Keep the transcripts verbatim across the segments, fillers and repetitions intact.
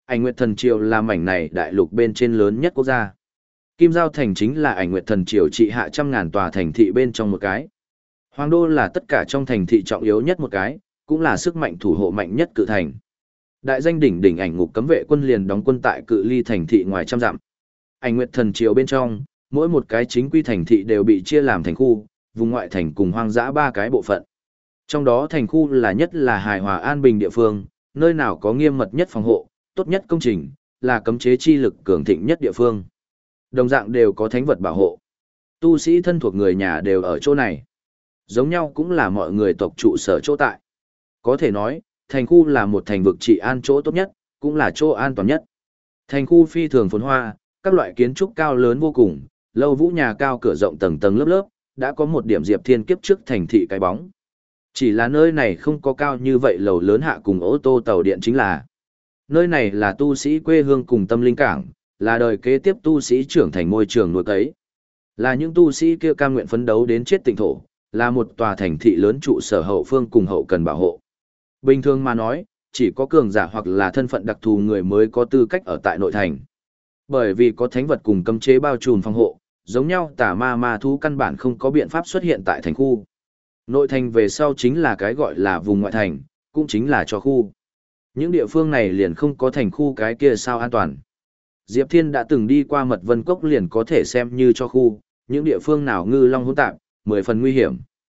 Ảnh Nguyệt Thần Triều là mảnh này đại lục bên trên lớn nhất quốc gia. Kim Giao Thành chính là Ảnh Nguyệt Thần Triều trị hạ trăm ngàn tòa thành thị bên trong một cái. Hoàng đô là tất cả trong thành thị trọng yếu nhất một cái, cũng là sức mạnh thủ hộ mạnh nhất cự thành. Đại danh đỉnh đỉnh Ảnh Ngục cấm vệ quân liền đóng quân tại cự ly thành thị ngoài trăm dặm. Ảnh Nguyệt Thần Triều bên trong, mỗi một cái chính quy thành thị đều bị chia làm thành khu, vùng ngoại thành cùng hoang dã ba cái bộ phận. Trong đó thành khu là nhất là hài hòa an bình địa phương, nơi nào có nghiêm mật nhất phòng hộ, tốt nhất công trình, là cấm chế chi lực cường thịnh nhất địa phương. Đồng dạng đều có thánh vật bảo hộ. Tu sĩ thân thuộc người nhà đều ở chỗ này. Giống nhau cũng là mọi người tộc trụ sở chỗ tại. Có thể nói, thành khu là một thành vực trị an chỗ tốt nhất, cũng là chỗ an toàn nhất. Thành khu phi thường phồn hoa, các loại kiến trúc cao lớn vô cùng, lâu vũ nhà cao cửa rộng tầng tầng lớp lớp, đã có một điểm Diệp Thiên kiếp trước thành thị cái bóng. Chỉ là nơi này không có cao như vậy lầu lớn hạ cùng ô tô tàu điện chính là. Nơi này là tu sĩ quê hương cùng tâm linh cảng, là đời kế tiếp tu sĩ trưởng thành môi trường nuôi cấy. Là những tu sĩ kia cam nguyện phấn đấu đến chết tỉnh thổ, là một tòa thành thị lớn trụ sở hậu phương cùng hậu cần bảo hộ. Bình thường mà nói, chỉ có cường giả hoặc là thân phận đặc thù người mới có tư cách ở tại nội thành. Bởi vì có thánh vật cùng cấm chế bao trùm phòng hộ, giống nhau tà ma ma thú căn bản không có biện pháp xuất hiện tại thành khu. Nội thành về sau chính là cái gọi là vùng ngoại thành, cũng chính là cho khu. Những địa phương này liền không có thành khu cái kia sao an toàn. Diệp Thiên đã từng đi qua Mật Vân Cốc liền có thể xem như cho khu, những địa phương nào ngư long hỗn tạp, mười phần nguy hiểm.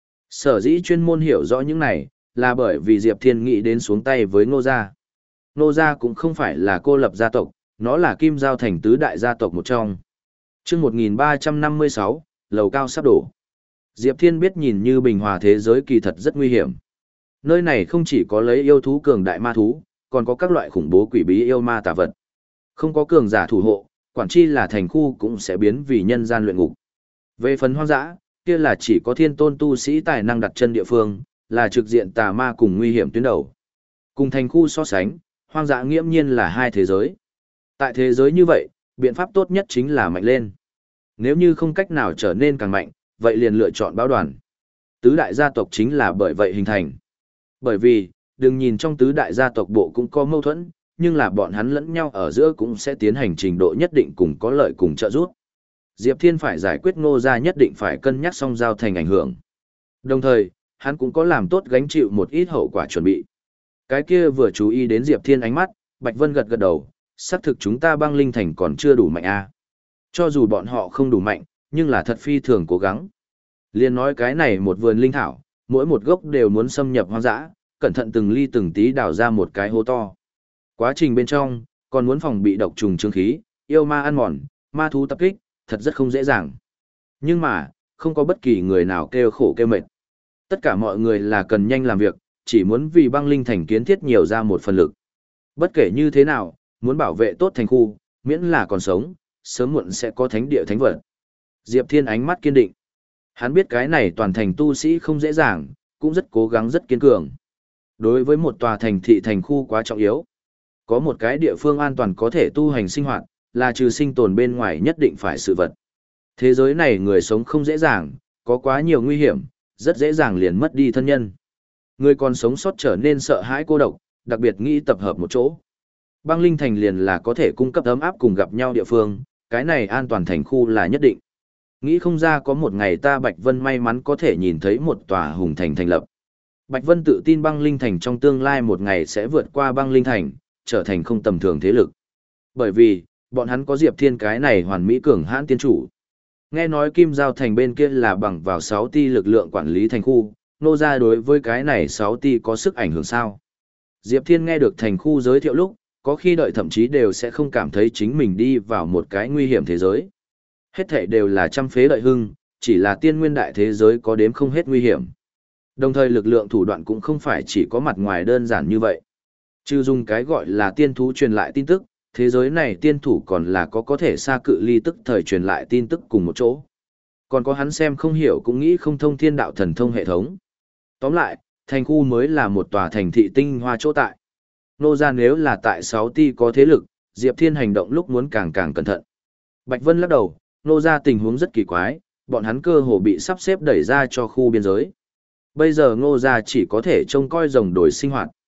Sở dĩ chuyên môn hiểu rõ những này, là bởi vì Diệp Thiên nghĩ đến xuống tay với Ngô Gia. Ngô Gia cũng không phải là cô lập gia tộc, nó là Kim Giao Thành tứ đại gia tộc một trong. Trước một nghìn ba trăm năm mươi sáu, lầu cao sắp đổ. Diệp Thiên biết nhìn như bình hòa thế giới kỳ thật rất nguy hiểm. Nơi này không chỉ có lấy yêu thú cường đại ma thú, còn có các loại khủng bố quỷ bí yêu ma tà vật. Không có cường giả thủ hộ, quản chi là thành khu cũng sẽ biến vì nhân gian luyện ngục. Về phần hoang dã, kia là chỉ có thiên tôn tu sĩ tài năng đặt chân địa phương, là trực diện tà ma cùng nguy hiểm tuyến đầu. Cùng thành khu so sánh, hoang dã nghiễm nhiên là hai thế giới. Tại thế giới như vậy, biện pháp tốt nhất chính là mạnh lên. Nếu như không cách nào trở nên càng mạnh, vậy liền lựa chọn báo đoàn. Tứ đại gia tộc chính là bởi vậy hình thành. Bởi vì, đừng nhìn trong tứ đại gia tộc bộ cũng có mâu thuẫn, nhưng là bọn hắn lẫn nhau ở giữa cũng sẽ tiến hành trình độ nhất định cùng có lợi cùng trợ giúp. Diệp Thiên phải giải quyết Ngô Gia nhất định phải cân nhắc song giao thành ảnh hưởng. Đồng thời, hắn cũng có làm tốt gánh chịu một ít hậu quả chuẩn bị. Cái kia vừa chú ý đến Diệp Thiên ánh mắt, Bạch Vân gật gật đầu, xác thực chúng ta băng linh thành còn chưa đủ mạnh a. À. Cho dù bọn họ không đủ mạnh, nhưng là thật phi thường cố gắng. Liên nói cái này một vườn linh thảo, mỗi một gốc đều muốn xâm nhập hoang dã, cẩn thận từng ly từng tí đào ra một cái hố to. Quá trình bên trong, còn muốn phòng bị độc trùng trương khí, yêu ma ăn mòn, ma thú tập kích, thật rất không dễ dàng. Nhưng mà, không có bất kỳ người nào kêu khổ kêu mệt. Tất cả mọi người là cần nhanh làm việc, chỉ muốn vì băng linh thành kiến thiết nhiều ra một phần lực. Bất kể như thế nào, muốn bảo vệ tốt thành khu, miễn là còn sống, sớm muộn sẽ có thánh địa thánh vật. Diệp Thiên ánh mắt kiên định. Hắn biết cái này toàn thành tu sĩ không dễ dàng, cũng rất cố gắng rất kiên cường. Đối với một tòa thành thị thành khu quá trọng yếu, có một cái địa phương an toàn có thể tu hành sinh hoạt, là trừ sinh tồn bên ngoài nhất định phải sự vật. Thế giới này người sống không dễ dàng, có quá nhiều nguy hiểm, rất dễ dàng liền mất đi thân nhân. Người còn sống sót trở nên sợ hãi cô độc, đặc biệt nghĩ tập hợp một chỗ. Băng linh thành liền là có thể cung cấp ấm áp cùng gặp nhau địa phương, cái này an toàn thành khu là nhất định. Nghĩ không ra có một ngày ta Bạch Vân may mắn có thể nhìn thấy một tòa hùng thành thành lập. Bạch Vân tự tin băng linh thành trong tương lai một ngày sẽ vượt qua băng linh thành, trở thành không tầm thường thế lực. Bởi vì, bọn hắn có Diệp Thiên cái này hoàn mỹ cường hãn tiên chủ. Nghe nói Kim Giao thành bên kia là bằng vào sáu ti lực lượng quản lý thành khu, nô ra đối với cái này sáu ti có sức ảnh hưởng sao. Diệp Thiên nghe được thành khu giới thiệu lúc, có khi đợi thậm chí đều sẽ không cảm thấy chính mình đi vào một cái nguy hiểm thế giới. Hết thảy đều là trăm phế đợi hưng, chỉ là tiên nguyên đại thế giới có đếm không hết nguy hiểm. Đồng thời lực lượng thủ đoạn cũng không phải chỉ có mặt ngoài đơn giản như vậy. Trừ dùng cái gọi là tiên thú truyền lại tin tức, thế giới này tiên thủ còn là có có thể xa cự ly tức thời truyền lại tin tức cùng một chỗ. Còn có hắn xem không hiểu cũng nghĩ không thông thiên đạo thần thông hệ thống. Tóm lại, thành khu mới là một tòa thành thị tinh hoa chỗ tại. Nô ra nếu là tại sáu ti có thế lực, Diệp Thiên hành động lúc muốn càng càng cẩn thận. Bạch Vân lắc đầu, nô ra tình huống rất kỳ quái, bọn hắn cơ hồ bị sắp xếp đẩy ra cho khu biên giới. Bây giờ ngô ra chỉ có thể trông coi rồng đổi sinh hoạt.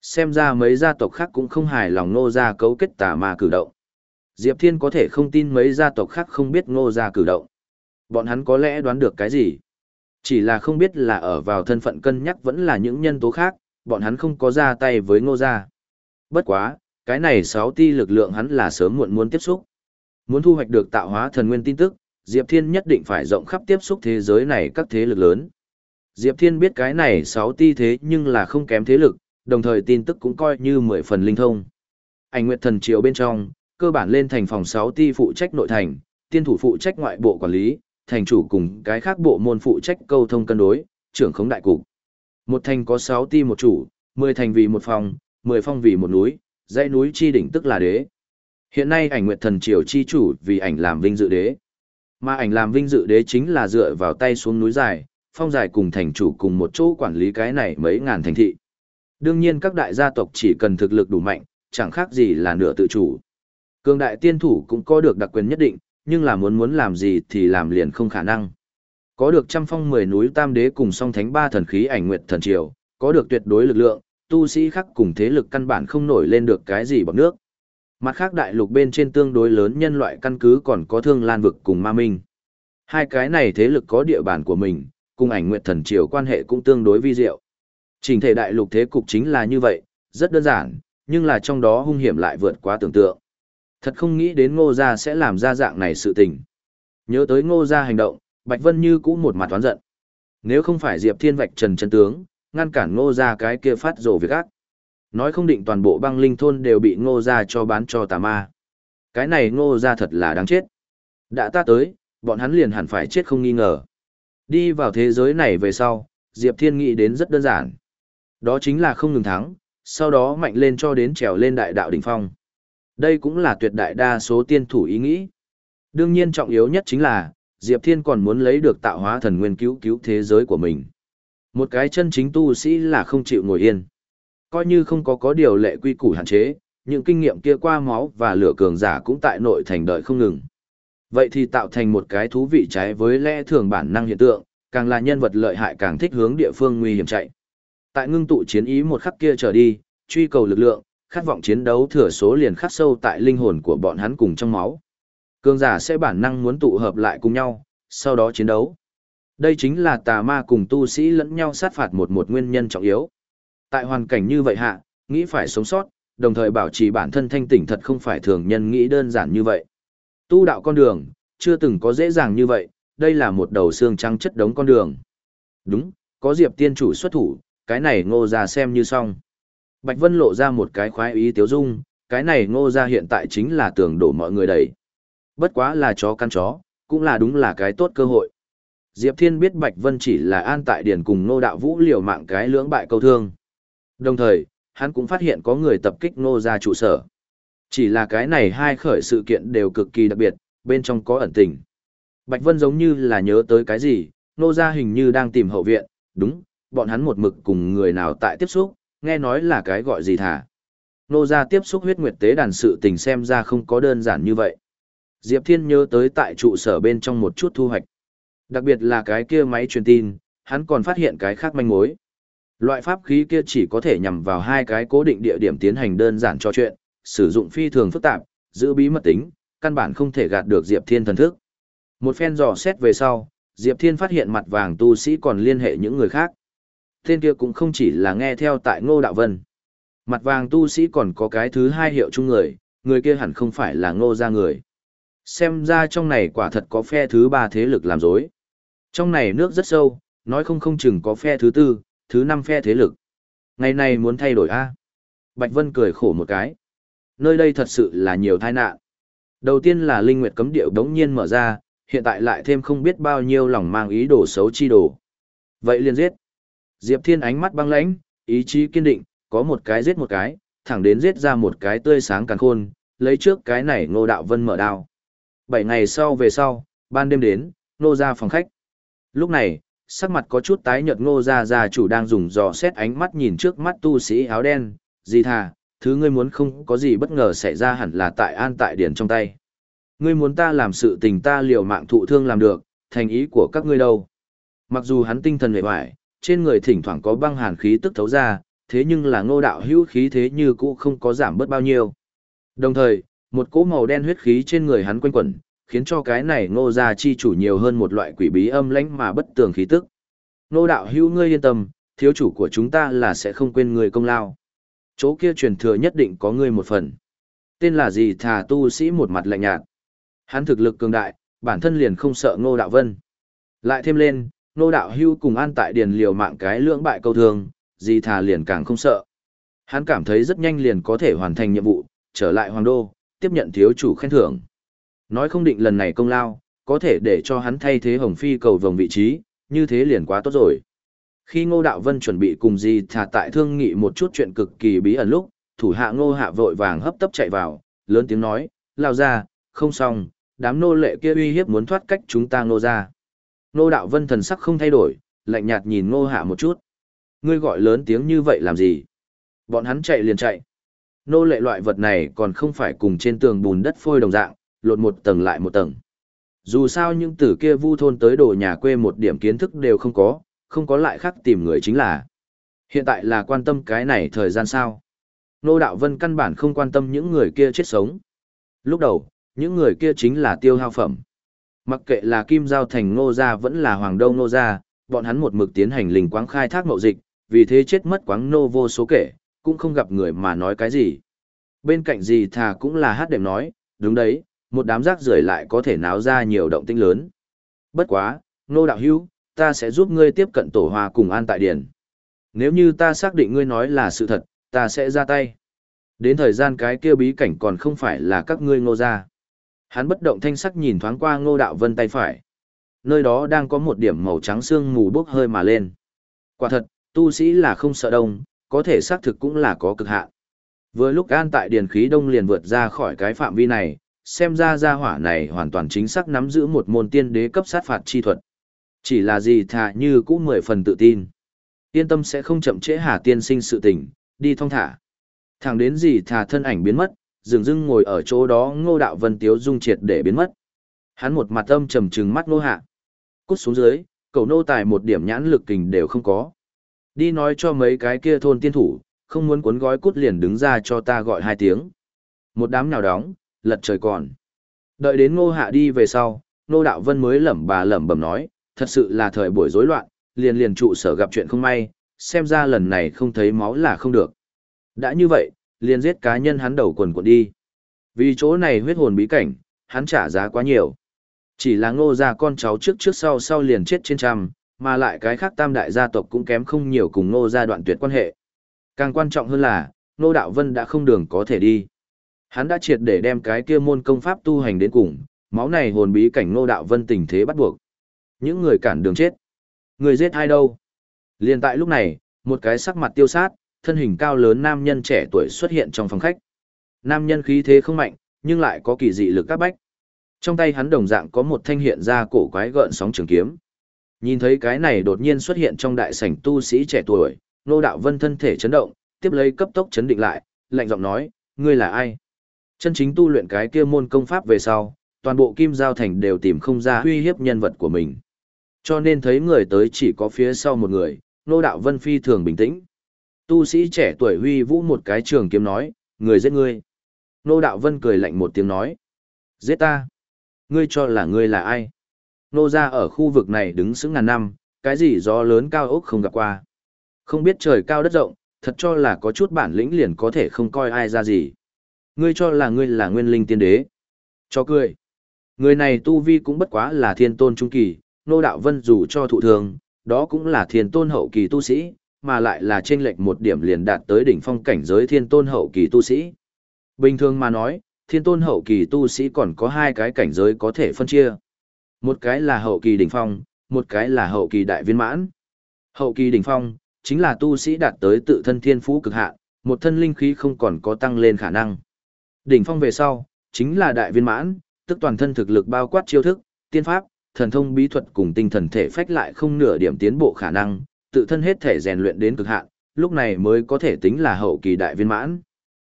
Xem ra mấy gia tộc khác cũng không hài lòng Ngô gia cấu kết tà ma cử động. Diệp Thiên có thể không tin mấy gia tộc khác không biết Ngô gia cử động. Bọn hắn có lẽ đoán được cái gì. Chỉ là không biết là ở vào thân phận cân nhắc vẫn là những nhân tố khác, bọn hắn không có ra tay với Ngô gia. Bất quá, cái này sáu ti lực lượng hắn là sớm muộn muốn tiếp xúc. Muốn thu hoạch được tạo hóa thần nguyên tin tức, Diệp Thiên nhất định phải rộng khắp tiếp xúc thế giới này các thế lực lớn. Diệp Thiên biết cái này sáu ti thế nhưng là không kém thế lực, đồng thời tin tức cũng coi như mười phần linh thông. Ảnh Nguyệt Thần Triều bên trong, cơ bản lên thành phòng sáu ti phụ trách nội thành, tiên thủ phụ trách ngoại bộ quản lý, thành chủ cùng cái khác bộ môn phụ trách câu thông cân đối, trưởng khống đại cục. Một thành có sáu ti một chủ, mười thành vì một phòng, mười phong vì một núi, dãy núi chi đỉnh tức là đế. Hiện nay Ảnh Nguyệt Thần Triều chi chủ vì ảnh làm vinh dự đế. Mà ảnh làm vinh dự đế chính là dựa vào tay xuống núi dài, phong dài cùng thành chủ cùng một chỗ quản lý cái này mấy ngàn thành thị. Đương nhiên các đại gia tộc chỉ cần thực lực đủ mạnh, chẳng khác gì là nửa tự chủ. Cường đại tiên thủ cũng có được đặc quyền nhất định, nhưng là muốn muốn làm gì thì làm liền không khả năng. Có được trăm phong mười núi tam đế cùng song thánh ba thần khí Ảnh Nguyệt Thần Triều, có được tuyệt đối lực lượng, tu sĩ khác cùng thế lực căn bản không nổi lên được cái gì bằng nước. Mặt khác đại lục bên trên tương đối lớn nhân loại căn cứ còn có Thương Lan vực cùng Ma Minh. Hai cái này thế lực có địa bàn của mình, cùng Ảnh Nguyệt Thần Triều quan hệ cũng tương đối vi diệu. Trình thể đại lục thế cục chính là như vậy, rất đơn giản, nhưng là trong đó hung hiểm lại vượt quá tưởng tượng. Thật không nghĩ đến Ngô gia sẽ làm ra dạng này sự tình. Nhớ tới Ngô gia hành động, Bạch Vân Như cũng một mặt oán giận. Nếu không phải Diệp Thiên vạch trần chân tướng, ngăn cản Ngô gia cái kia phát rồ việc ác, nói không định toàn bộ băng linh thôn đều bị Ngô gia cho bán cho tà ma. Cái này Ngô gia thật là đáng chết. Đã ta tới, bọn hắn liền hẳn phải chết không nghi ngờ. Đi vào thế giới này về sau, Diệp Thiên nghĩ đến rất đơn giản. Đó chính là không ngừng thắng, sau đó mạnh lên cho đến trèo lên đại đạo đỉnh phong. Đây cũng là tuyệt đại đa số tiên thủ ý nghĩ. Đương nhiên trọng yếu nhất chính là, Diệp Thiên còn muốn lấy được tạo hóa thần nguyên cứu cứu thế giới của mình. Một cái chân chính tu sĩ là không chịu ngồi yên. Coi như không có có điều lệ quy củ hạn chế, những kinh nghiệm kia qua máu và lửa cường giả cũng tại nội thành đợi không ngừng. Vậy thì tạo thành một cái thú vị trái với lẽ thường bản năng hiện tượng, càng là nhân vật lợi hại càng thích hướng địa phương nguy hiểm chạy. Tại ngưng tụ chiến ý một khắc kia trở đi, truy cầu lực lượng, khát vọng chiến đấu thừa số liền khắc sâu tại linh hồn của bọn hắn cùng trong máu. Cường giả sẽ bản năng muốn tụ hợp lại cùng nhau, sau đó chiến đấu. Đây chính là tà ma cùng tu sĩ lẫn nhau sát phạt một một nguyên nhân trọng yếu. Tại hoàn cảnh như vậy hạ, nghĩ phải sống sót, đồng thời bảo trì bản thân thanh tỉnh thật không phải thường nhân nghĩ đơn giản như vậy. Tu đạo con đường, chưa từng có dễ dàng như vậy, đây là một đầu xương trắng chất đống con đường. Đúng, có Diệp tiên chủ xuất thủ, cái này Ngô gia xem như xong. Bạch Vân lộ ra một cái khoái ý tiếu dung, cái này Ngô gia hiện tại chính là tường đổ mọi người đẩy. Bất quá là chó căn chó, cũng là đúng là cái tốt cơ hội. Diệp Thiên biết Bạch Vân chỉ là an tại điển cùng Ngô Đạo Vũ liều mạng cái lưỡng bại câu thương. Đồng thời, hắn cũng phát hiện có người tập kích Ngô gia trụ sở. Chỉ là cái này hai khởi sự kiện đều cực kỳ đặc biệt, bên trong có ẩn tình. Bạch Vân giống như là nhớ tới cái gì, Ngô gia hình như đang tìm hậu viện, đúng, bọn hắn một mực cùng người nào tại tiếp xúc, nghe nói là cái gọi gì thả. Ngô gia tiếp xúc huyết nguyệt tế đàn sự tình xem ra không có đơn giản như vậy. Diệp Thiên nhớ tới tại trụ sở bên trong một chút thu hoạch. Đặc biệt là cái kia máy truyền tin, hắn còn phát hiện cái khác manh mối. Loại pháp khí kia chỉ có thể nhằm vào hai cái cố định địa điểm tiến hành đơn giản trò chuyện, sử dụng phi thường phức tạp, giữ bí mật tính, căn bản không thể gạt được Diệp Thiên thần thức. Một phen dò xét về sau, Diệp Thiên phát hiện mặt vàng tu sĩ còn liên hệ những người khác. Tên kia cũng không chỉ là nghe theo tại Ngô Đạo Vân. Mặt vàng tu sĩ còn có cái thứ hai hiệu chung người, người kia hẳn không phải là Ngô gia người. Xem ra trong này quả thật có phe thứ ba thế lực làm dối. Trong này nước rất sâu, nói không không chừng có phe thứ tư, thứ năm phe thế lực. Ngày này muốn thay đổi a? Bạch Vân cười khổ một cái. Nơi đây thật sự là nhiều tai nạn. Đầu tiên là Linh Nguyệt cấm địa đống nhiên mở ra, hiện tại lại thêm không biết bao nhiêu lòng mang ý đồ xấu chi đồ. Vậy liền giết. Diệp Thiên ánh mắt băng lãnh, ý chí kiên định, có một cái giết một cái, thẳng đến giết ra một cái tươi sáng càn khôn, lấy trước cái này Ngô Đạo Vân mở đao. Bảy ngày sau về sau, ban đêm đến, Ngô ra phòng khách. Lúc này, sắc mặt có chút tái nhợt Ngô gia gia chủ đang dùng dò xét ánh mắt nhìn trước mắt tu sĩ áo đen, gì thà, thứ ngươi muốn không có gì bất ngờ xảy ra hẳn là tại an tại điển trong tay. Ngươi muốn ta làm sự tình ta liều mạng thụ thương làm được, thành ý của các ngươi đâu. Mặc dù hắn tinh thần hề hoài, trên người thỉnh thoảng có băng hàn khí tức thấu ra, thế nhưng là ngô đạo hữu khí thế như cũ không có giảm bớt bao nhiêu. Đồng thời, một cỗ màu đen huyết khí trên người hắn quanh quẩn, khiến cho cái này ngô gia chi chủ nhiều hơn một loại quỷ bí âm lãnh mà bất tường khí tức. Ngô đạo hữu ngươi yên tâm, thiếu chủ của chúng ta là sẽ không quên người công lao. Chỗ kia truyền thừa nhất định có ngươi một phần. Tên là gì thà tu sĩ một mặt lạnh nhạt. Hắn thực lực cường đại, bản thân liền không sợ Ngô Đạo Vân. Lại thêm lên, Ngô Đạo Hưu cùng An Tại Điền liều mạng cái lưỡng bại câu thương, gì thà liền càng không sợ. Hắn cảm thấy rất nhanh liền có thể hoàn thành nhiệm vụ, trở lại Hoàng Đô, tiếp nhận thiếu chủ khen thưởng. Nói không định lần này công lao, có thể để cho hắn thay thế Hồng Phi cầu vòng vị trí, như thế liền quá tốt rồi. Khi Ngô Đạo Vân chuẩn bị cùng gì thà tại thương nghị một chút chuyện cực kỳ bí ẩn lúc, thủ hạ Ngô Hạ vội vàng hấp tấp chạy vào, lớn tiếng nói, lao ra, không xong, đám nô lệ kia uy hiếp muốn thoát cách chúng ta Ngô ra. Ngô Đạo Vân thần sắc không thay đổi, lạnh nhạt nhìn Ngô Hạ một chút. Ngươi gọi lớn tiếng như vậy làm gì? Bọn hắn chạy liền chạy. Nô lệ loại vật này còn không phải cùng trên tường bùn đất phôi đồng dạng, lột một tầng lại một tầng. Dù sao những tử kia vu thôn tới đồ nhà quê một điểm kiến thức đều không có, không có lại khác tìm người chính là. Hiện tại là quan tâm cái này thời gian sao. Ngô Đạo Vân căn bản không quan tâm những người kia chết sống. Lúc đầu, những người kia chính là tiêu hao phẩm. Mặc kệ là Kim Giao Thành Ngô Gia vẫn là Hoàng Đông Ngô Gia, bọn hắn một mực tiến hành linh quáng khai thác mậu dịch, vì thế chết mất quáng nô vô số kể, cũng không gặp người mà nói cái gì. Bên cạnh gì thà cũng là hát đệm nói, đúng đấy, một đám rác rưởi lại có thể náo ra nhiều động tĩnh lớn. Bất quá, Ngô đạo hữu, ta sẽ giúp ngươi tiếp cận tổ hòa cùng An Tại Điền. Nếu như ta xác định ngươi nói là sự thật, ta sẽ ra tay. Đến thời gian cái kia bí cảnh còn không phải là các ngươi Ngô gia. Hắn bất động thanh sắc nhìn thoáng qua Ngô Đạo Vân tay phải. Nơi đó đang có một điểm màu trắng sương mù bốc hơi mà lên. Quả thật, tu sĩ là không sợ đông, có thể xác thực cũng là có cực hạn. Vừa lúc An Tại Điền khí đông liền vượt ra khỏi cái phạm vi này, xem ra gia hỏa này hoàn toàn chính xác nắm giữ một môn tiên đế cấp sát phạt chi thuật. Chỉ là gì thà như cũng mười phần tự tin. Yên tâm sẽ không chậm trễ Hà tiên sinh sự tình, đi thong thả. Thẳng đến gì thà thân ảnh biến mất, dừng dưng ngồi ở chỗ đó Ngô Đạo Vân tiếu dung triệt để biến mất. Hắn một mặt âm trầm trừng mắt Ngô Hạ. Cút xuống dưới, cậu nô tài một điểm nhãn lực kình đều không có. Đi nói cho mấy cái kia thôn tiên thủ, không muốn cuốn gói cút liền đứng ra cho ta gọi hai tiếng. Một đám nào đóng, lật trời còn. Đợi đến Ngô Hạ đi về sau, Ngô Đạo Vân mới lẩm bà lẩm bẩm nói, thật sự là thời buổi rối loạn, liền liền trụ sở gặp chuyện không may, xem ra lần này không thấy máu là không được. Đã như vậy, liền giết cá nhân hắn đầu quần quần đi. Vì chỗ này huyết hồn bí cảnh, hắn trả giá quá nhiều. Chỉ là Ngô gia con cháu trước trước sau sau liền chết trên trăm, mà lại cái khác tam đại gia tộc cũng kém không nhiều cùng Ngô gia đoạn tuyệt quan hệ. Càng quan trọng hơn là, Ngô Đạo Vân đã không đường có thể đi. Hắn đã triệt để đem cái kia môn công pháp tu hành đến cùng, máu này hồn bí cảnh Ngô Đạo Vân tình thế bắt buộc. Những người cản đường chết. Người giết ai đâu? Liền tại lúc này, một cái sắc mặt tiêu sát, thân hình cao lớn nam nhân trẻ tuổi xuất hiện trong phòng khách. Nam nhân khí thế không mạnh, nhưng lại có kỳ dị lực các bách. Trong tay hắn đồng dạng có một thanh hiện ra cổ quái gợn sóng trường kiếm. Nhìn thấy cái này đột nhiên xuất hiện trong đại sảnh tu sĩ trẻ tuổi, Ngô Đạo Vân thân thể chấn động, tiếp lấy cấp tốc chấn định lại, lạnh giọng nói, ngươi là ai? Chân chính tu luyện cái kia môn công pháp về sau, toàn bộ Kim Giao Thành đều tìm không ra uy hiếp nhân vật của mình. Cho nên thấy người tới chỉ có phía sau một người, Ngô Đạo Vân phi thường bình tĩnh. Tu sĩ trẻ tuổi huy vũ một cái trường kiếm nói, người giết ngươi. Ngô Đạo Vân cười lạnh một tiếng nói, giết ta. Ngươi cho là ngươi là ai? Ngô gia ở khu vực này đứng sững ngàn năm, cái gì gió lớn cao ốc không gặp qua. Không biết trời cao đất rộng, thật cho là có chút bản lĩnh liền có thể không coi ai ra gì. Ngươi cho là ngươi là nguyên linh tiên đế. Cho cười. Người này tu vi cũng bất quá là thiên tôn trung kỳ, Ngô Đạo Vân dù cho thụ thường, đó cũng là thiên tôn hậu kỳ tu sĩ, mà lại là chênh lệch một điểm liền đạt tới đỉnh phong cảnh giới thiên tôn hậu kỳ tu sĩ. Bình thường mà nói, thiên tôn hậu kỳ tu sĩ còn có hai cái cảnh giới có thể phân chia. Một cái là hậu kỳ đỉnh phong, một cái là hậu kỳ đại viên mãn. Hậu kỳ đỉnh phong, chính là tu sĩ đạt tới tự thân thiên phú cực hạn, một thân linh khí không còn có tăng lên khả năng. Đỉnh phong về sau, chính là đại viên mãn, tức toàn thân thực lực bao quát chiêu thức, tiên pháp, thần thông bí thuật cùng tinh thần thể phách lại không nửa điểm tiến bộ khả năng, tự thân hết thể rèn luyện đến cực hạn, lúc này mới có thể tính là hậu kỳ đại viên mãn.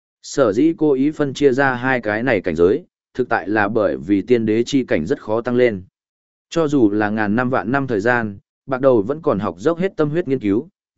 Sở dĩ cố ý phân chia ra hai cái này cảnh giới, thực tại là bởi vì tiên đế chi cảnh rất khó tăng lên. Cho dù là ngàn năm vạn năm thời gian, Bạc Đầu vẫn còn học dốc hết tâm huyết nghiên cứu,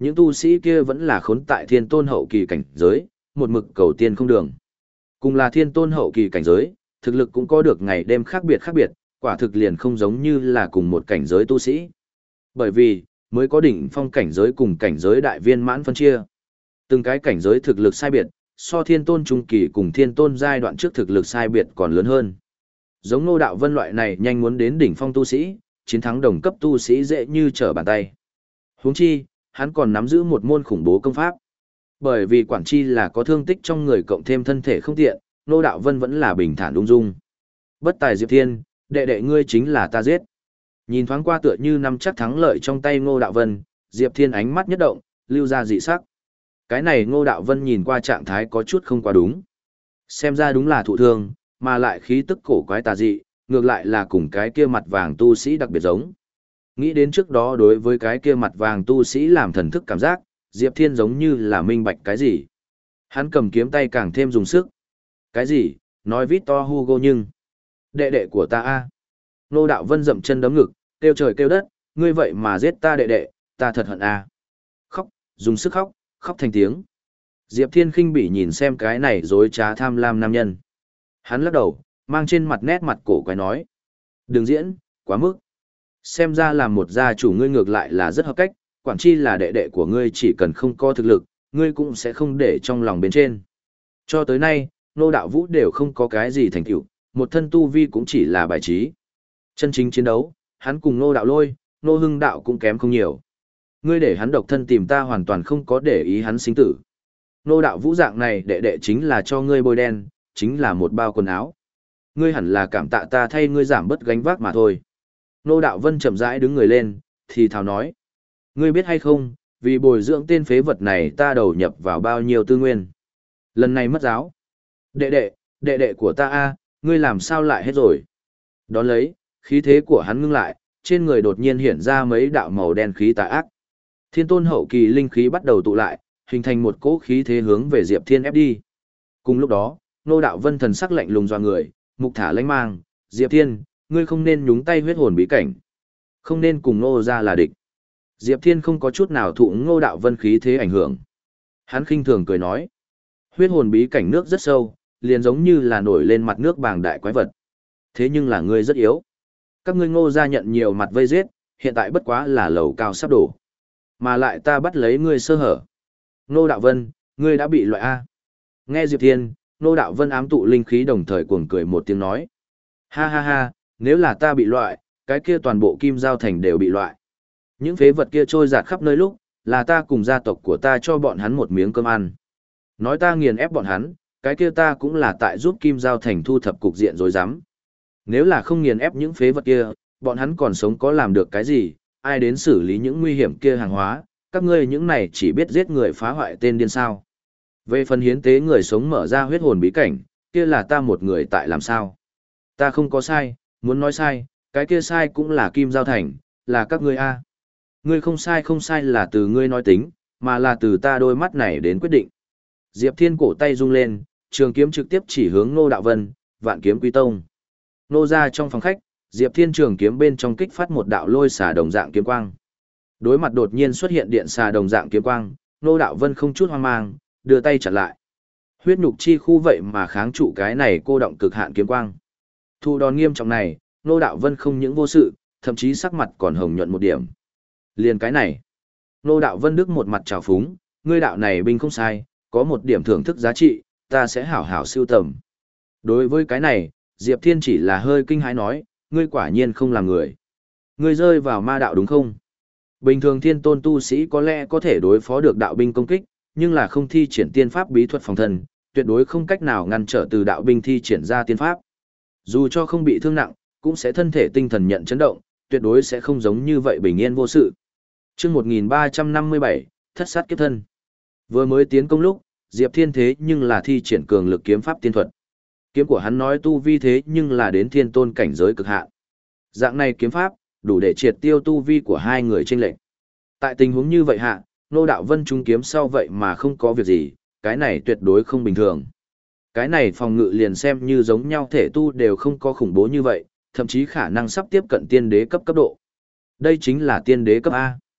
Những tu sĩ kia vẫn là khốn tại thiên tôn hậu kỳ cảnh giới, một mực cầu tiên không đường. Cùng là thiên tôn hậu kỳ cảnh giới, thực lực cũng có được ngày đêm khác biệt khác biệt, quả thực liền không giống như là cùng một cảnh giới tu sĩ. Bởi vì, mới có đỉnh phong cảnh giới cùng cảnh giới đại viên mãn phân chia. Từng cái cảnh giới thực lực sai biệt, so thiên tôn trung kỳ cùng thiên tôn giai đoạn trước thực lực sai biệt còn lớn hơn. Giống Ngô Đạo Vân loại này nhanh muốn đến đỉnh phong tu sĩ, chiến thắng đồng cấp tu sĩ dễ như trở bàn tay. Huống chi, hắn còn nắm giữ một môn khủng bố công pháp. Bởi vì quản chi là có thương tích trong người cộng thêm thân thể không tiện, Ngô Đạo Vân vẫn là bình thản ung dung. Bất tài Diệp Thiên, đệ đệ ngươi chính là ta giết. Nhìn thoáng qua tựa như nắm chắc thắng lợi trong tay Ngô Đạo Vân, Diệp Thiên ánh mắt nhất động, lưu ra dị sắc. Cái này Ngô Đạo Vân nhìn qua trạng thái có chút không quá đúng. Xem ra đúng là thụ thương, mà lại khí tức cổ quái tà dị, ngược lại là cùng cái kia mặt vàng tu sĩ đặc biệt giống. Nghĩ đến trước đó đối với cái kia mặt vàng tu sĩ làm thần thức cảm giác, Diệp Thiên giống như là minh bạch cái gì. Hắn cầm kiếm tay càng thêm dùng sức. Cái gì, nói Victor Hugo nhưng... Đệ đệ của ta a. Ngô Đạo Vân dậm chân đấm ngực, kêu trời kêu đất, ngươi vậy mà giết ta đệ đệ, ta thật hận a. Khóc, dùng sức khóc, khóc thành tiếng. Diệp Thiên khinh bỉ nhìn xem cái này dối trá tham lam nam nhân. Hắn lắc đầu, mang trên mặt nét mặt cổ quái nói. Đừng diễn, quá mức. Xem ra làm một gia chủ ngươi ngược lại là rất hợp cách, quản chi là đệ đệ của ngươi chỉ cần không có thực lực, ngươi cũng sẽ không để trong lòng bên trên. Cho tới nay, Ngô Đạo Vũ đều không có cái gì thành tựu, một thân tu vi cũng chỉ là bài trí. Chân chính chiến đấu, hắn cùng Ngô Đạo Lôi, Ngô Hưng Đạo cũng kém không nhiều. Ngươi để hắn độc thân tìm ta hoàn toàn không có để ý hắn sinh tử. Ngô Đạo Vũ dạng này đệ đệ chính là cho ngươi bôi đen, chính là một bao quần áo. Ngươi hẳn là cảm tạ ta thay ngươi giảm bớt gánh vác mà thôi. Ngô Đạo Vân chậm rãi đứng người lên, thì thào nói. Ngươi biết hay không, vì bồi dưỡng tên phế vật này ta đầu nhập vào bao nhiêu tư nguyên. Lần này mất giáo. Đệ đệ, đệ đệ của ta a, ngươi làm sao lại hết rồi. Đón lấy, khí thế của hắn ngưng lại, trên người đột nhiên hiện ra mấy đạo màu đen khí tà ác. Thiên tôn hậu kỳ linh khí bắt đầu tụ lại, hình thành một cỗ khí thế hướng về Diệp Thiên ép đi. Cùng lúc đó, Ngô Đạo Vân thần sắc lạnh lùng doa người, mục thả lãnh mang, Diệp Thiên, ngươi không nên nhúng tay huyết hồn bí cảnh. Không nên cùng Ngô ra là địch. Diệp Thiên không có chút nào thụ Ngô Đạo Vân khí thế ảnh hưởng. Hắn khinh thường cười nói. Huyết hồn bí cảnh nước rất sâu, liền giống như là nổi lên mặt nước bàng đại quái vật. Thế nhưng là ngươi rất yếu. Các ngươi Ngô ra nhận nhiều mặt vây giết, hiện tại bất quá là lầu cao sắp đổ. Mà lại ta bắt lấy ngươi sơ hở. Ngô Đạo Vân, ngươi đã bị loại A. Nghe Diệp Thiên, Ngô Đạo Vân ám tụ linh khí đồng thời cuồng cười một tiếng nói. Ha ha ha, nếu là ta bị loại, cái kia toàn bộ Kim Giao Thành đều bị loại. Những phế vật kia trôi dạt khắp nơi lúc, là ta cùng gia tộc của ta cho bọn hắn một miếng cơm ăn. Nói ta nghiền ép bọn hắn, cái kia ta cũng là tại giúp Kim Giao Thành thu thập cục diện rối rắm. Nếu là không nghiền ép những phế vật kia, bọn hắn còn sống có làm được cái gì, ai đến xử lý những nguy hiểm kia hàng hóa, các ngươi những này chỉ biết giết người phá hoại tên điên sao. Về phần hiến tế người sống mở ra huyết hồn bí cảnh, kia là ta một người tại làm sao. Ta không có sai, muốn nói sai, cái kia sai cũng là Kim Giao Thành, là các ngươi a. Ngươi không sai không sai là từ ngươi nói tính, mà là từ ta đôi mắt này đến quyết định. Diệp Thiên cổ tay rung lên, trường kiếm trực tiếp chỉ hướng Ngô Đạo Vân, Vạn Kiếm Quý Tông. Nô ra trong phòng khách, Diệp Thiên trường kiếm bên trong kích phát một đạo lôi xà đồng dạng kiếm quang. Đối mặt đột nhiên xuất hiện điện xà đồng dạng kiếm quang, Ngô Đạo Vân không chút hoang mang, đưa tay chặn lại. Huyết nhục chi khu vậy mà kháng trụ cái này cô động cực hạn kiếm quang. Thu đòn nghiêm trọng này, Ngô Đạo Vân không những vô sự, thậm chí sắc mặt còn hồng nhuận một điểm. Liền cái này, Ngô Đạo Vân đức một mặt trào phúng, ngươi đạo này binh không sai, có một điểm thưởng thức giá trị, ta sẽ hảo hảo siêu tầm. Đối với cái này, Diệp Thiên chỉ là hơi kinh hãi nói, ngươi quả nhiên không làm người. Ngươi rơi vào ma đạo đúng không? Bình thường thiên tôn tu sĩ có lẽ có thể đối phó được đạo binh công kích, nhưng là không thi triển tiên pháp bí thuật phòng thân, tuyệt đối không cách nào ngăn trở từ đạo binh thi triển ra tiên pháp. Dù cho không bị thương nặng, cũng sẽ thân thể tinh thần nhận chấn động, tuyệt đối sẽ không giống như vậy bình yên vô sự. Chương một nghìn ba trăm năm mươi bảy, Thất sát kiếp thân. Vừa mới tiến công lúc, Diệp Thiên thế nhưng là thi triển cường lực kiếm pháp tiên thuật. Kiếm của hắn nói tu vi thế nhưng là đến thiên tôn cảnh giới cực hạn. Dạng này kiếm pháp, đủ để triệt tiêu tu vi của hai người chênh lệch. Tại tình huống như vậy hạ, Ngô Đạo Vân trúng kiếm sau vậy mà không có việc gì, cái này tuyệt đối không bình thường. Cái này phòng ngự liền xem như giống nhau thể tu đều không có khủng bố như vậy, thậm chí khả năng sắp tiếp cận tiên đế cấp cấp độ. Đây chính là tiên đế cấp A.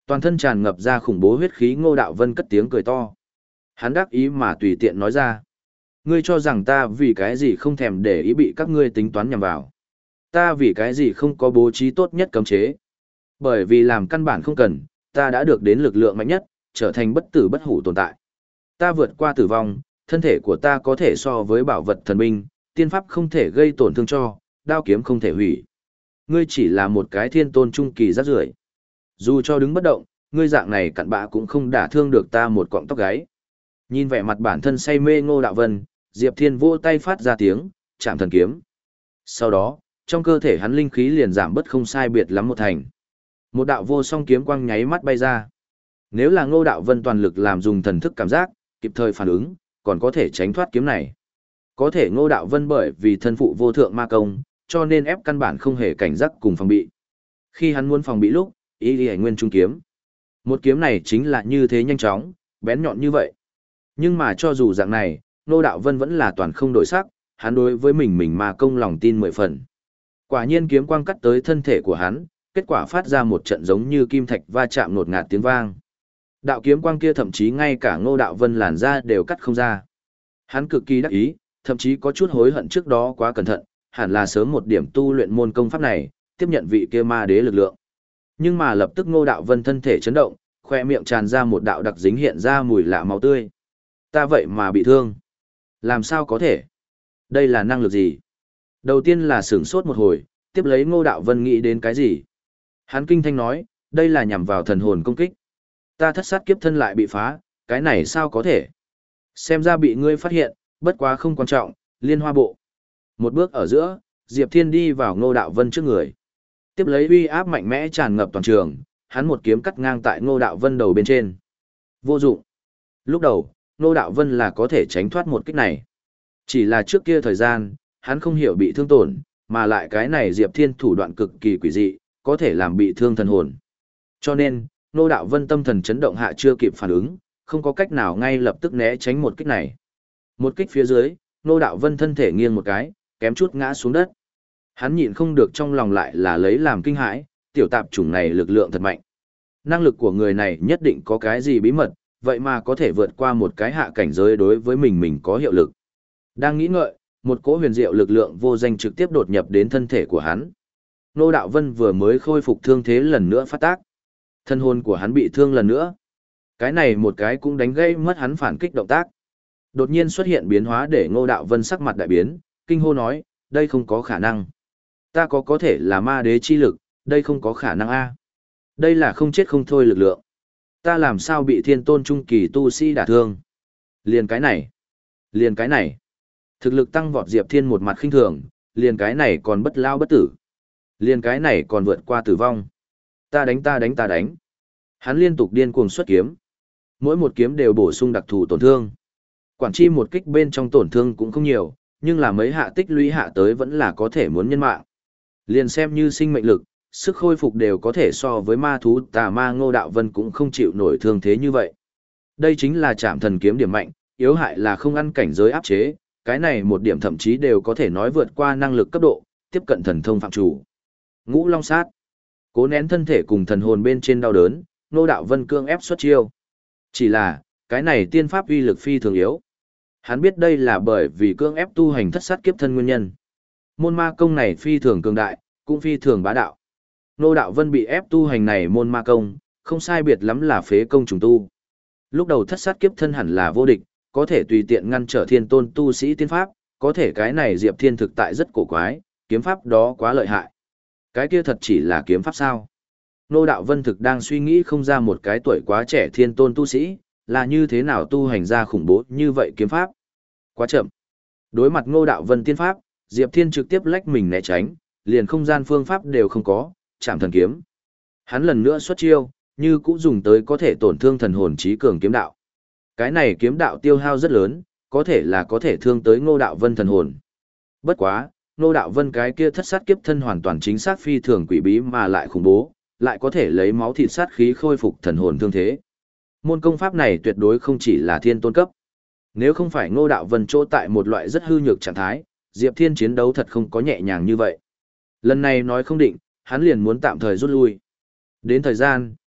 Toàn thân tràn ngập ra khủng bố huyết khí Ngô Đạo Vân cất tiếng cười to. Hắn đắc ý mà tùy tiện nói ra. Ngươi cho rằng ta vì cái gì không thèm để ý bị các ngươi tính toán nhằm vào. Ta vì cái gì không có bố trí tốt nhất cấm chế. Bởi vì làm căn bản không cần, ta đã được đến lực lượng mạnh nhất, trở thành bất tử bất hủ tồn tại. Ta vượt qua tử vong, thân thể của ta có thể so với bảo vật thần binh, tiên pháp không thể gây tổn thương cho, đao kiếm không thể hủy. Ngươi chỉ là một cái thiên tôn trung kỳ rác rưởi. Dù cho đứng bất động, ngươi dạng này cặn bã cũng không đả thương được ta một cọng tóc gáy. Nhìn vẻ mặt bản thân say mê Ngô Đạo Vân, Diệp Thiên vỗ tay phát ra tiếng, chạm thần kiếm. Sau đó, trong cơ thể hắn linh khí liền giảm bất không sai biệt lắm một thành. Một đạo vô song kiếm quang nháy mắt bay ra. Nếu là Ngô Đạo Vân toàn lực làm dùng thần thức cảm giác, kịp thời phản ứng, còn có thể tránh thoát kiếm này. Có thể Ngô Đạo Vân bởi vì thân phụ vô thượng ma công, cho nên ép căn bản không hề cảnh giác cùng phòng bị. Khi hắn muốn phòng bị lúc, ý đi nguyên trung kiếm. Một kiếm này chính là như thế nhanh chóng, bén nhọn như vậy. Nhưng mà cho dù dạng này, Ngô Đạo Vân vẫn là toàn không đổi sắc, hắn đối với mình mình ma công lòng tin mười phần. Quả nhiên kiếm quang cắt tới thân thể của hắn, kết quả phát ra một trận giống như kim thạch va chạm nột ngạt tiếng vang. Đạo kiếm quang kia thậm chí ngay cả Ngô Đạo Vân làn ra đều cắt không ra. Hắn cực kỳ đắc ý, thậm chí có chút hối hận trước đó quá cẩn thận, hẳn là sớm một điểm tu luyện môn công pháp này, tiếp nhận vị kia ma đế lực lượng. Nhưng mà lập tức Ngô Đạo Vân thân thể chấn động, khoe miệng tràn ra một đạo đặc dính hiện ra mùi lạ máu tươi. Ta vậy mà bị thương. Làm sao có thể? Đây là năng lực gì? Đầu tiên là sửng sốt một hồi, tiếp lấy Ngô Đạo Vân nghĩ đến cái gì? Hắn kinh thanh nói, đây là nhằm vào thần hồn công kích. Ta thất sát kiếp thân lại bị phá, cái này sao có thể? Xem ra bị ngươi phát hiện, bất quá không quan trọng, liên hoa bộ. Một bước ở giữa, Diệp Thiên đi vào Ngô Đạo Vân trước người. Tiếp lấy uy áp mạnh mẽ tràn ngập toàn trường, hắn một kiếm cắt ngang tại Ngô Đạo Vân đầu bên trên. Vô dụng. Lúc đầu, Ngô Đạo Vân là có thể tránh thoát một kích này. Chỉ là trước kia thời gian, hắn không hiểu bị thương tổn, mà lại cái này Diệp Thiên thủ đoạn cực kỳ quỷ dị, có thể làm bị thương thần hồn. Cho nên, Ngô Đạo Vân tâm thần chấn động hạ chưa kịp phản ứng, không có cách nào ngay lập tức né tránh một kích này. Một kích phía dưới, Ngô Đạo Vân thân thể nghiêng một cái, kém chút ngã xuống đất. Hắn nhịn không được trong lòng lại là lấy làm kinh hãi, tiểu tạp chủng này lực lượng thật mạnh. Năng lực của người này nhất định có cái gì bí mật, vậy mà có thể vượt qua một cái hạ cảnh giới đối với mình mình có hiệu lực. Đang nghĩ ngợi, một cỗ huyền diệu lực lượng vô danh trực tiếp đột nhập đến thân thể của hắn. Ngô Đạo Vân vừa mới khôi phục thương thế lần nữa phát tác. Thân hồn của hắn bị thương lần nữa. Cái này một cái cũng đánh gây mất hắn phản kích động tác. Đột nhiên xuất hiện biến hóa để Ngô Đạo Vân sắc mặt đại biến, kinh hô nói, đây không có khả năng. Ta có có thể là ma đế chi lực, đây không có khả năng a. Đây là không chết không thôi lực lượng. Ta làm sao bị thiên tôn trung kỳ tu sĩ đả thương? Liền cái này, liền cái này. Thực lực tăng vọt Diệp Thiên một mặt khinh thường, liền cái này còn bất lao bất tử. Liền cái này còn vượt qua tử vong. Ta đánh ta đánh ta đánh. Hắn liên tục điên cuồng xuất kiếm. Mỗi một kiếm đều bổ sung đặc thù tổn thương. Quản chi một kích bên trong tổn thương cũng không nhiều, nhưng là mấy hạ tích lũy hạ tới vẫn là có thể muốn nhân mạng. Liền xem như sinh mệnh lực, sức khôi phục đều có thể so với ma thú tà ma Ngô Đạo Vân cũng không chịu nổi thương thế như vậy. Đây chính là Trảm Thần kiếm điểm mạnh, yếu hại là không ăn cảnh giới áp chế, cái này một điểm thậm chí đều có thể nói vượt qua năng lực cấp độ, tiếp cận thần thông phạm chủ. Ngũ Long sát. Cố nén thân thể cùng thần hồn bên trên đau đớn, Ngô Đạo Vân cương ép xuất chiêu. Chỉ là, cái này tiên pháp uy lực phi thường yếu. Hắn biết đây là bởi vì cương ép tu hành thất sát kiếp thân nguyên nhân. Môn ma công này phi thường cường đại, cũng phi thường bá đạo. Ngô Đạo Vân bị ép tu hành này môn ma công, không sai biệt lắm là phế công trùng tu. Lúc đầu thất sát kiếp thân hẳn là vô địch, có thể tùy tiện ngăn trở thiên tôn tu sĩ tiên pháp, có thể cái này Diệp Thiên thực tại rất cổ quái, kiếm pháp đó quá lợi hại. Cái kia thật chỉ là kiếm pháp sao? Ngô Đạo Vân thực đang suy nghĩ không ra một cái tuổi quá trẻ thiên tôn tu sĩ, là như thế nào tu hành ra khủng bố như vậy kiếm pháp. Quá chậm. Đối mặt Ngô Đạo Vân tiên pháp, Diệp Thiên trực tiếp lách mình né tránh, liền không gian phương pháp đều không có, Trảm Thần kiếm. Hắn lần nữa xuất chiêu, như cũ dùng tới có thể tổn thương thần hồn trí cường kiếm đạo. Cái này kiếm đạo tiêu hao rất lớn, có thể là có thể thương tới Ngô Đạo Vân thần hồn. Bất quá, Ngô Đạo Vân cái kia thất sát kiếp thân hoàn toàn chính xác phi thường quỷ bí mà lại khủng bố, lại có thể lấy máu thịt sát khí khôi phục thần hồn thương thế. Môn công pháp này tuyệt đối không chỉ là thiên tôn cấp. Nếu không phải Ngô Đạo Vân chỗ tại một loại rất hư nhược trạng thái, Diệp Thiên chiến đấu thật không có nhẹ nhàng như vậy. Lần này nói không định, hắn liền muốn tạm thời rút lui. Đến thời gian,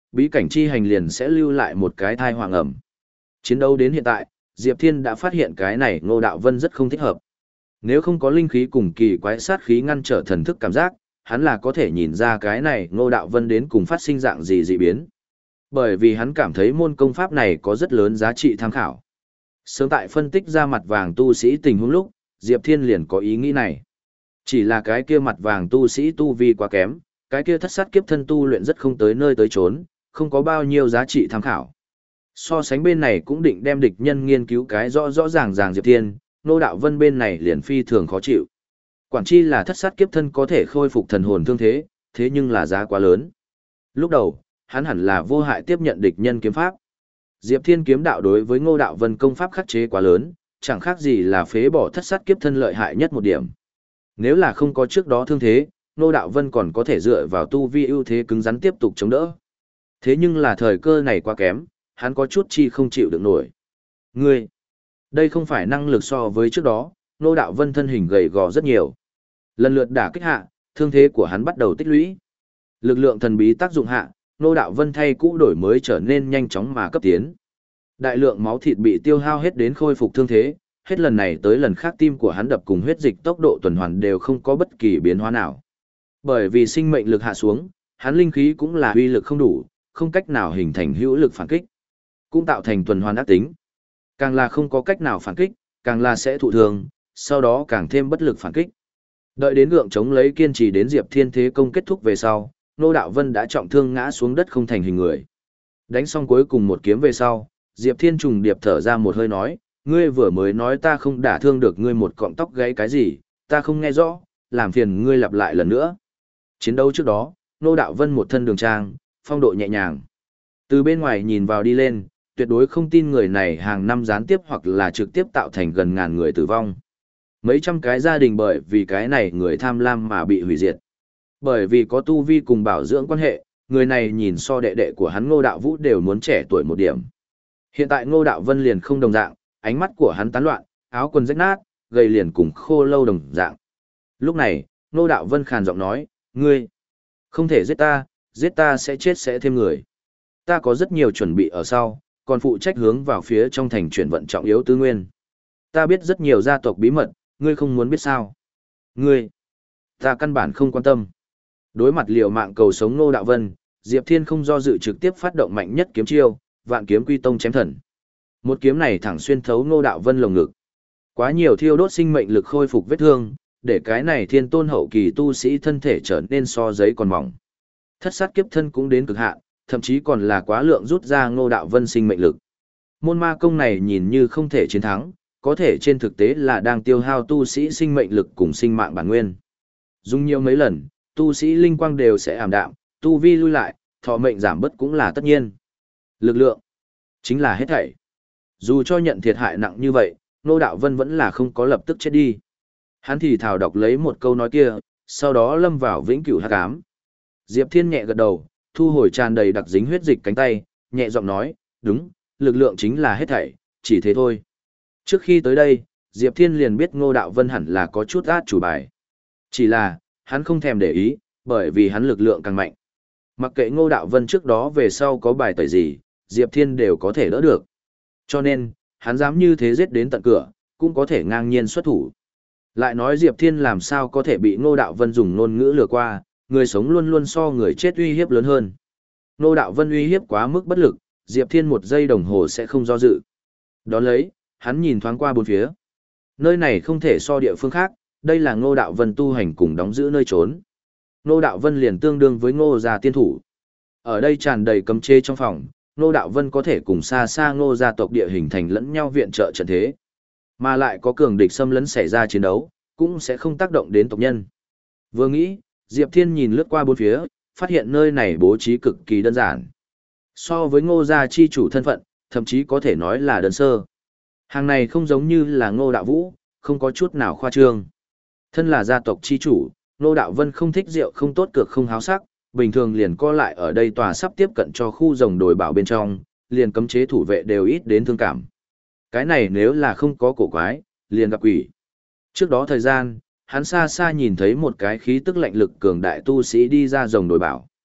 bí cảnh chi hành liền sẽ lưu lại một cái thai hoàng ẩm. Chiến đấu đến hiện tại, Diệp Thiên đã phát hiện cái này Ngô Đạo Vân rất không thích hợp. Nếu không có linh khí cùng kỳ quái sát khí ngăn trở thần thức cảm giác, hắn là có thể nhìn ra cái này Ngô Đạo Vân đến cùng phát sinh dạng gì dị biến. Bởi vì hắn cảm thấy môn công pháp này có rất lớn giá trị tham khảo. Sớm tại phân tích ra mặt vàng tu sĩ tình huống lúc, Diệp Thiên liền có ý nghĩ này. Chỉ là cái kia mặt vàng tu sĩ tu vi quá kém, cái kia thất sát kiếp thân tu luyện rất không tới nơi tới chốn, không có bao nhiêu giá trị tham khảo. So sánh bên này cũng định đem địch nhân nghiên cứu cái rõ rõ ràng ràng Diệp Thiên, Ngô Đạo Vân bên này liền phi thường khó chịu. Quản chi là thất sát kiếp thân có thể khôi phục thần hồn thương thế, thế nhưng là giá quá lớn. Lúc đầu, hắn hẳn là vô hại tiếp nhận địch nhân kiếm pháp. Diệp Thiên kiếm đạo đối với Ngô Đạo Vân công pháp khắc chế quá lớn, chẳng khác gì là phế bỏ thất sát kiếp thân lợi hại nhất một điểm. Nếu là không có trước đó thương thế, Ngô Đạo Vân còn có thể dựa vào tu vi ưu thế cứng rắn tiếp tục chống đỡ. Thế nhưng là thời cơ này quá kém, hắn có chút chi không chịu được nổi. Ngươi, đây không phải năng lực so với trước đó, Ngô Đạo Vân thân hình gầy gò rất nhiều. Lần lượt đả kích hạ, thương thế của hắn bắt đầu tích lũy. Lực lượng thần bí tác dụng hạ, Ngô Đạo Vân thay cũ đổi mới trở nên nhanh chóng mà cấp tiến. Đại lượng máu thịt bị tiêu hao hết đến khôi phục thương thế, hết lần này tới lần khác tim của hắn đập cùng huyết dịch tốc độ tuần hoàn đều không có bất kỳ biến hóa nào. Bởi vì sinh mệnh lực hạ xuống, hắn linh khí cũng là uy lực không đủ, không cách nào hình thành hữu lực phản kích, cũng tạo thành tuần hoàn ác tính. Càng là không có cách nào phản kích, càng là sẽ thụ thương, sau đó càng thêm bất lực phản kích. Đợi đến gượng chống lấy kiên trì đến Diệp Thiên thế công kết thúc về sau, Ngô Đạo Vân đã trọng thương ngã xuống đất không thành hình người. Đánh xong cuối cùng một kiếm về sau, Diệp Thiên trùng điệp thở ra một hơi nói, ngươi vừa mới nói ta không đả thương được ngươi một cọng tóc gáy cái gì, ta không nghe rõ, làm phiền ngươi lặp lại lần nữa. Chiến đấu trước đó, Ngô Đạo Vân một thân đường trang, phong độ nhẹ nhàng. Từ bên ngoài nhìn vào đi lên, tuyệt đối không tin người này hàng năm gián tiếp hoặc là trực tiếp tạo thành gần ngàn người tử vong. Mấy trăm cái gia đình bởi vì cái này người tham lam mà bị hủy diệt. Bởi vì có tu vi cùng bảo dưỡng quan hệ, người này nhìn so đệ đệ của hắn Ngô Đạo Vũ đều muốn trẻ tuổi một điểm. Hiện tại Ngô Đạo Vân liền không đồng dạng, ánh mắt của hắn tán loạn, áo quần rách nát, gầy liền cùng khô lâu đồng dạng. Lúc này, Ngô Đạo Vân khàn giọng nói, ngươi, không thể giết ta, giết ta sẽ chết sẽ thêm người. Ta có rất nhiều chuẩn bị ở sau, còn phụ trách hướng vào phía trong thành chuyển vận trọng yếu tư nguyên. Ta biết rất nhiều gia tộc bí mật, ngươi không muốn biết sao. Ngươi, ta căn bản không quan tâm. Đối mặt liều mạng cầu sống Ngô Đạo Vân, Diệp Thiên không do dự trực tiếp phát động mạnh nhất kiếm chiêu, Vạn Kiếm Quy Tông chém thần. Một kiếm này thẳng xuyên thấu Ngô Đạo Vân lồng ngực. Quá nhiều thiêu đốt sinh mệnh lực khôi phục vết thương, để cái này thiên tôn hậu kỳ tu sĩ thân thể trở nên so giấy còn mỏng. Thất sát kiếp thân cũng đến cực hạn, thậm chí còn là quá lượng rút ra Ngô Đạo Vân sinh mệnh lực. Môn ma công này nhìn như không thể chiến thắng, có thể trên thực tế là đang tiêu hao tu sĩ sinh mệnh lực cùng sinh mạng bản nguyên. Dùng nhiều mấy lần, tu sĩ linh quang đều sẽ ảm đạm, tu vi lui lại, thọ mệnh giảm bớt cũng là tất nhiên. Lực lượng chính là hết thảy. Dù cho nhận thiệt hại nặng như vậy, Ngô Đạo Vân vẫn là không có lập tức chết đi. Hắn thì thào đọc lấy một câu nói kia, sau đó lâm vào vĩnh cửu hắc ám. Diệp Thiên nhẹ gật đầu, thu hồi tràn đầy đặc dính huyết dịch cánh tay, nhẹ giọng nói, đúng, lực lượng chính là hết thảy, chỉ thế thôi. Trước khi tới đây, Diệp Thiên liền biết Ngô Đạo Vân hẳn là có chút át chủ bài. Chỉ là, hắn không thèm để ý, bởi vì hắn lực lượng càng mạnh. Mặc kệ Ngô Đạo Vân trước đó về sau có bài tẩy gì, Diệp Thiên đều có thể đỡ được. Cho nên, hắn dám như thế giết đến tận cửa, cũng có thể ngang nhiên xuất thủ. Lại nói Diệp Thiên làm sao có thể bị Ngô Đạo Vân dùng ngôn ngữ lừa qua, người sống luôn luôn so người chết uy hiếp lớn hơn. Ngô Đạo Vân uy hiếp quá mức bất lực, Diệp Thiên một giây đồng hồ sẽ không do dự. Đón lấy, hắn nhìn thoáng qua bốn phía. Nơi này không thể so địa phương khác, đây là Ngô Đạo Vân tu hành cùng đóng giữ nơi trốn. Ngô Đạo Vân liền tương đương với Ngô gia tiên thủ. Ở đây tràn đầy cấm chế trong phòng, Ngô Đạo Vân có thể cùng xa xa Ngô gia tộc địa hình thành lẫn nhau viện trợ trận thế. Mà lại có cường địch xâm lấn xảy ra chiến đấu, cũng sẽ không tác động đến tộc nhân. Vừa nghĩ, Diệp Thiên nhìn lướt qua bốn phía, phát hiện nơi này bố trí cực kỳ đơn giản. So với Ngô gia chi chủ thân phận, thậm chí có thể nói là đơn sơ. Hàng này không giống như là Ngô Đạo Vũ, không có chút nào khoa trương. Thân là gia tộc chi chủ, Ngô Đạo Vân không thích rượu không tốt cược không háo sắc, bình thường liền co lại ở đây tòa sắp tiếp cận cho khu rồng đồi bảo bên trong, liền cấm chế thủ vệ đều ít đến thương cảm. Cái này nếu là không có cổ quái, liền gặp quỷ. Trước đó thời gian, hắn xa xa nhìn thấy một cái khí tức lạnh lực cường đại tu sĩ đi ra rồng đồi bảo.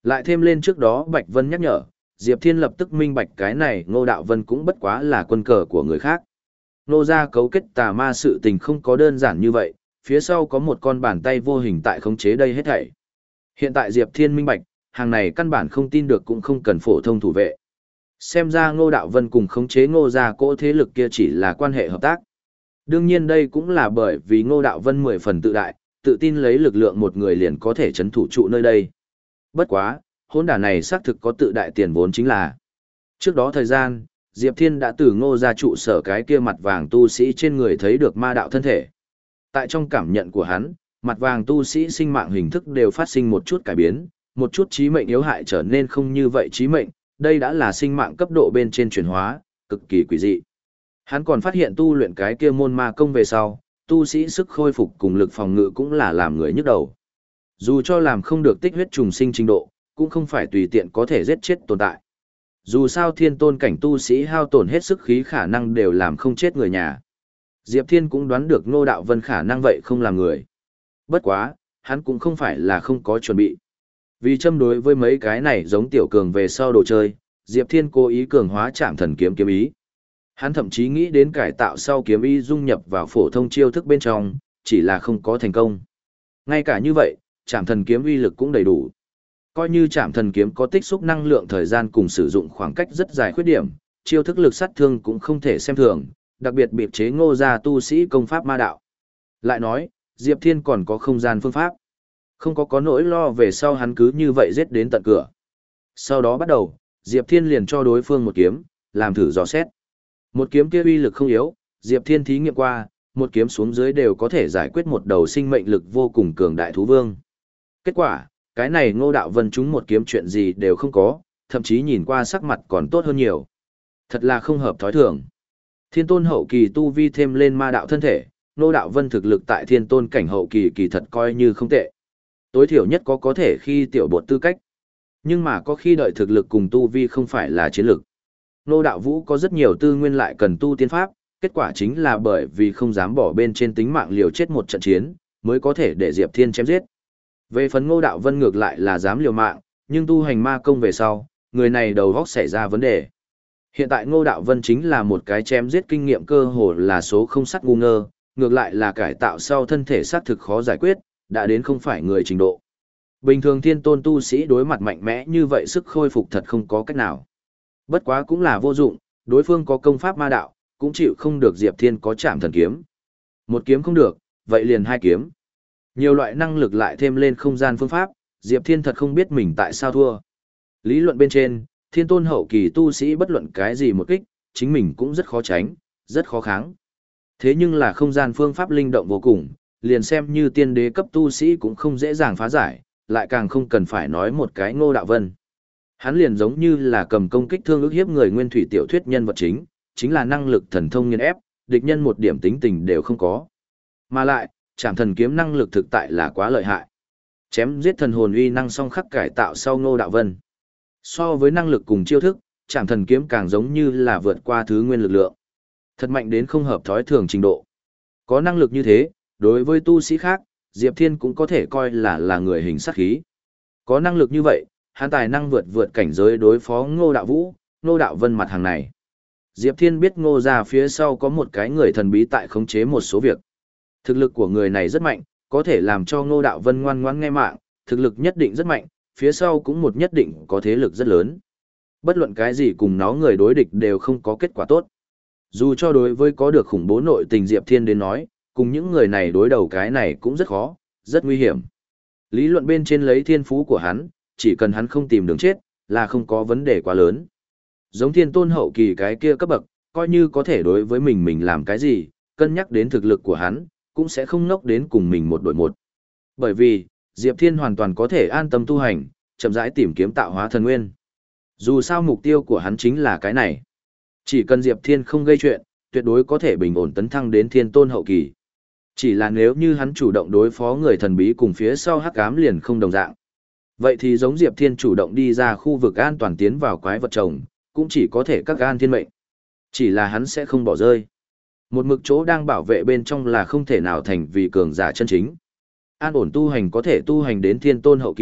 Lại thêm lên trước đó Bạch Vân nhắc nhở, Diệp Thiên lập tức minh bạch cái này Ngô Đạo Vân cũng bất quá là quân cờ của người khác. Nô gia cấu kết tà ma sự tình không có đơn giản như vậy, phía sau có một con bàn tay vô hình tại khống chế đây hết thảy. Hiện tại Diệp Thiên minh bạch, hàng này căn bản không tin được cũng không cần phổ thông thủ vệ. Xem ra Ngô Đạo Vân cùng khống chế Ngô gia cỗ thế lực kia chỉ là quan hệ hợp tác. Đương nhiên đây cũng là bởi vì Ngô Đạo Vân mười phần tự đại, tự tin lấy lực lượng một người liền có thể chấn thủ trụ nơi đây. Bất quá, hỗn đản này xác thực có tự đại tiền vốn chính là. Trước đó thời gian, Diệp Thiên đã từ Ngô gia trụ sở cái kia mặt vàng tu sĩ trên người thấy được ma đạo thân thể. Tại trong cảm nhận của hắn, mặt vàng tu sĩ sinh mạng hình thức đều phát sinh một chút cải biến, một chút chí mệnh yếu hại trở nên không như vậy chí mệnh, đây đã là sinh mạng cấp độ bên trên chuyển hóa, cực kỳ quỷ dị. Hắn còn phát hiện tu luyện cái kia môn ma công về sau, tu sĩ sức khôi phục cùng lực phòng ngự cũng là làm người nhức đầu. Dù cho làm không được tích huyết trùng sinh trình độ, cũng không phải tùy tiện có thể giết chết tồn tại. Dù sao thiên tôn cảnh tu sĩ hao tổn hết sức khí khả năng đều làm không chết người nhà. Diệp Thiên cũng đoán được Ngô Đạo Vân khả năng vậy không làm người. Bất quá, hắn cũng không phải là không có chuẩn bị. Vì châm đối với mấy cái này giống tiểu cường về sau đồ chơi, Diệp Thiên cố ý cường hóa Trảm Thần kiếm kiếm ý. Hắn thậm chí nghĩ đến cải tạo sau kiếm ý dung nhập vào phổ thông chiêu thức bên trong, chỉ là không có thành công. Ngay cả như vậy, Trảm Thần kiếm uy lực cũng đầy đủ. Coi như Trảm Thần kiếm có tích xúc năng lượng thời gian cùng sử dụng khoảng cách rất dài khuyết điểm, chiêu thức lực sát thương cũng không thể xem thường, đặc biệt biệt chế Ngô gia tu sĩ công pháp ma đạo. Lại nói, Diệp Thiên còn có không gian phương pháp. Không có có nỗi lo về sau hắn cứ như vậy giết đến tận cửa. Sau đó bắt đầu, Diệp Thiên liền cho đối phương một kiếm, làm thử dò xét. Một kiếm kia uy lực không yếu, Diệp Thiên thí nghiệm qua, một kiếm xuống dưới đều có thể giải quyết một đầu sinh mệnh lực vô cùng cường đại thú vương. Kết quả, cái này Ngô Đạo Vân chúng một kiếm chuyện gì đều không có, thậm chí nhìn qua sắc mặt còn tốt hơn nhiều. Thật là không hợp thói thường. Thiên tôn hậu kỳ tu vi thêm lên ma đạo thân thể, Ngô Đạo Vân thực lực tại thiên tôn cảnh hậu kỳ kỳ thật coi như không tệ. Tối thiểu nhất có có thể khi tiểu bột tư cách. Nhưng mà có khi đợi thực lực cùng tu vi không phải là chiến lực. Ngô Đạo Vũ có rất nhiều tư nguyên lại cần tu tiên pháp, kết quả chính là bởi vì không dám bỏ bên trên tính mạng liều chết một trận chiến, mới có thể để Diệp Thiên chém giết. Về phần Ngô Đạo Vân ngược lại là dám liều mạng, nhưng tu hành ma công về sau, người này đầu góc xảy ra vấn đề. Hiện tại Ngô Đạo Vân chính là một cái chém giết kinh nghiệm cơ hồ là số không sắt ngu ngơ, ngược lại là cải tạo sau thân thể xác thực khó giải quyết, đã đến không phải người trình độ. Bình thường thiên tôn tu sĩ đối mặt mạnh mẽ như vậy sức khôi phục thật không có cách nào. Bất quá cũng là vô dụng, đối phương có công pháp ma đạo, cũng chịu không được Diệp Thiên có Trảm Thần kiếm. Một kiếm không được, vậy liền hai kiếm. Nhiều loại năng lực lại thêm lên không gian phương pháp, Diệp Thiên thật không biết mình tại sao thua. Lý luận bên trên, thiên tôn hậu kỳ tu sĩ bất luận cái gì một kích, chính mình cũng rất khó tránh, rất khó kháng. Thế nhưng là không gian phương pháp linh động vô cùng, liền xem như tiên đế cấp tu sĩ cũng không dễ dàng phá giải, lại càng không cần phải nói một cái Ngô Đạo Vân. Hắn liền giống như là cầm công kích thương ức hiếp người nguyên thủy tiểu thuyết nhân vật chính, chính là năng lực thần thông nghiền ép, địch nhân một điểm tính tình đều không có. Mà lại, Trảm Thần kiếm năng lực thực tại là quá lợi hại. Chém giết thần hồn uy năng song khắc cải tạo sau Ngô Đạo Vân. So với năng lực cùng chiêu thức, Trảm Thần kiếm càng giống như là vượt qua thứ nguyên lực lượng. Thật mạnh đến không hợp thói thường trình độ. Có năng lực như thế, đối với tu sĩ khác, Diệp Thiên cũng có thể coi là là người hình sát khí. Có năng lực như vậy, hắn tài năng vượt vượt cảnh giới đối phó Ngô Đạo Vũ, Ngô Đạo Vân mặt hàng này. Diệp Thiên biết Ngô gia phía sau có một cái người thần bí tại khống chế một số việc. Thực lực của người này rất mạnh, có thể làm cho Ngô Đạo Vân ngoan ngoãn nghe mạng, thực lực nhất định rất mạnh, phía sau cũng một nhất định có thế lực rất lớn. Bất luận cái gì cùng nó người đối địch đều không có kết quả tốt. Dù cho đối với có được khủng bố nội tình Diệp Thiên đến nói, cùng những người này đối đầu cái này cũng rất khó, rất nguy hiểm. Lý luận bên trên lấy thiên phú của hắn, chỉ cần hắn không tìm đường chết, là không có vấn đề quá lớn. Giống thiên tôn hậu kỳ cái kia cấp bậc, coi như có thể đối với mình mình làm cái gì, cân nhắc đến thực lực của hắn, cũng sẽ không ngốc đến cùng mình một đội một. Bởi vì, Diệp Thiên hoàn toàn có thể an tâm tu hành, chậm rãi tìm kiếm tạo hóa thần nguyên. Dù sao mục tiêu của hắn chính là cái này. Chỉ cần Diệp Thiên không gây chuyện, tuyệt đối có thể bình ổn tấn thăng đến thiên tôn hậu kỳ. Chỉ là nếu như hắn chủ động đối phó người thần bí cùng phía sau hắc ám liền không đồng dạng. Vậy thì giống Diệp Thiên chủ động đi ra khu vực an toàn tiến vào quái vật chồng, cũng chỉ có thể các gan thiên mệnh. Chỉ là hắn sẽ không bỏ rơi. Một mực chỗ đang bảo vệ bên trong là không thể nào thành vì cường giả chân chính. An ổn tu hành có thể tu hành đến thiên tôn hậu kỳ,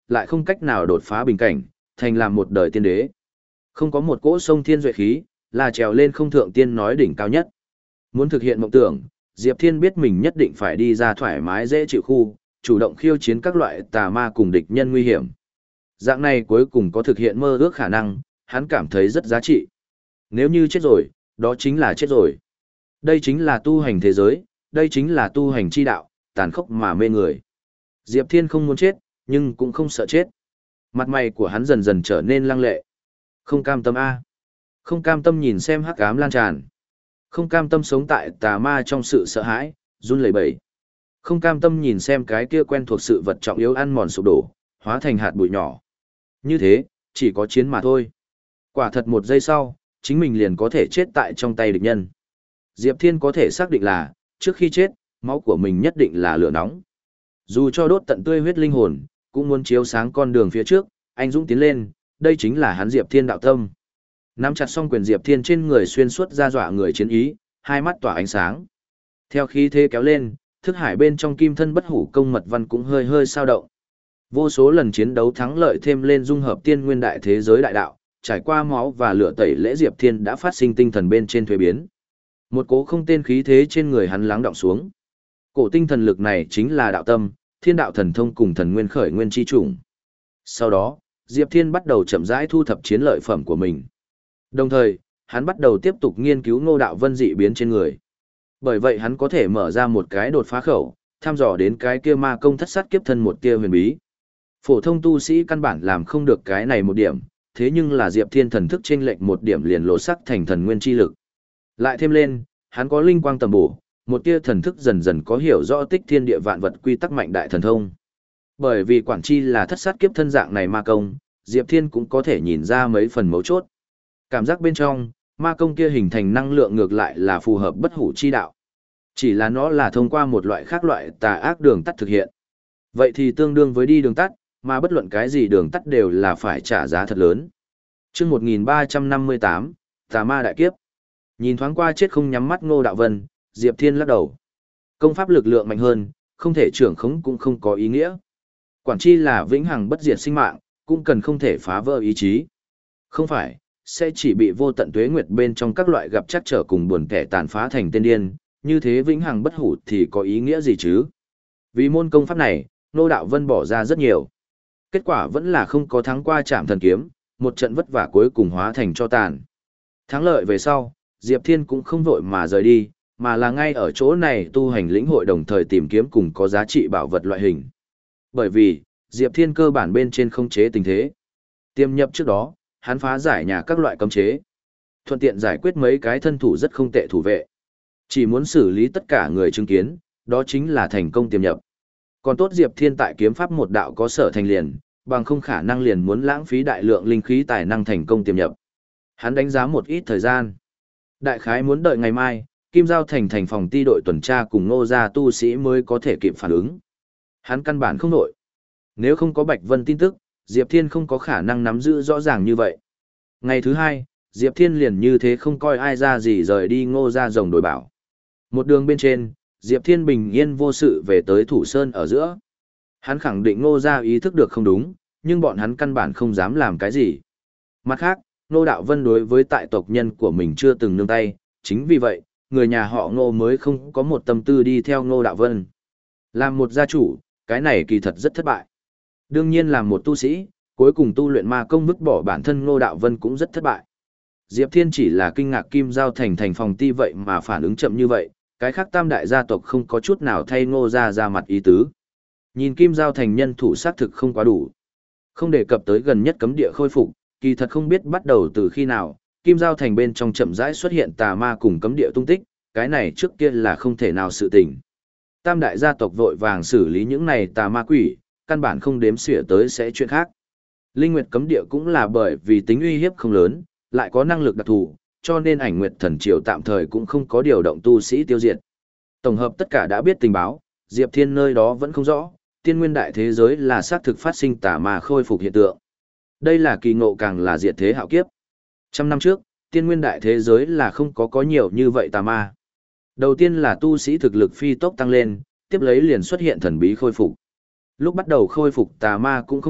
lại không cách nào đột phá bình cảnh, thành làm một đời tiên đế. Không có một cỗ sông thiên duệ khí, là trèo lên không thượng tiên nói đỉnh cao nhất. Muốn thực hiện mộng tưởng, Diệp Thiên biết mình nhất định phải đi ra thoải mái dễ chịu khu, chủ động khiêu chiến các loại tà ma cùng địch nhân nguy hiểm. Dạng này cuối cùng có thực hiện mơ ước khả năng, hắn cảm thấy rất giá trị. Nếu như chết rồi, đó chính là chết rồi. Đây chính là tu hành thế giới, đây chính là tu hành chi đạo, tàn khốc mà mê người. Diệp Thiên không muốn chết, nhưng cũng không sợ chết. Mặt mày của hắn dần dần trở nên lăng lệ. Không cam tâm a. Không cam tâm nhìn xem hắc ám lan tràn. Không cam tâm sống tại tà ma trong sự sợ hãi, run lẩy bẩy. Không cam tâm nhìn xem cái kia quen thuộc sự vật trọng yếu ăn mòn sụp đổ, hóa thành hạt bụi nhỏ. Như thế, chỉ có chiến mà thôi. Quả thật một giây sau, chính mình liền có thể chết tại trong tay địch nhân. Diệp Thiên có thể xác định là, trước khi chết, máu của mình nhất định là lửa nóng. Dù cho đốt tận tươi huyết linh hồn, cũng muốn chiếu sáng con đường phía trước, anh dũng tiến lên, đây chính là hắn Diệp Thiên đạo tâm. Nắm chặt song quyền Diệp Thiên trên người xuyên suốt ra dọa người chiến ý, hai mắt tỏa ánh sáng. Theo khí thế kéo lên, thức hải bên trong kim thân bất hủ công mật văn cũng hơi hơi sao động. Vô số lần chiến đấu thắng lợi thêm lên dung hợp tiên nguyên đại thế giới đại đạo, trải qua máu và lửa tẩy lễ Diệp Thiên đã phát sinh tinh thần bên trên thuế biến. Một cố không tên khí thế trên người hắn lắng đọng xuống. Cổ tinh thần lực này chính là đạo tâm, thiên đạo thần thông cùng thần nguyên khởi nguyên chi chủng. Sau đó, Diệp Thiên bắt đầu chậm rãi thu thập chiến lợi phẩm của mình. Đồng thời, hắn bắt đầu tiếp tục nghiên cứu Ngô Đạo Vân dị biến trên người. Bởi vậy hắn có thể mở ra một cái đột phá khẩu, thăm dò đến cái kia ma công thất sát kiếp thân một tia huyền bí. Phổ thông tu sĩ căn bản làm không được cái này một điểm, thế nhưng là Diệp Thiên thần thức chênh lệch một điểm liền lộ sắc thành thần nguyên chi lực. Lại thêm lên, hắn có linh quang tầm bổ, một tia thần thức dần dần có hiểu rõ tích thiên địa vạn vật quy tắc mạnh đại thần thông. Bởi vì quản chi là thất sát kiếp thân dạng này ma công, Diệp Thiên cũng có thể nhìn ra mấy phần mấu chốt. Cảm giác bên trong, ma công kia hình thành năng lượng ngược lại là phù hợp bất hủ chi đạo. Chỉ là nó là thông qua một loại khác loại tà ác đường tắt thực hiện. Vậy thì tương đương với đi đường tắt, mà bất luận cái gì đường tắt đều là phải trả giá thật lớn. Chương một nghìn ba trăm năm mươi tám, Tà ma đại kiếp. Nhìn thoáng qua chết không nhắm mắt Ngô Đạo Vân, Diệp Thiên lắc đầu. Công pháp lực lượng mạnh hơn, không thể trưởng khống cũng không có ý nghĩa. Quản chi là vĩnh hằng bất diệt sinh mạng, cũng cần không thể phá vỡ ý chí. Không phải, sẽ chỉ bị vô tận tuế nguyệt bên trong các loại gặp chắc trở cùng buồn kẻ tàn phá thành tên điên, như thế vĩnh hằng bất hủ thì có ý nghĩa gì chứ? Vì môn công pháp này, Ngô Đạo Vân bỏ ra rất nhiều. Kết quả vẫn là không có thắng qua Trảm Thần Kiếm, một trận vất vả cuối cùng hóa thành cho tàn. Thắng lợi về sau, Diệp Thiên cũng không vội mà rời đi, mà là ngay ở chỗ này tu hành lĩnh hội đồng thời tìm kiếm cùng có giá trị bảo vật loại hình. Bởi vì, Diệp Thiên cơ bản bên trên không chế tình thế. Tiêm nhập trước đó, hắn phá giải nhà các loại cấm chế. Thuận tiện giải quyết mấy cái thân thủ rất không tệ thủ vệ. Chỉ muốn xử lý tất cả người chứng kiến, đó chính là thành công tiêm nhập. Còn tốt Diệp Thiên tại kiếm pháp một đạo có sở thành liền, bằng không khả năng liền muốn lãng phí đại lượng linh khí tài năng thành công tiêm nhập. Hắn đánh giá một ít thời gian. Đại khái muốn đợi ngày mai, Kim Giao Thành thành phòng ti đội tuần tra cùng Ngô gia tu sĩ mới có thể kịp phản ứng. Hắn căn bản không nổi. Nếu không có Bạch Vân tin tức, Diệp Thiên không có khả năng nắm giữ rõ ràng như vậy. Ngày thứ hai, Diệp Thiên liền như thế không coi ai ra gì rời đi Ngô gia rồng đổi bảo. Một đường bên trên, Diệp Thiên bình yên vô sự về tới Thủ Sơn ở giữa. Hắn khẳng định Ngô gia ý thức được không đúng, nhưng bọn hắn căn bản không dám làm cái gì. Mặt khác, Ngô Đạo Vân đối với tại tộc nhân của mình chưa từng nương tay, chính vì vậy, người nhà họ Ngô mới không có một tâm tư đi theo Ngô Đạo Vân. Làm một gia chủ, cái này kỳ thật rất thất bại. Đương nhiên làm một tu sĩ, cuối cùng tu luyện ma công vứt bỏ bản thân Ngô Đạo Vân cũng rất thất bại. Diệp Thiên chỉ là kinh ngạc Kim Giao Thành thành phòng ti vậy mà phản ứng chậm như vậy, cái khác tam đại gia tộc không có chút nào thay Ngô gia ra mặt ý tứ. Nhìn Kim Giao Thành nhân thủ xác thực không quá đủ. Không đề cập tới gần nhất cấm địa khôi phục, kỳ thật không biết bắt đầu từ khi nào, Kim Giao Thành bên trong chậm rãi xuất hiện tà ma cùng cấm địa tung tích, cái này trước kia là không thể nào sự tình. Tam đại gia tộc vội vàng xử lý những này tà ma quỷ, căn bản không đếm xỉa tới sẽ chuyện khác. Linh Nguyệt cấm địa cũng là bởi vì tính uy hiếp không lớn, lại có năng lực đặc thù, cho nên Ảnh Nguyệt Thần Triều tạm thời cũng không có điều động tu sĩ tiêu diệt. Tổng hợp tất cả đã biết tình báo, Diệp Thiên nơi đó vẫn không rõ, tiên nguyên đại thế giới là xác thực phát sinh tà ma khôi phục hiện tượng. Đây là kỳ ngộ càng là diệt thế hạo kiếp. Trăm năm trước, tiên nguyên đại thế giới là không có có nhiều như vậy tà ma. Đầu tiên là tu sĩ thực lực phi tốc tăng lên, tiếp lấy liền xuất hiện thần bí khôi phục. Lúc bắt đầu khôi phục tà ma cũng không mạnh,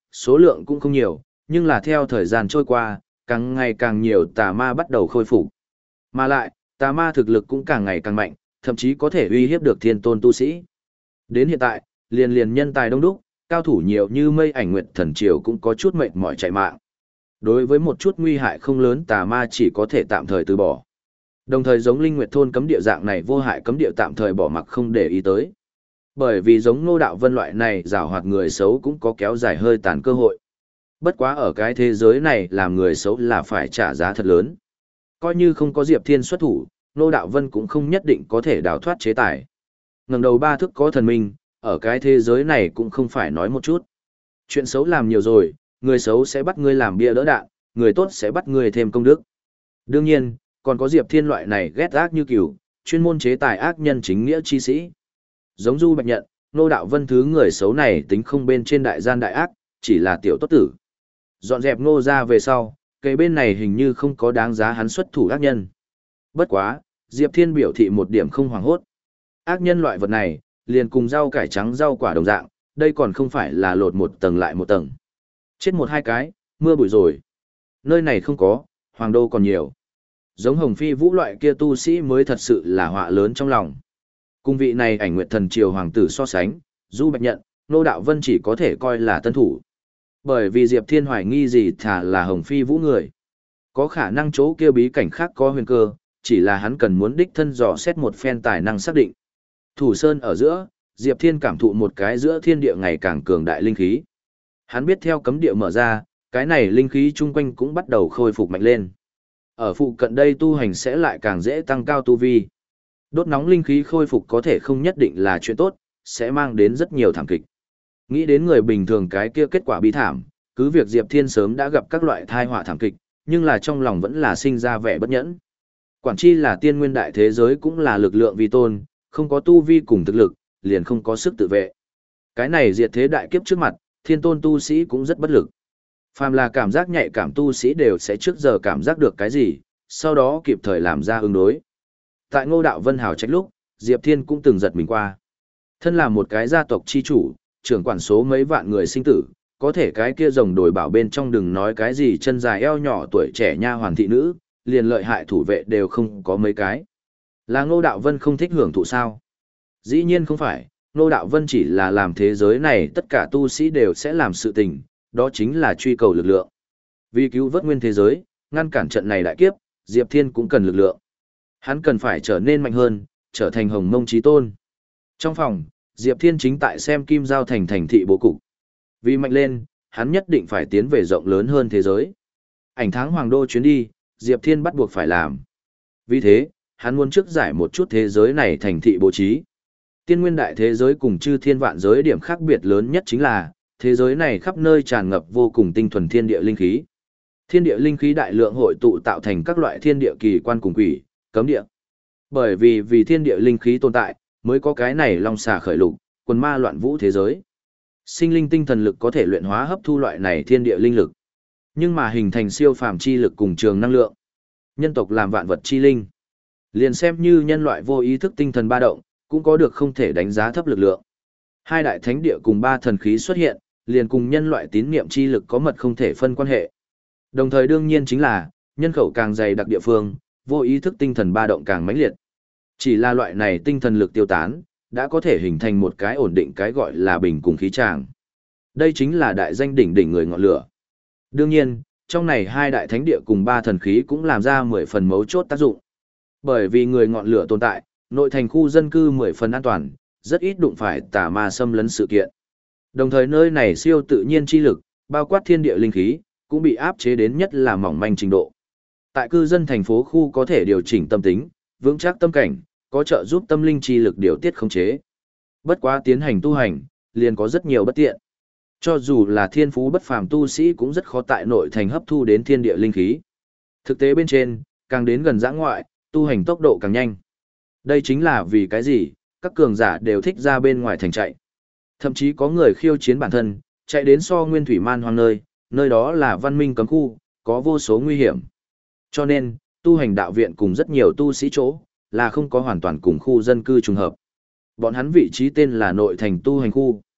số lượng cũng không nhiều, nhưng là theo thời gian trôi qua, càng ngày càng nhiều tà ma bắt đầu khôi phục. Mà lại, tà ma thực lực cũng càng ngày càng mạnh, thậm chí có thể uy hiếp được thiên tôn tu sĩ. Đến hiện tại, liền liền nhân tài đông đúc, cao thủ nhiều như mây, Ảnh Nguyệt Thần Triều cũng có chút mệt mỏi chạy mạng. Đối với một chút nguy hại không lớn, tà ma chỉ có thể tạm thời từ bỏ. Đồng thời giống Linh Nguyệt thôn cấm địa dạng này vô hại cấm địa tạm thời bỏ mặc không để ý tới. Bởi vì giống Ngô Đạo Vân loại này giảo hoạt người xấu cũng có kéo dài hơi tàn cơ hội. Bất quá ở cái thế giới này làm người xấu là phải trả giá thật lớn. Coi như không có Diệp Thiên xuất thủ, Ngô Đạo Vân cũng không nhất định có thể đào thoát chế tài. Ngẩng đầu ba thức có thần minh, ở cái thế giới này cũng không phải nói một chút. Chuyện xấu làm nhiều rồi, người xấu sẽ bắt ngươi làm bia đỡ đạn, người tốt sẽ bắt ngươi thêm công đức. Đương nhiên, còn có Diệp Thiên loại này ghét ác như cừu, chuyên môn chế tài ác nhân chính nghĩa chi sĩ. Giống Du Bạch Nhận, Ngô Đạo Vân thứ người xấu này tính không bên trên đại gian đại ác, chỉ là tiểu tốt tử. Dọn dẹp Ngô ra về sau, cây bên này hình như không có đáng giá hắn xuất thủ ác nhân. Bất quá, Diệp Thiên biểu thị một điểm không hoảng hốt. Ác nhân loại vật này, liền cùng rau cải trắng rau quả đồng dạng, đây còn không phải là lột một tầng lại một tầng. Chết một hai cái, mưa bụi rồi. Nơi này không có, Hoàng Đô còn nhiều. Giống Hồng Phi Vũ loại kia tu sĩ mới thật sự là họa lớn trong lòng. Cung vị này Ảnh Nguyệt Thần Triều hoàng tử so sánh, Du Bạch Nhận, Ngô Đạo Vân chỉ có thể coi là tân thủ. Bởi vì Diệp Thiên hoài nghi gì thà là Hồng Phi Vũ người. Có khả năng chỗ kia bí cảnh khác có huyền cơ, chỉ là hắn cần muốn đích thân dò xét một phen tài năng xác định. Thủ sơn ở giữa, Diệp Thiên cảm thụ một cái giữa thiên địa ngày càng cường đại linh khí. Hắn biết theo cấm địa mở ra, cái này linh khí chung quanh cũng bắt đầu khôi phục mạnh lên. Ở phụ cận đây tu hành sẽ lại càng dễ tăng cao tu vi. Đốt nóng linh khí khôi phục có thể không nhất định là chuyện tốt, sẽ mang đến rất nhiều thảm kịch. Nghĩ đến người bình thường cái kia kết quả bi thảm, cứ việc Diệp Thiên sớm đã gặp các loại thai họa thảm kịch, nhưng là trong lòng vẫn là sinh ra vẻ bất nhẫn. Quản chi là tiên nguyên đại thế giới cũng là lực lượng vi tôn, không có tu vi cùng thực lực, liền không có sức tự vệ. Cái này diệt thế đại kiếp trước mặt, thiên tôn tu sĩ cũng rất bất lực. Phàm là cảm giác nhạy cảm tu sĩ đều sẽ trước giờ cảm giác được cái gì, sau đó kịp thời làm ra ứng đối. Tại Ngô Đạo Vân hào trách lúc, Diệp Thiên cũng từng giật mình qua. Thân là một cái gia tộc chi chủ, trưởng quản số mấy vạn người sinh tử, có thể cái kia rồng đồi bảo bên trong đừng nói cái gì chân dài eo nhỏ tuổi trẻ nha hoàn thị nữ, liền lợi hại thủ vệ đều không có mấy cái. Là Ngô Đạo Vân không thích hưởng thụ sao? Dĩ nhiên không phải, Ngô Đạo Vân chỉ là làm thế giới này tất cả tu sĩ đều sẽ làm sự tình, đó chính là truy cầu lực lượng. Vì cứu vớt nguyên thế giới, ngăn cản trận này đại kiếp, Diệp Thiên cũng cần lực lượng. Hắn cần phải trở nên mạnh hơn, trở thành hồng mông chí tôn. Trong phòng, Diệp Thiên chính tại xem Kim Giao thành thành thị bố cục. Vì mạnh lên, hắn nhất định phải tiến về rộng lớn hơn thế giới. Ảnh tháng Hoàng Đô chuyến đi, Diệp Thiên bắt buộc phải làm. Vì thế, hắn muốn trước giải một chút thế giới này thành thị bố trí. Tiên nguyên đại thế giới cùng chư thiên vạn giới điểm khác biệt lớn nhất chính là, thế giới này khắp nơi tràn ngập vô cùng tinh thuần thiên địa linh khí. Thiên địa linh khí đại lượng hội tụ tạo thành các loại thiên địa kỳ quan cùng quỷ, cấm địa. Bởi vì vì thiên địa linh khí tồn tại, mới có cái này long xà khởi lục, quần ma loạn vũ thế giới. Sinh linh tinh thần lực có thể luyện hóa hấp thu loại này thiên địa linh lực. Nhưng mà hình thành siêu phàm chi lực cùng trường năng lượng. Nhân tộc làm vạn vật chi linh. Liền xem như nhân loại vô ý thức tinh thần ba động, cũng có được không thể đánh giá thấp lực lượng. Hai đại thánh địa cùng ba thần khí xuất hiện, liền cùng nhân loại tín niệm chi lực có mật không thể phân quan hệ. Đồng thời đương nhiên chính là, nhân khẩu càng dày đặc địa phương, vô ý thức tinh thần ba động càng mãnh liệt. Chỉ là loại này tinh thần lực tiêu tán, đã có thể hình thành một cái ổn định cái gọi là bình cùng khí tràng. Đây chính là đại danh đỉnh đỉnh người ngọn lửa. Đương nhiên, trong này hai đại thánh địa cùng ba thần khí cũng làm ra mười phần mấu chốt tác dụng. Bởi vì người ngọn lửa tồn tại, nội thành khu dân cư mười phần an toàn, rất ít đụng phải tà ma xâm lấn sự kiện. Đồng thời nơi này siêu tự nhiên chi lực, bao quát thiên địa linh khí, cũng bị áp chế đến nhất là mỏng manh trình độ. Tại cư dân thành phố khu có thể điều chỉnh tâm tính, vững chắc tâm cảnh, có trợ giúp tâm linh chi lực điều tiết khống chế. Bất quá tiến hành tu hành, liền có rất nhiều bất tiện. Cho dù là thiên phú bất phàm tu sĩ cũng rất khó tại nội thành hấp thu đến thiên địa linh khí. Thực tế bên trên, càng đến gần dã ngoại, tu hành tốc độ càng nhanh. Đây chính là vì cái gì, các cường giả đều thích ra bên ngoài thành chạy. Thậm chí có người khiêu chiến bản thân, chạy đến so nguyên thủy man hoang nơi, nơi đó là văn minh cấm khu, có vô số nguy hiểm. Cho nên, tu hành đạo viện cùng rất nhiều tu sĩ chỗ, là không có hoàn toàn cùng khu dân cư trùng hợp. Bọn hắn vị trí tên là nội thành tu hành khu.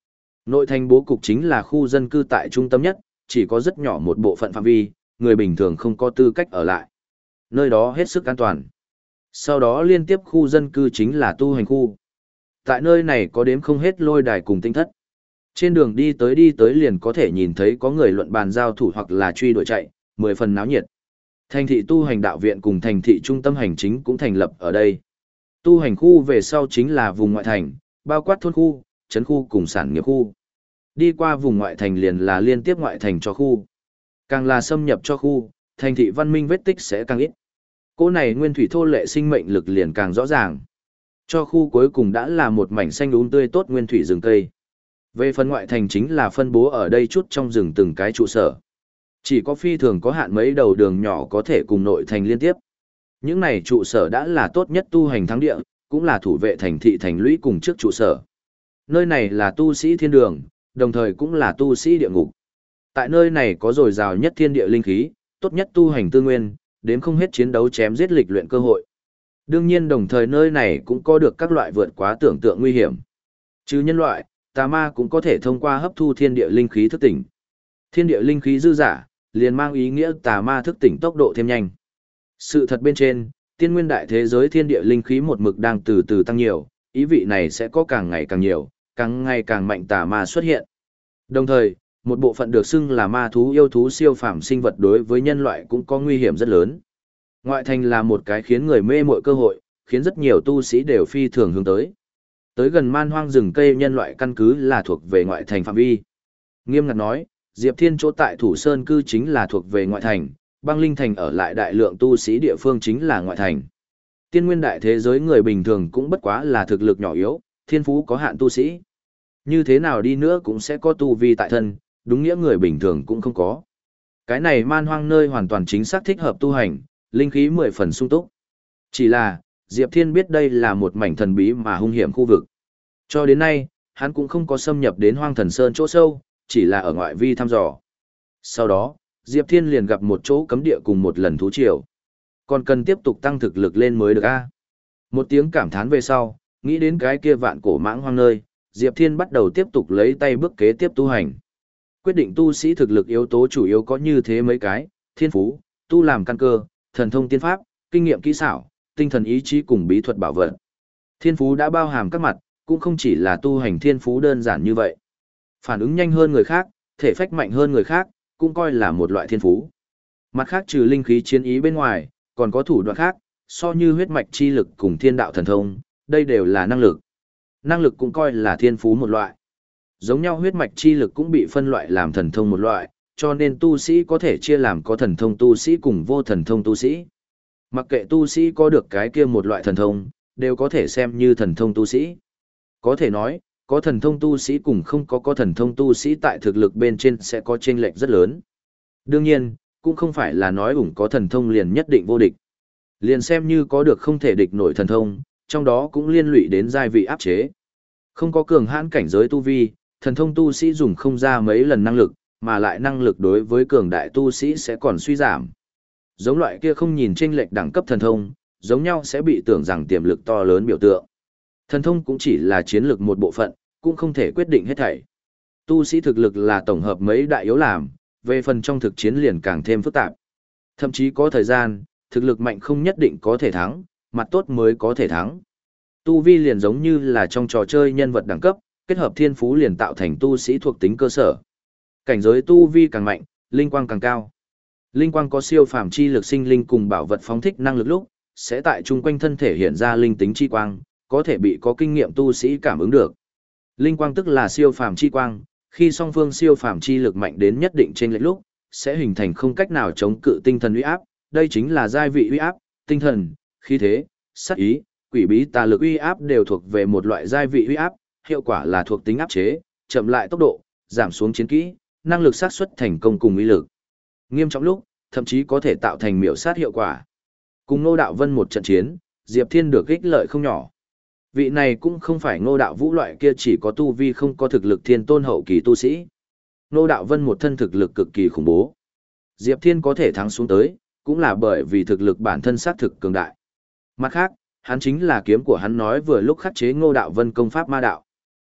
Nội thành bố cục chính là khu dân cư tại trung tâm nhất, chỉ có rất nhỏ một bộ phận phạm vi, người bình thường không có tư cách ở lại. Nơi đó hết sức an toàn. Sau đó liên tiếp khu dân cư chính là tu hành khu. Tại nơi này có đếm không hết lôi đài cùng tinh thất. Trên đường đi tới đi tới liền có thể nhìn thấy có người luận bàn giao thủ hoặc là truy đuổi chạy, mười phần náo nhiệt. Thành thị tu hành đạo viện cùng thành thị trung tâm hành chính cũng thành lập ở đây. Tu hành khu về sau chính là vùng ngoại thành, bao quát thôn khu, trấn khu cùng sản nghiệp khu. Đi qua vùng ngoại thành liền là liên tiếp ngoại thành cho khu. Càng là xâm nhập cho khu, thành thị văn minh vết tích sẽ càng ít. Cỗ này nguyên thủy thô lệ sinh mệnh lực liền càng rõ ràng. Cho khu cuối cùng đã là một mảnh xanh um tươi tốt nguyên thủy rừng cây. Về phần ngoại thành chính là phân bố ở đây chút trong rừng từng cái trụ sở. Chỉ có phi thường có hạn mấy đầu đường nhỏ có thể cùng nội thành liên tiếp. Những này trụ sở đã là tốt nhất tu hành thắng địa, cũng là thủ vệ thành thị thành lũy cùng trước trụ sở. Nơi này là tu sĩ thiên đường, đồng thời cũng là tu sĩ địa ngục. Tại nơi này có dồi dào nhất thiên địa linh khí, tốt nhất tu hành tư nguyên, đến không hết chiến đấu chém giết lịch luyện cơ hội. Đương nhiên đồng thời nơi này cũng có được các loại vượt quá tưởng tượng nguy hiểm. Chứ nhân loại, tà ma cũng có thể thông qua hấp thu thiên địa linh khí thức tỉnh. Thiên địa linh khí dư giả, liền mang ý nghĩa tà ma thức tỉnh tốc độ thêm nhanh. Sự thật bên trên, tiên nguyên đại thế giới thiên địa linh khí một mực đang từ từ tăng nhiều, ý vị này sẽ có càng ngày càng nhiều, càng ngày càng mạnh tà ma xuất hiện. Đồng thời, một bộ phận được xưng là ma thú yêu thú siêu phàm sinh vật đối với nhân loại cũng có nguy hiểm rất lớn. Ngoại thành là một cái khiến người mê mội cơ hội, khiến rất nhiều tu sĩ đều phi thường hướng tới. Tới gần man hoang rừng cây nhân loại căn cứ là thuộc về ngoại thành phạm vi. Nghiêm ngặt nói, Diệp Thiên chỗ tại Thủ Sơn cư chính là thuộc về ngoại thành, băng linh thành ở lại đại lượng tu sĩ địa phương chính là ngoại thành. Tiên nguyên đại thế giới người bình thường cũng bất quá là thực lực nhỏ yếu, thiên phú có hạn tu sĩ. Như thế nào đi nữa cũng sẽ có tu vi tại thân, đúng nghĩa người bình thường cũng không có. Cái này man hoang nơi hoàn toàn chính xác thích hợp tu hành, linh khí mười phần sung túc. Chỉ là, Diệp Thiên biết đây là một mảnh thần bí mà hung hiểm khu vực. Cho đến nay, hắn cũng không có xâm nhập đến Hoang Thần Sơn chỗ sâu, chỉ là ở ngoại vi thăm dò. Sau đó, Diệp Thiên liền gặp một chỗ cấm địa cùng một lần thú triều. Còn cần tiếp tục tăng thực lực lên mới được a. Một tiếng cảm thán về sau, nghĩ đến cái kia vạn cổ mãng hoang nơi, Diệp Thiên bắt đầu tiếp tục lấy tay bước kế tiếp tu hành. Quyết định tu sĩ thực lực yếu tố chủ yếu có như thế mấy cái: thiên phú, tu làm căn cơ, thần thông tiên pháp, kinh nghiệm kỹ xảo, tinh thần ý chí cùng bí thuật bảo vật. Thiên phú đã bao hàm các mặt, cũng không chỉ là tu hành thiên phú đơn giản như vậy. Phản ứng nhanh hơn người khác, thể phách mạnh hơn người khác, cũng coi là một loại thiên phú. Mặt khác trừ linh khí chiến ý bên ngoài, còn có thủ đoạn khác, so như huyết mạch chi lực cùng thiên đạo thần thông, đây đều là năng lực. Năng lực cũng coi là thiên phú một loại. Giống nhau huyết mạch chi lực cũng bị phân loại làm thần thông một loại, cho nên tu sĩ có thể chia làm có thần thông tu sĩ cùng vô thần thông tu sĩ. Mặc kệ tu sĩ có được cái kia một loại thần thông, đều có thể xem như thần thông tu sĩ. Có thể nói, có thần thông tu sĩ cùng không có có thần thông tu sĩ tại thực lực bên trên sẽ có chênh lệch rất lớn. Đương nhiên, cũng không phải là nói ủng có thần thông liền nhất định vô địch. Liền xem như có được không thể địch nổi thần thông, trong đó cũng liên lụy đến giai vị áp chế. Không có cường hãn cảnh giới tu vi, thần thông tu sĩ dùng không ra mấy lần năng lực, mà lại năng lực đối với cường đại tu sĩ sẽ còn suy giảm. Giống loại kia không nhìn chênh lệch đẳng cấp thần thông, giống nhau sẽ bị tưởng rằng tiềm lực to lớn biểu tượng. Thần thông cũng chỉ là chiến lược một bộ phận, cũng không thể quyết định hết thảy. Tu sĩ thực lực là tổng hợp mấy đại yếu làm, về phần trong thực chiến liền càng thêm phức tạp. Thậm chí có thời gian, thực lực mạnh không nhất định có thể thắng, mặt tốt mới có thể thắng. Tu vi liền giống như là trong trò chơi nhân vật đẳng cấp, kết hợp thiên phú liền tạo thành tu sĩ thuộc tính cơ sở. Cảnh giới tu vi càng mạnh, linh quang càng cao. Linh quang có siêu phàm chi lực sinh linh cùng bảo vật phóng thích năng lực lúc, sẽ tại chung quanh thân thể hiện ra linh tính chi quang, có thể bị có kinh nghiệm tu sĩ cảm ứng được. Linh quang tức là siêu phàm chi quang, khi song phương siêu phàm chi lực mạnh đến nhất định trên lệch lúc, sẽ hình thành không cách nào chống cự tinh thần uy áp, đây chính là giai vị uy áp, tinh thần, khí thế, sát ý, quỷ bí tà lực uy áp đều thuộc về một loại giai vị uy áp, hiệu quả là thuộc tính áp chế, chậm lại tốc độ, giảm xuống chiến kỹ, năng lực xác suất thành công cùng uy lực. Nghiêm trọng lúc, thậm chí có thể tạo thành miểu sát hiệu quả. Cùng Ngô Đạo Vân một trận chiến, Diệp Thiên được ích lợi không nhỏ. Vị này cũng không phải Ngô Đạo Vũ loại kia chỉ có tu vi không có thực lực thiên tôn hậu kỳ tu sĩ. Ngô Đạo Vân một thân thực lực cực kỳ khủng bố. Diệp Thiên có thể thắng xuống tới, cũng là bởi vì thực lực bản thân xác thực cường đại. Mặt khác, hắn chính là kiếm của hắn nói vừa lúc khắc chế Ngô Đạo Vân công pháp ma đạo.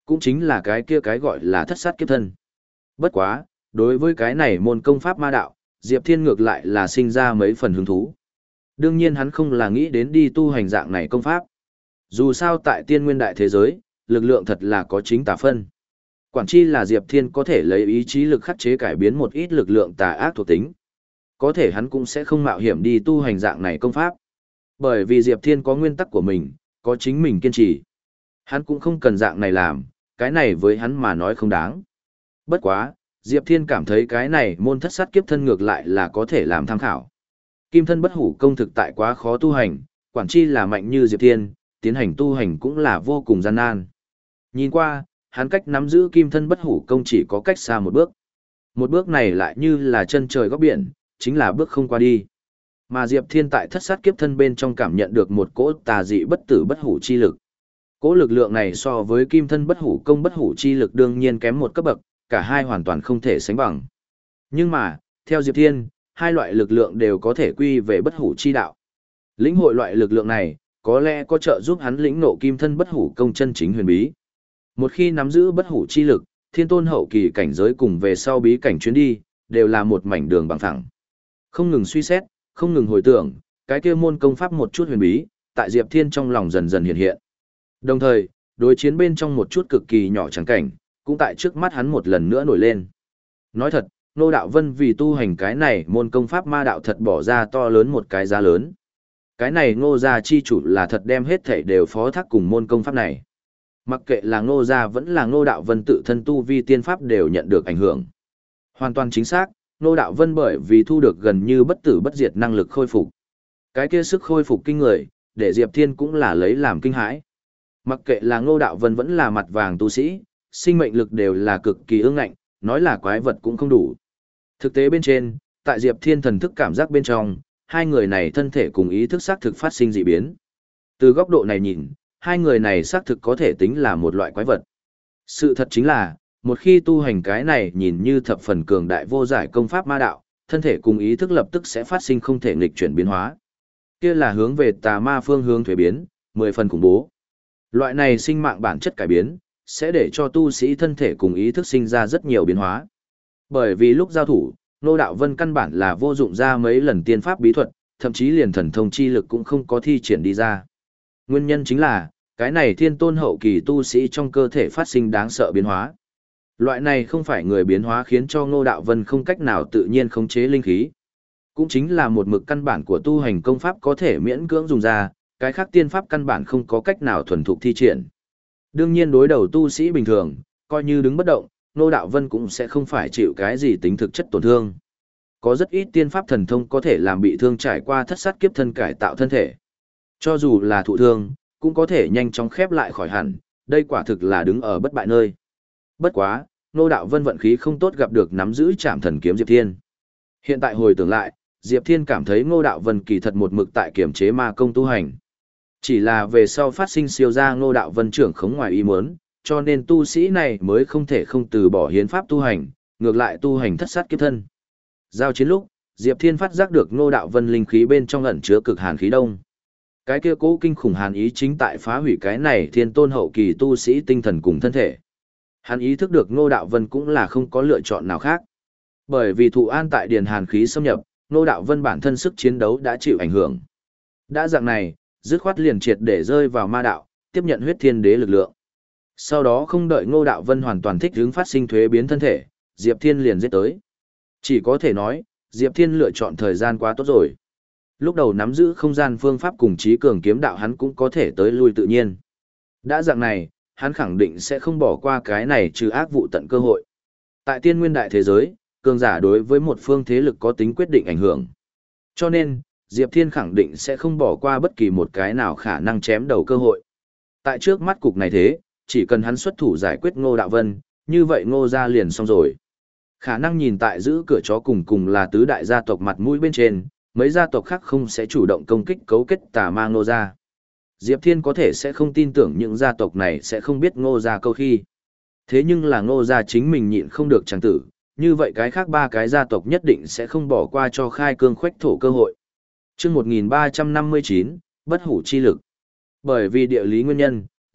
cũng chính là cái kia cái gọi là thất sát kiếp thân. Bất quá, đối với cái này môn công pháp ma đạo, Diệp Thiên ngược lại là sinh ra mấy phần hứng thú. Đương nhiên hắn không là nghĩ đến đi tu hành dạng này công pháp. Dù sao tại tiên nguyên đại thế giới, lực lượng thật là có chính tà phân. Quản chi là Diệp Thiên có thể lấy ý chí lực khắc chế cải biến một ít lực lượng tà ác thuộc tính. Có thể hắn cũng sẽ không mạo hiểm đi tu hành dạng này công pháp. Bởi vì Diệp Thiên có nguyên tắc của mình, có chính mình kiên trì. Hắn cũng không cần dạng này làm, cái này với hắn mà nói không đáng. Bất quá, Diệp Thiên cảm thấy cái này môn thất sát kiếp thân ngược lại là có thể làm tham khảo. Kim thân bất hủ công thực tại quá khó tu hành, quản chi là mạnh như Diệp Thiên, tiến hành tu hành cũng là vô cùng gian nan. Nhìn qua, hắn cách nắm giữ kim thân bất hủ công chỉ có cách xa một bước. Một bước này lại như là chân trời góc biển, chính là bước không qua đi. Mà Diệp Thiên tại thất sát kiếp thân bên trong cảm nhận được một cỗ tà dị bất tử bất hủ chi lực. Cỗ lực lượng này so với kim thân bất hủ công bất hủ chi lực đương nhiên kém một cấp bậc, cả hai hoàn toàn không thể sánh bằng. Nhưng mà, theo Diệp Thiên, hai loại lực lượng đều có thể quy về bất hủ chi đạo. Lĩnh hội loại lực lượng này, có lẽ có trợ giúp hắn lĩnh ngộ kim thân bất hủ công chân chính huyền bí. Một khi nắm giữ bất hủ chi lực, thiên tôn hậu kỳ cảnh giới cùng về sau bí cảnh chuyến đi, đều là một mảnh đường bằng phẳng. Không ngừng suy xét, không ngừng hồi tưởng, cái kia môn công pháp một chút huyền bí, tại Diệp Thiên trong lòng dần dần hiện hiện. Đồng thời, đối chiến bên trong một chút cực kỳ nhỏ chẳng cảnh, cũng tại trước mắt hắn một lần nữa nổi lên. Nói thật, Ngô Đạo Vân vì tu hành cái này môn công pháp ma đạo thật bỏ ra to lớn một cái giá lớn. Cái này Ngô gia chi chủ là thật đem hết thảy đều phó thác cùng môn công pháp này. Mặc kệ là Ngô gia vẫn là Ngô Đạo Vân tự thân tu vi tiên pháp đều nhận được ảnh hưởng. Hoàn toàn chính xác, Ngô Đạo Vân bởi vì thu được gần như bất tử bất diệt năng lực khôi phục. Cái kia sức khôi phục kinh người, để Diệp Thiên cũng là lấy làm kinh hãi. Mặc kệ là Ngô Đạo Vân vẫn là mặt vàng tu sĩ, sinh mệnh lực đều là cực kỳ ương ngạnh, nói là quái vật cũng không đủ. Thực tế bên trên, tại Diệp Thiên thần thức cảm giác bên trong, hai người này thân thể cùng ý thức xác thực phát sinh dị biến. Từ góc độ này nhìn, hai người này xác thực có thể tính là một loại quái vật. Sự thật chính là, một khi tu hành cái này nhìn như thập phần cường đại vô giải công pháp ma đạo, thân thể cùng ý thức lập tức sẽ phát sinh không thể nghịch chuyển biến hóa. Kia là hướng về tà ma phương hướng thuế biến, mười phần khủng bố. Loại này sinh mạng bản chất cải biến, sẽ để cho tu sĩ thân thể cùng ý thức sinh ra rất nhiều biến hóa. Bởi vì lúc giao thủ, Ngô Đạo Vân căn bản là vô dụng ra mấy lần tiên pháp bí thuật, thậm chí liền thần thông chi lực cũng không có thi triển đi ra. Nguyên nhân chính là, cái này thiên tôn hậu kỳ tu sĩ trong cơ thể phát sinh đáng sợ biến hóa. Loại này không phải người biến hóa khiến cho Ngô Đạo Vân không cách nào tự nhiên khống chế linh khí. Cũng chính là một mực căn bản của tu hành công pháp có thể miễn cưỡng dùng ra, cái khác tiên pháp căn bản không có cách nào thuần thục thi triển. Đương nhiên đối đầu tu sĩ bình thường, coi như đứng bất động, Ngô Đạo Vân cũng sẽ không phải chịu cái gì tính thực chất tổn thương. Có rất ít tiên pháp thần thông có thể làm bị thương trải qua thất sát kiếp thân cải tạo thân thể. Cho dù là thụ thương, cũng có thể nhanh chóng khép lại khỏi hẳn, đây quả thực là đứng ở bất bại nơi. Bất quá, Ngô Đạo Vân vận khí không tốt gặp được nắm giữ Trảm Thần kiếm Diệp Thiên. Hiện tại hồi tưởng lại, Diệp Thiên cảm thấy Ngô Đạo Vân kỳ thật một mực tại kiểm chế ma công tu hành. Chỉ là về sau phát sinh siêu ra Ngô Đạo Vân trưởng khống ngoài ý muốn, cho nên tu sĩ này mới không thể không từ bỏ hiến pháp tu hành, ngược lại tu hành thất sát kiếp thân. Giao chiến lúc, Diệp Thiên phát giác được Ngô Đạo Vân linh khí bên trong ẩn chứa cực hàn khí đông. Cái kia cố kinh khủng hàn ý chính tại phá hủy cái này thiên tôn hậu kỳ tu sĩ tinh thần cùng thân thể. Hắn ý thức được Ngô Đạo Vân cũng là không có lựa chọn nào khác. Bởi vì thụ an tại điền hàn khí xâm nhập, Ngô Đạo Vân bản thân sức chiến đấu đã chịu ảnh hưởng. Đã dạng này, dứt khoát liền triệt để rơi vào ma đạo, tiếp nhận huyết thiên đế lực lượng. Sau đó không đợi Ngô Đạo Vân hoàn toàn thích ứng phát sinh thuế biến thân thể, Diệp Thiên liền giết tới. Chỉ có thể nói, Diệp Thiên lựa chọn thời gian quá tốt rồi. Lúc đầu nắm giữ không gian phương pháp cùng trí cường kiếm đạo hắn cũng có thể tới lui tự nhiên. Đã dạng này, hắn khẳng định sẽ không bỏ qua cái này trừ ác vụ tận cơ hội. Tại tiên nguyên đại thế giới, cường giả đối với một phương thế lực có tính quyết định ảnh hưởng. Cho nên, Diệp Thiên khẳng định sẽ không bỏ qua bất kỳ một cái nào khả năng chém đầu cơ hội. Tại trước mắt cục này thế, chỉ cần hắn xuất thủ giải quyết Ngô Đạo Vân, như vậy Ngô gia liền xong rồi. Khả năng nhìn tại giữ cửa chó cùng cùng là tứ đại gia tộc mặt mũi bên trên, mấy gia tộc khác không sẽ chủ động công kích cấu kết tà ma Ngô gia. Diệp Thiên có thể sẽ không tin tưởng những gia tộc này sẽ không biết Ngô gia câu khi. Thế nhưng là Ngô gia chính mình nhịn không được chẳng tử, như vậy cái khác ba cái gia tộc nhất định sẽ không bỏ qua cho khai cương khoách thổ cơ hội. Chương một nghìn ba trăm năm mươi chín, bất hủ chi lực. Bởi vì địa lý nguyên nhân,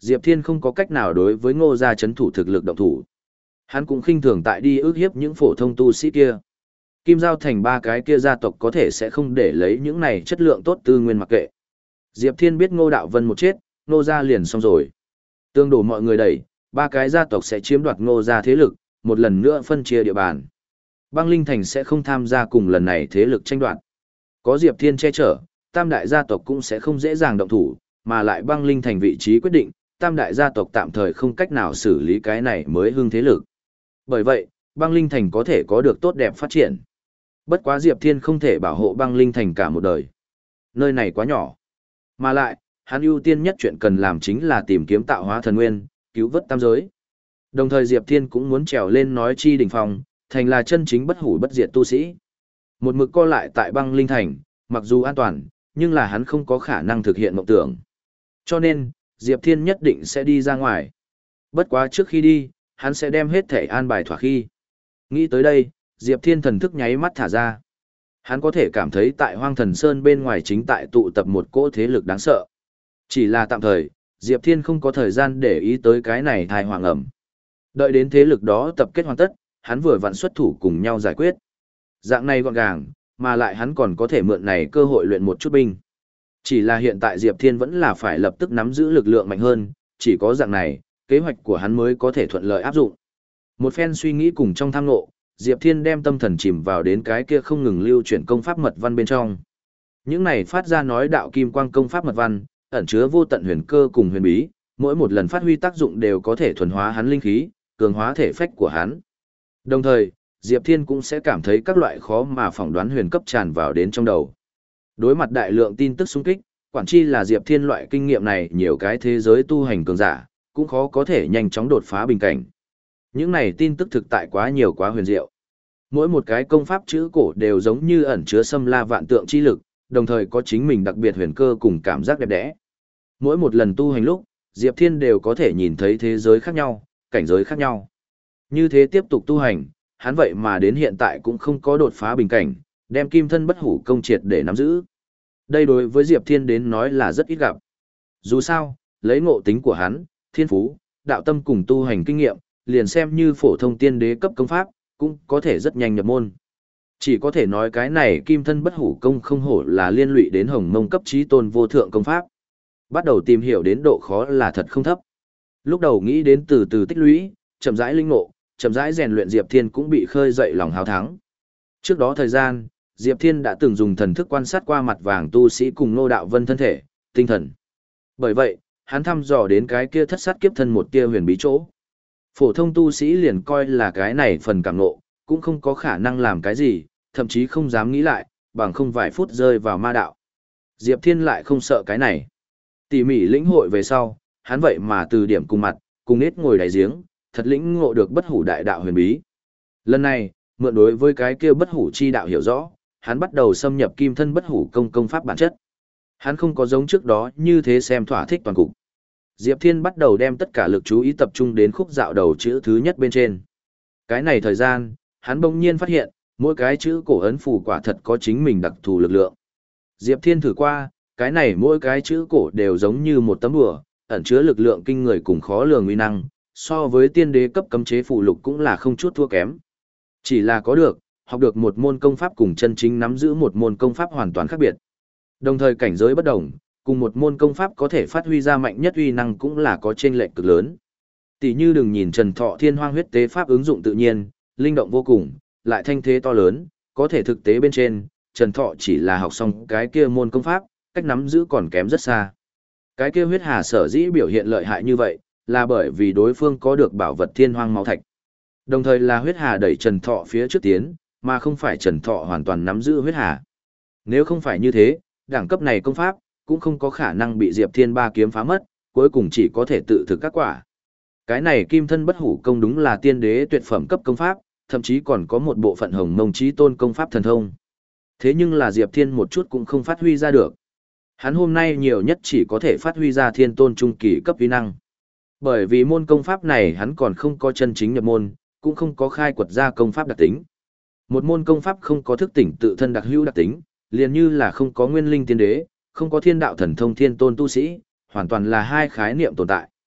Diệp Thiên không có cách nào đối với Ngô gia chấn thủ thực lực động thủ. Hắn cũng khinh thường tại đi ước hiếp những phổ thông tu sĩ kia. Kim Giao Thành ba cái kia gia tộc có thể sẽ không để lấy những này chất lượng tốt tư nguyên mặc kệ. Diệp Thiên biết Ngô Đạo Vân một chết, Ngô gia liền xong rồi. Tương đổ mọi người đẩy, ba cái gia tộc sẽ chiếm đoạt Ngô gia thế lực, một lần nữa phân chia địa bàn. Băng Linh Thành sẽ không tham gia cùng lần này thế lực tranh đoạt. Có Diệp Thiên che chở, tam đại gia tộc cũng sẽ không dễ dàng động thủ, mà lại Băng Linh Thành vị trí quyết định, tam đại gia tộc tạm thời không cách nào xử lý cái này mới hưng thế lực. Bởi vậy, Băng Linh Thành có thể có được tốt đẹp phát triển. Bất quá Diệp Thiên không thể bảo hộ Băng Linh Thành cả một đời. Nơi này quá nhỏ. Mà lại, hắn ưu tiên nhất chuyện cần làm chính là tìm kiếm tạo hóa thần nguyên, cứu vớt tam giới. Đồng thời Diệp Thiên cũng muốn trèo lên nói chi đỉnh phong, thành là chân chính bất hủ bất diệt tu sĩ. Một mực co lại tại Băng Linh Thành, mặc dù an toàn, nhưng là hắn không có khả năng thực hiện mộng tưởng. Cho nên, Diệp Thiên nhất định sẽ đi ra ngoài. Bất quá trước khi đi, hắn sẽ đem hết thể an bài thỏa khi. Nghĩ tới đây, Diệp Thiên thần thức nháy mắt thả ra. Hắn có thể cảm thấy tại Hoang Thần Sơn bên ngoài chính tại tụ tập một cỗ thế lực đáng sợ. Chỉ là tạm thời, Diệp Thiên không có thời gian để ý tới cái này thai hoàng ẩm. Đợi đến thế lực đó tập kết hoàn tất, hắn vừa vặn xuất thủ cùng nhau giải quyết. Dạng này gọn gàng, mà lại hắn còn có thể mượn này cơ hội luyện một chút binh. Chỉ là hiện tại Diệp Thiên vẫn là phải lập tức nắm giữ lực lượng mạnh hơn, chỉ có dạng này, kế hoạch của hắn mới có thể thuận lợi áp dụng. Một phen suy nghĩ cùng trong tham ngộ, Diệp Thiên đem tâm thần chìm vào đến cái kia không ngừng lưu chuyển công pháp mật văn bên trong. Những này phát ra nói đạo kim quang công pháp mật văn, ẩn chứa vô tận huyền cơ cùng huyền bí, mỗi một lần phát huy tác dụng đều có thể thuần hóa hắn linh khí, cường hóa thể phách của hắn. Đồng thời, Diệp Thiên cũng sẽ cảm thấy các loại khó mà phỏng đoán huyền cấp tràn vào đến trong đầu. Đối mặt đại lượng tin tức xung kích, quản chi là Diệp Thiên loại kinh nghiệm này nhiều cái thế giới tu hành cường giả, cũng khó có thể nhanh chóng đột phá bình cảnh. Những này tin tức thực tại quá nhiều quá huyền diệu. Mỗi một cái công pháp chữ cổ đều giống như ẩn chứa xâm la vạn tượng chi lực, đồng thời có chính mình đặc biệt huyền cơ cùng cảm giác đẹp đẽ. Mỗi một lần tu hành lúc, Diệp Thiên đều có thể nhìn thấy thế giới khác nhau, cảnh giới khác nhau. Như thế tiếp tục tu hành, hắn vậy mà đến hiện tại cũng không có đột phá bình cảnh, đem kim thân bất hủ công triệt để nắm giữ. Đây đối với Diệp Thiên đến nói là rất ít gặp. Dù sao, lấy ngộ tính của hắn, thiên phú, đạo tâm cùng tu hành kinh nghiệm, liền xem như phổ thông tiên đế cấp công pháp, cũng có thể rất nhanh nhập môn. Chỉ có thể nói cái này kim thân bất hủ công không hổ là liên lụy đến hồng mông cấp trí tôn vô thượng công pháp. Bắt đầu tìm hiểu đến độ khó là thật không thấp. Lúc đầu nghĩ đến từ từ tích lũy, chậm rãi linh ngộ, chậm rãi rèn luyện Diệp Thiên cũng bị khơi dậy lòng háo thắng. Trước đó thời gian, Diệp Thiên đã từng dùng thần thức quan sát qua mặt vàng tu sĩ cùng Ngô Đạo Vân thân thể, tinh thần. Bởi vậy, hắn thăm dò đến cái kia thất sát kiếp thân một tia huyền bí chỗ. Phổ thông tu sĩ liền coi là cái này phần cảm ngộ, cũng không có khả năng làm cái gì, thậm chí không dám nghĩ lại, bằng không vài phút rơi vào ma đạo. Diệp Thiên lại không sợ cái này. Tỉ mỉ lĩnh hội về sau, hắn vậy mà từ điểm cùng mặt, cùng nết ngồi đáy giếng, thật lĩnh ngộ được bất hủ đại đạo huyền bí. Lần này, mượn đối với cái kia bất hủ chi đạo hiểu rõ, hắn bắt đầu xâm nhập kim thân bất hủ công công pháp bản chất. Hắn không có giống trước đó như thế xem thỏa thích toàn cục. Diệp Thiên bắt đầu đem tất cả lực chú ý tập trung đến khúc dạo đầu chữ thứ nhất bên trên. Cái này thời gian, hắn bỗng nhiên phát hiện, mỗi cái chữ cổ ấn phù quả thật có chính mình đặc thù lực lượng. Diệp Thiên thử qua, cái này mỗi cái chữ cổ đều giống như một tấm đùa, ẩn chứa lực lượng kinh người cùng khó lường uy năng, so với tiên đế cấp cấm chế phụ lục cũng là không chút thua kém. Chỉ là có được, học được một môn công pháp cùng chân chính nắm giữ một môn công pháp hoàn toàn khác biệt. Đồng thời cảnh giới bất đồng, cùng một môn công pháp có thể phát huy ra mạnh nhất uy năng cũng là có chênh lệch cực lớn. Tỷ như đừng nhìn Trần Thọ Thiên Hoang huyết tế pháp ứng dụng tự nhiên, linh động vô cùng, lại thanh thế to lớn, có thể thực tế bên trên, Trần Thọ chỉ là học xong cái kia môn công pháp, cách nắm giữ còn kém rất xa. Cái kia huyết hà sở dĩ biểu hiện lợi hại như vậy, là bởi vì đối phương có được bảo vật Thiên Hoang máu thạch. Đồng thời là huyết hà đẩy Trần Thọ phía trước tiến, mà không phải Trần Thọ hoàn toàn nắm giữ huyết hà. Nếu không phải như thế, đẳng cấp này công pháp cũng không có khả năng bị Diệp Thiên ba kiếm phá mất, cuối cùng chỉ có thể tự thực các quả. Cái này kim thân bất hủ công đúng là tiên đế tuyệt phẩm cấp công pháp, thậm chí còn có một bộ phận hồng mông chí tôn công pháp thần thông. Thế nhưng là Diệp Thiên một chút cũng không phát huy ra được. Hắn hôm nay nhiều nhất chỉ có thể phát huy ra thiên tôn trung kỳ cấp uy năng. Bởi vì môn công pháp này hắn còn không có chân chính nhập môn, cũng không có khai quật ra công pháp đặc tính. Một môn công pháp không có thức tỉnh tự thân đặc hữu đặc tính, liền như là không có nguyên linh tiên đế, không có thiên đạo thần thông thiên tôn tu sĩ, hoàn toàn là hai khái niệm tồn tại.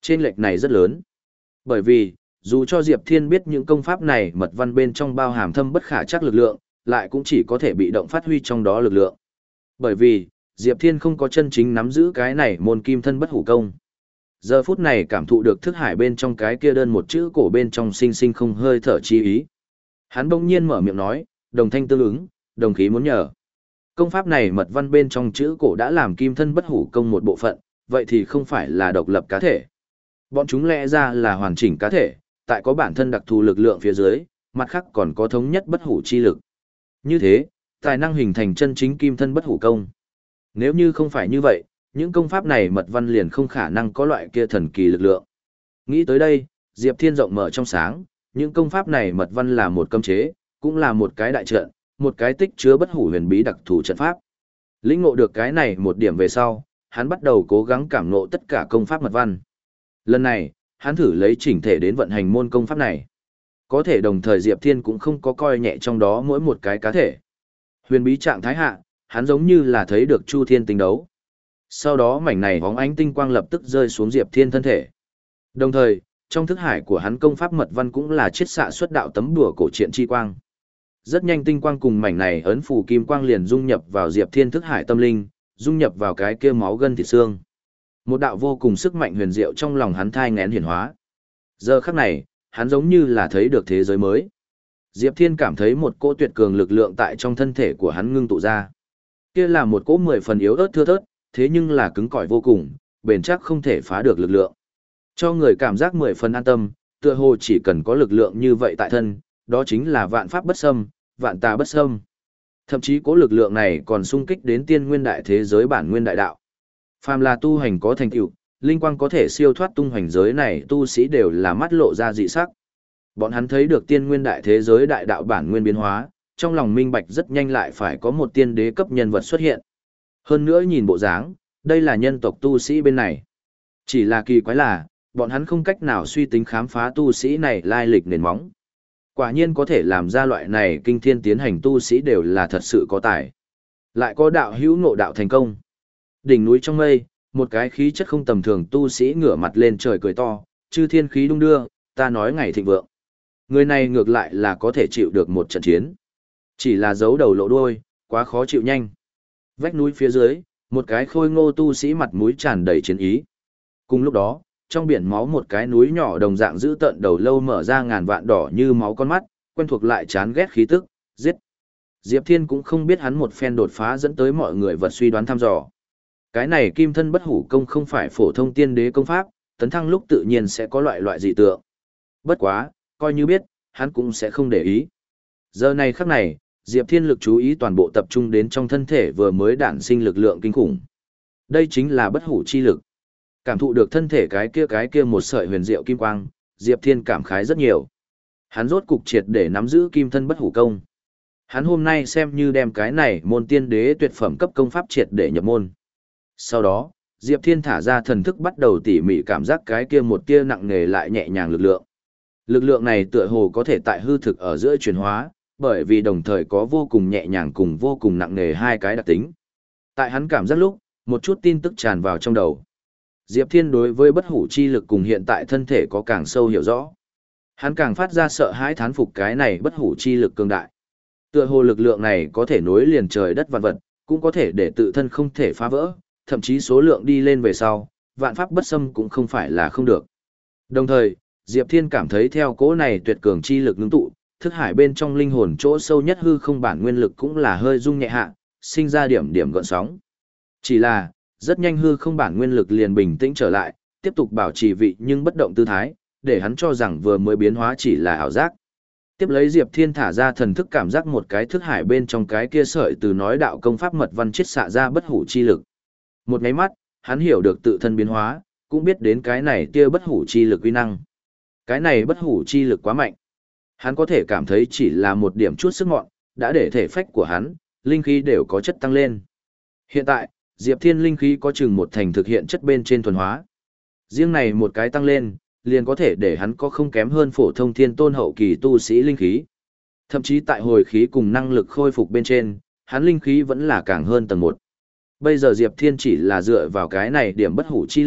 Chênh lệch này rất lớn. Bởi vì, dù cho Diệp Thiên biết những công pháp này mật văn bên trong bao hàm thâm bất khả chắc lực lượng, lại cũng chỉ có thể bị động phát huy trong đó lực lượng. Bởi vì, Diệp Thiên không có chân chính nắm giữ cái này môn kim thân bất hủ công. Giờ phút này cảm thụ được thức hải bên trong cái kia đơn một chữ cổ bên trong sinh sinh không hơi thở chi ý. Hắn bỗng nhiên mở miệng nói, đồng thanh tương ứng, đồng khí muốn nhờ. Công pháp này mật văn bên trong chữ cổ đã làm kim thân bất hủ công một bộ phận, vậy thì không phải là độc lập cá thể. Bọn chúng lẽ ra là hoàn chỉnh cá thể, tại có bản thân đặc thù lực lượng phía dưới, mặt khác còn có thống nhất bất hủ chi lực. Như thế, tài năng hình thành chân chính kim thân bất hủ công. Nếu như không phải như vậy, những công pháp này mật văn liền không khả năng có loại kia thần kỳ lực lượng. Nghĩ tới đây, Diệp Thiên rộng mở trong sáng, những công pháp này mật văn là một cấm chế, cũng là một cái đại trận, một cái tích chứa bất hủ huyền bí đặc thù trận pháp. Lĩnh ngộ được cái này một điểm về sau, hắn bắt đầu cố gắng cảm ngộ tất cả công pháp mật văn. Lần này, hắn thử lấy chỉnh thể đến vận hành môn công pháp này. Có thể đồng thời Diệp Thiên cũng không có coi nhẹ trong đó mỗi một cái cá thể. Huyền bí trạng thái hạ, hắn giống như là thấy được Chu Thiên tinh đấu. Sau đó mảnh này bóng ánh tinh quang lập tức rơi xuống Diệp Thiên thân thể. Đồng thời, trong thức hải của hắn công pháp mật văn cũng là chiết xạ xuất đạo tấm đùa cổ truyện chi quang. Rất nhanh tinh quang cùng mảnh này ấn phù kim quang liền dung nhập vào Diệp Thiên thức hải tâm linh, dung nhập vào cái kia máu gân thịt xương. Một đạo vô cùng sức mạnh huyền diệu trong lòng hắn thai nghén hiển hóa. Giờ khắc này, hắn giống như là thấy được thế giới mới. Diệp Thiên cảm thấy một cỗ tuyệt cường lực lượng tại trong thân thể của hắn ngưng tụ ra. Kia là một cỗ mười phần yếu ớt thưa thớt, thế nhưng là cứng cỏi vô cùng, bền chắc không thể phá được lực lượng. Cho người cảm giác mười phần an tâm, tựa hồ chỉ cần có lực lượng như vậy tại thân, đó chính là vạn pháp bất xâm, vạn tà bất xâm. Thậm chí cỗ lực lượng này còn xung kích đến tiên nguyên đại thế giới bản nguyên đại đạo. Phàm là tu hành có thành tựu, linh quang có thể siêu thoát tung hoành giới này, tu sĩ đều là mắt lộ ra dị sắc. Bọn hắn thấy được tiên nguyên đại thế giới đại đạo bản nguyên biến hóa, trong lòng minh bạch rất nhanh lại phải có một tiên đế cấp nhân vật xuất hiện. Hơn nữa nhìn bộ dáng, đây là nhân tộc tu sĩ bên này. Chỉ là kỳ quái là, bọn hắn không cách nào suy tính khám phá tu sĩ này lai lịch nền móng. Quả nhiên có thể làm ra loại này kinh thiên tiến hành tu sĩ đều là thật sự có tài. Lại có đạo hữu ngộ đạo thành công. Đỉnh núi trong mây, một cái khí chất không tầm thường tu sĩ ngửa mặt lên trời cười to, chư thiên khí đung đưa, ta nói ngày thịnh vượng. Người này ngược lại là có thể chịu được một trận chiến. Chỉ là giấu đầu lộ đuôi, quá khó chịu nhanh. Vách núi phía dưới, một cái khôi ngô tu sĩ mặt mũi tràn đầy chiến ý. Cùng lúc đó, trong biển máu một cái núi nhỏ đồng dạng giữ tận đầu lâu mở ra ngàn vạn đỏ như máu con mắt, quen thuộc lại chán ghét khí tức, giết. Diệp Thiên cũng không biết hắn một phen đột phá dẫn tới mọi người vật suy đoán thăm dò. Cái này kim thân bất hủ công không phải phổ thông tiên đế công pháp, tấn thăng lúc tự nhiên sẽ có loại loại dị tượng. Bất quá, coi như biết, hắn cũng sẽ không để ý. Giờ này khắc này, Diệp Thiên lực chú ý toàn bộ tập trung đến trong thân thể vừa mới đản sinh lực lượng kinh khủng. Đây chính là bất hủ chi lực. Cảm thụ được thân thể cái kia cái kia một sợi huyền diệu kim quang, Diệp Thiên cảm khái rất nhiều. Hắn rốt cục triệt để nắm giữ kim thân bất hủ công. Hắn hôm nay xem như đem cái này môn tiên đế tuyệt phẩm cấp công pháp triệt để nhập môn. Sau đó, Diệp Thiên thả ra thần thức bắt đầu tỉ mỉ cảm giác cái kia một tia nặng nề lại nhẹ nhàng lực lượng. Lực lượng này tựa hồ có thể tại hư thực ở giữa chuyển hóa, bởi vì đồng thời có vô cùng nhẹ nhàng cùng vô cùng nặng nề hai cái đặc tính. Tại hắn cảm giác lúc, một chút tin tức tràn vào trong đầu. Diệp Thiên đối với bất hủ chi lực cùng hiện tại thân thể có càng sâu hiểu rõ. Hắn càng phát ra sợ hãi thán phục cái này bất hủ chi lực cường đại. Tựa hồ lực lượng này có thể nối liền trời đất vạn vật, cũng có thể để tự thân không thể phá vỡ, thậm chí số lượng đi lên về sau, vạn pháp bất xâm cũng không phải là không được. Đồng thời, Diệp Thiên cảm thấy theo cỗ này tuyệt cường chi lực ngưng tụ, thức hải bên trong linh hồn chỗ sâu nhất hư không bản nguyên lực cũng là hơi rung nhẹ hạ, sinh ra điểm điểm gợn sóng. Chỉ là, rất nhanh hư không bản nguyên lực liền bình tĩnh trở lại, tiếp tục bảo trì vị nhưng bất động tư thái, để hắn cho rằng vừa mới biến hóa chỉ là ảo giác. Tiếp lấy Diệp Thiên thả ra thần thức cảm giác một cái thức hải bên trong cái kia sợi từ nói đạo công pháp mật văn chiết xạ ra bất hủ chi lực. Một nháy mắt, hắn hiểu được tự thân biến hóa, cũng biết đến cái này tia bất hủ chi lực uy năng. Cái này bất hủ chi lực quá mạnh. Hắn có thể cảm thấy chỉ là một điểm chút sức mọn, đã để thể phách của hắn, linh khí đều có chất tăng lên. Hiện tại, Diệp Thiên linh khí có chừng một thành thực hiện chất bên trên thuần hóa. Riêng này một cái tăng lên, liền có thể để hắn có không kém hơn phổ thông thiên tôn hậu kỳ tu sĩ linh khí. Thậm chí tại hồi khí cùng năng lực khôi phục bên trên, hắn linh khí vẫn là càng hơn tầng một. Bây giờ Diệp Thiên chỉ là dựa vào cái này điểm bất hủ chi lực,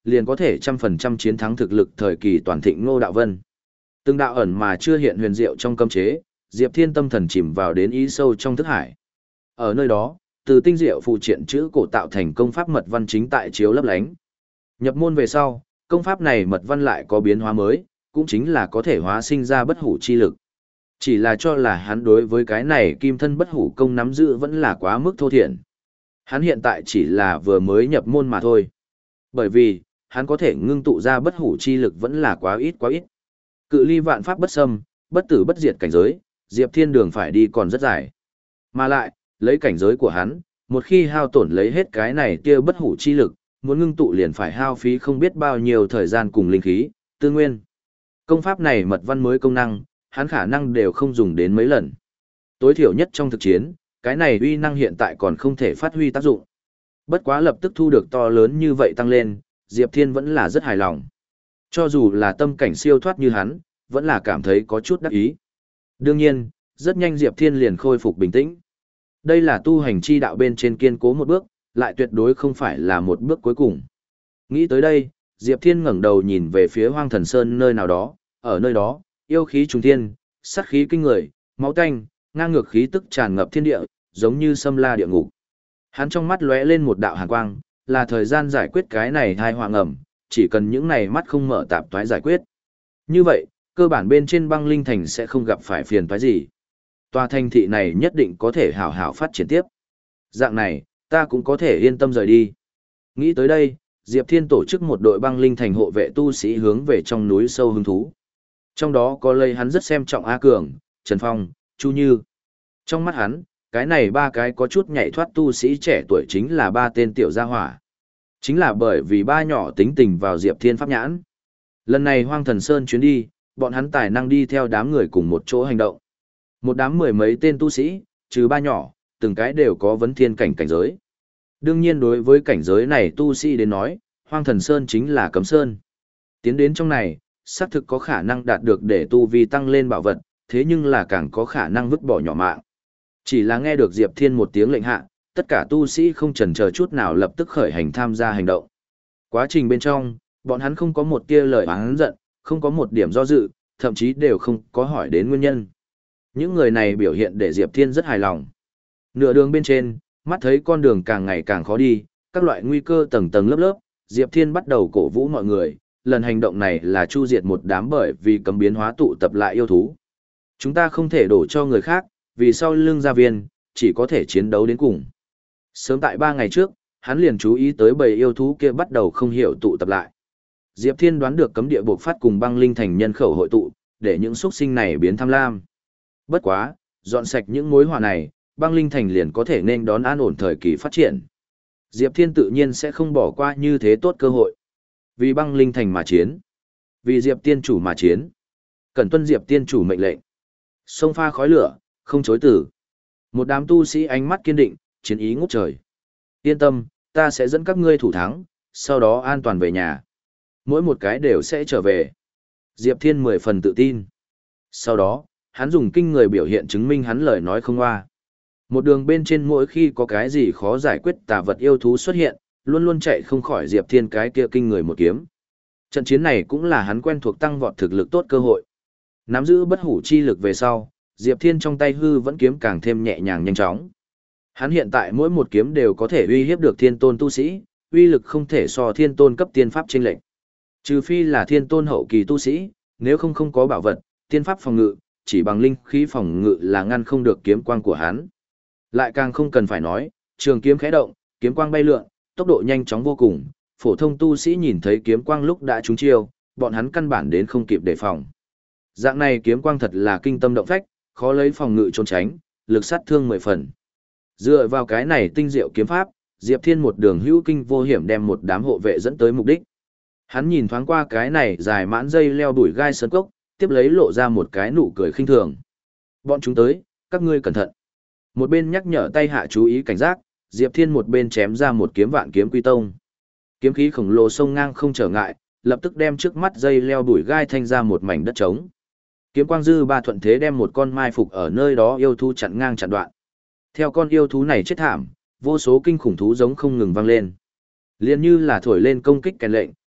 liền có thể trăm phần trăm chiến thắng thực lực thời kỳ toàn thịnh Ngô Đạo Vân. Từng đạo ẩn mà chưa hiện huyền diệu trong cấm chế, Diệp Thiên tâm thần chìm vào đến ý sâu trong thức hải. Ở nơi đó, từ tinh diệu phụ triện chữ cổ tạo thành công pháp mật văn chính tại chiếu lấp lánh. Nhập môn về sau, công pháp này mật văn lại có biến hóa mới, cũng chính là có thể hóa sinh ra bất hủ chi lực. Chỉ là cho là hắn đối với cái này kim thân bất hủ công nắm giữ vẫn là quá mức thô thiển. Hắn hiện tại chỉ là vừa mới nhập môn mà thôi. Bởi vì, hắn có thể ngưng tụ ra bất hủ chi lực vẫn là quá ít quá ít. Cự ly vạn pháp bất xâm, bất tử bất diệt cảnh giới, Diệp Thiên đường phải đi còn rất dài. Mà lại, lấy cảnh giới của hắn, một khi hao tổn lấy hết cái này tia bất hủ chi lực, muốn ngưng tụ liền phải hao phí không biết bao nhiêu thời gian cùng linh khí, tư nguyên. Công pháp này mật văn mới công năng, hắn khả năng đều không dùng đến mấy lần. Tối thiểu nhất trong thực chiến, cái này uy năng hiện tại còn không thể phát huy tác dụng. Bất quá lập tức thu được to lớn như vậy tăng lên, Diệp Thiên vẫn là rất hài lòng. Cho dù là tâm cảnh siêu thoát như hắn, vẫn là cảm thấy có chút đắc ý. Đương nhiên, rất nhanh Diệp Thiên liền khôi phục bình tĩnh. Đây là tu hành chi đạo bên trên kiên cố một bước, lại tuyệt đối không phải là một bước cuối cùng. Nghĩ tới đây, Diệp Thiên ngẩng đầu nhìn về phía Hoang Thần Sơn nơi nào đó, ở nơi đó, yêu khí trùng thiên, sát khí kinh người, máu tanh, ngang ngược khí tức tràn ngập thiên địa, giống như xâm la địa ngục. Hắn trong mắt lóe lên một đạo hàn quang, là thời gian giải quyết cái này thai họa ngầm, chỉ cần những này mắt không mở tạp toái giải quyết. Như vậy, cơ bản bên trên băng linh thành sẽ không gặp phải phiền toái gì. Tòa thành thị này nhất định có thể hảo hảo phát triển tiếp. Dạng này, ta cũng có thể yên tâm rời đi. Nghĩ tới đây, Diệp Thiên tổ chức một đội băng linh thành hộ vệ tu sĩ hướng về trong núi sâu hứng thú. Trong đó có lây hắn rất xem trọng A Cường, Trần Phong, Chu Như. Trong mắt hắn, cái này ba cái có chút nhảy thoát tu sĩ trẻ tuổi chính là ba tên tiểu gia hỏa. Chính là bởi vì ba nhỏ tính tình vào Diệp Thiên pháp nhãn. Lần này Hoang Thần Sơn chuyến đi, bọn hắn tài năng đi theo đám người cùng một chỗ hành động. Một đám mười mấy tên tu sĩ, trừ ba nhỏ, từng cái đều có vấn thiên cảnh cảnh giới. Đương nhiên đối với cảnh giới này tu sĩ đến nói, Hoang Thần Sơn chính là cấm sơn. Tiến đến trong này, xác thực có khả năng đạt được để tu vi tăng lên bảo vật, thế nhưng là càng có khả năng vứt bỏ nhỏ mạng. Chỉ là nghe được Diệp Thiên một tiếng lệnh hạ, tất cả tu sĩ không chần chờ chút nào lập tức khởi hành tham gia hành động. Quá trình bên trong, bọn hắn không có một tia lời oán giận, không có một điểm do dự, thậm chí đều không có hỏi đến nguyên nhân. Những người này biểu hiện để Diệp Thiên rất hài lòng. Nửa đường bên trên, mắt thấy con đường càng ngày càng khó đi, các loại nguy cơ tầng tầng lớp lớp, Diệp Thiên bắt đầu cổ vũ mọi người, lần hành động này là chu diệt một đám bởi vì cấm biến hóa tụ tập lại yêu thú. Chúng ta không thể đổ cho người khác, vì sau lưng gia viên, chỉ có thể chiến đấu đến cùng. Sớm tại ba ngày trước, hắn liền chú ý tới bầy yêu thú kia bắt đầu không hiểu tụ tập lại. Diệp Thiên đoán được cấm địa buộc phát cùng băng linh thành nhân khẩu hội tụ, để những xuất sinh này biến tham lam. Bất quá, dọn sạch những mối họa này, băng linh thành liền có thể nên đón an ổn thời kỳ phát triển. Diệp Thiên tự nhiên sẽ không bỏ qua như thế tốt cơ hội. Vì băng linh thành mà chiến. Vì Diệp Tiên chủ mà chiến. Cần tuân Diệp Tiên chủ mệnh lệnh. Sông pha khói lửa, không chối từ. Một đám tu sĩ ánh mắt kiên định, chiến ý ngút trời. Yên tâm, ta sẽ dẫn các ngươi thủ thắng, sau đó an toàn về nhà. Mỗi một cái đều sẽ trở về. Diệp Thiên mười phần tự tin. Sau đó, hắn dùng kinh người biểu hiện chứng minh hắn lời nói không hoa. Một đường bên trên mỗi khi có cái gì khó giải quyết tà vật yêu thú xuất hiện, luôn luôn chạy không khỏi Diệp Thiên cái kia kinh người một kiếm. Trận chiến này cũng là hắn quen thuộc tăng vọt thực lực tốt cơ hội. Nắm giữ bất hủ chi lực về sau, Diệp Thiên trong tay hư vẫn kiếm càng thêm nhẹ nhàng nhanh chóng. Hắn hiện tại mỗi một kiếm đều có thể uy hiếp được thiên tôn tu sĩ, uy lực không thể so thiên tôn cấp tiên pháp chênh lệch. Trừ phi là thiên tôn hậu kỳ tu sĩ, nếu không không có bảo vật, tiên pháp phòng ngự, chỉ bằng linh khí phòng ngự là ngăn không được kiếm quang của hắn. Lại càng không cần phải nói, trường kiếm khẽ động, kiếm quang bay lượn, tốc độ nhanh chóng vô cùng, phổ thông tu sĩ nhìn thấy kiếm quang lúc đã trúng chiêu, bọn hắn căn bản đến không kịp đề phòng. Dạng này kiếm quang thật là kinh tâm động phách, khó lấy phòng ngự trốn tránh, lực sát thương mười phần. Dựa vào cái này tinh diệu kiếm pháp, Diệp Thiên một đường hữu kinh vô hiểm đem một đám hộ vệ dẫn tới mục đích. Hắn nhìn thoáng qua cái này dài mãn dây leo đuổi gai sơn cốc, tiếp lấy lộ ra một cái nụ cười khinh thường. Bọn chúng tới, các ngươi cẩn thận. Một bên nhắc nhở tay hạ chú ý cảnh giác, Diệp Thiên một bên chém ra một kiếm vạn kiếm quy tông. Kiếm khí khổng lồ sông ngang không trở ngại, lập tức đem trước mắt dây leo đuổi gai thanh ra một mảnh đất trống. Kiếm quang dư ba thuận thế đem một con mai phục ở nơi đó yêu thú chặn ngang chặn đoạn. Theo con yêu thú này chết thảm, vô số kinh khủng thú giống không ngừng vang lên. Liên như là thổi lên công kích kèn lệnh,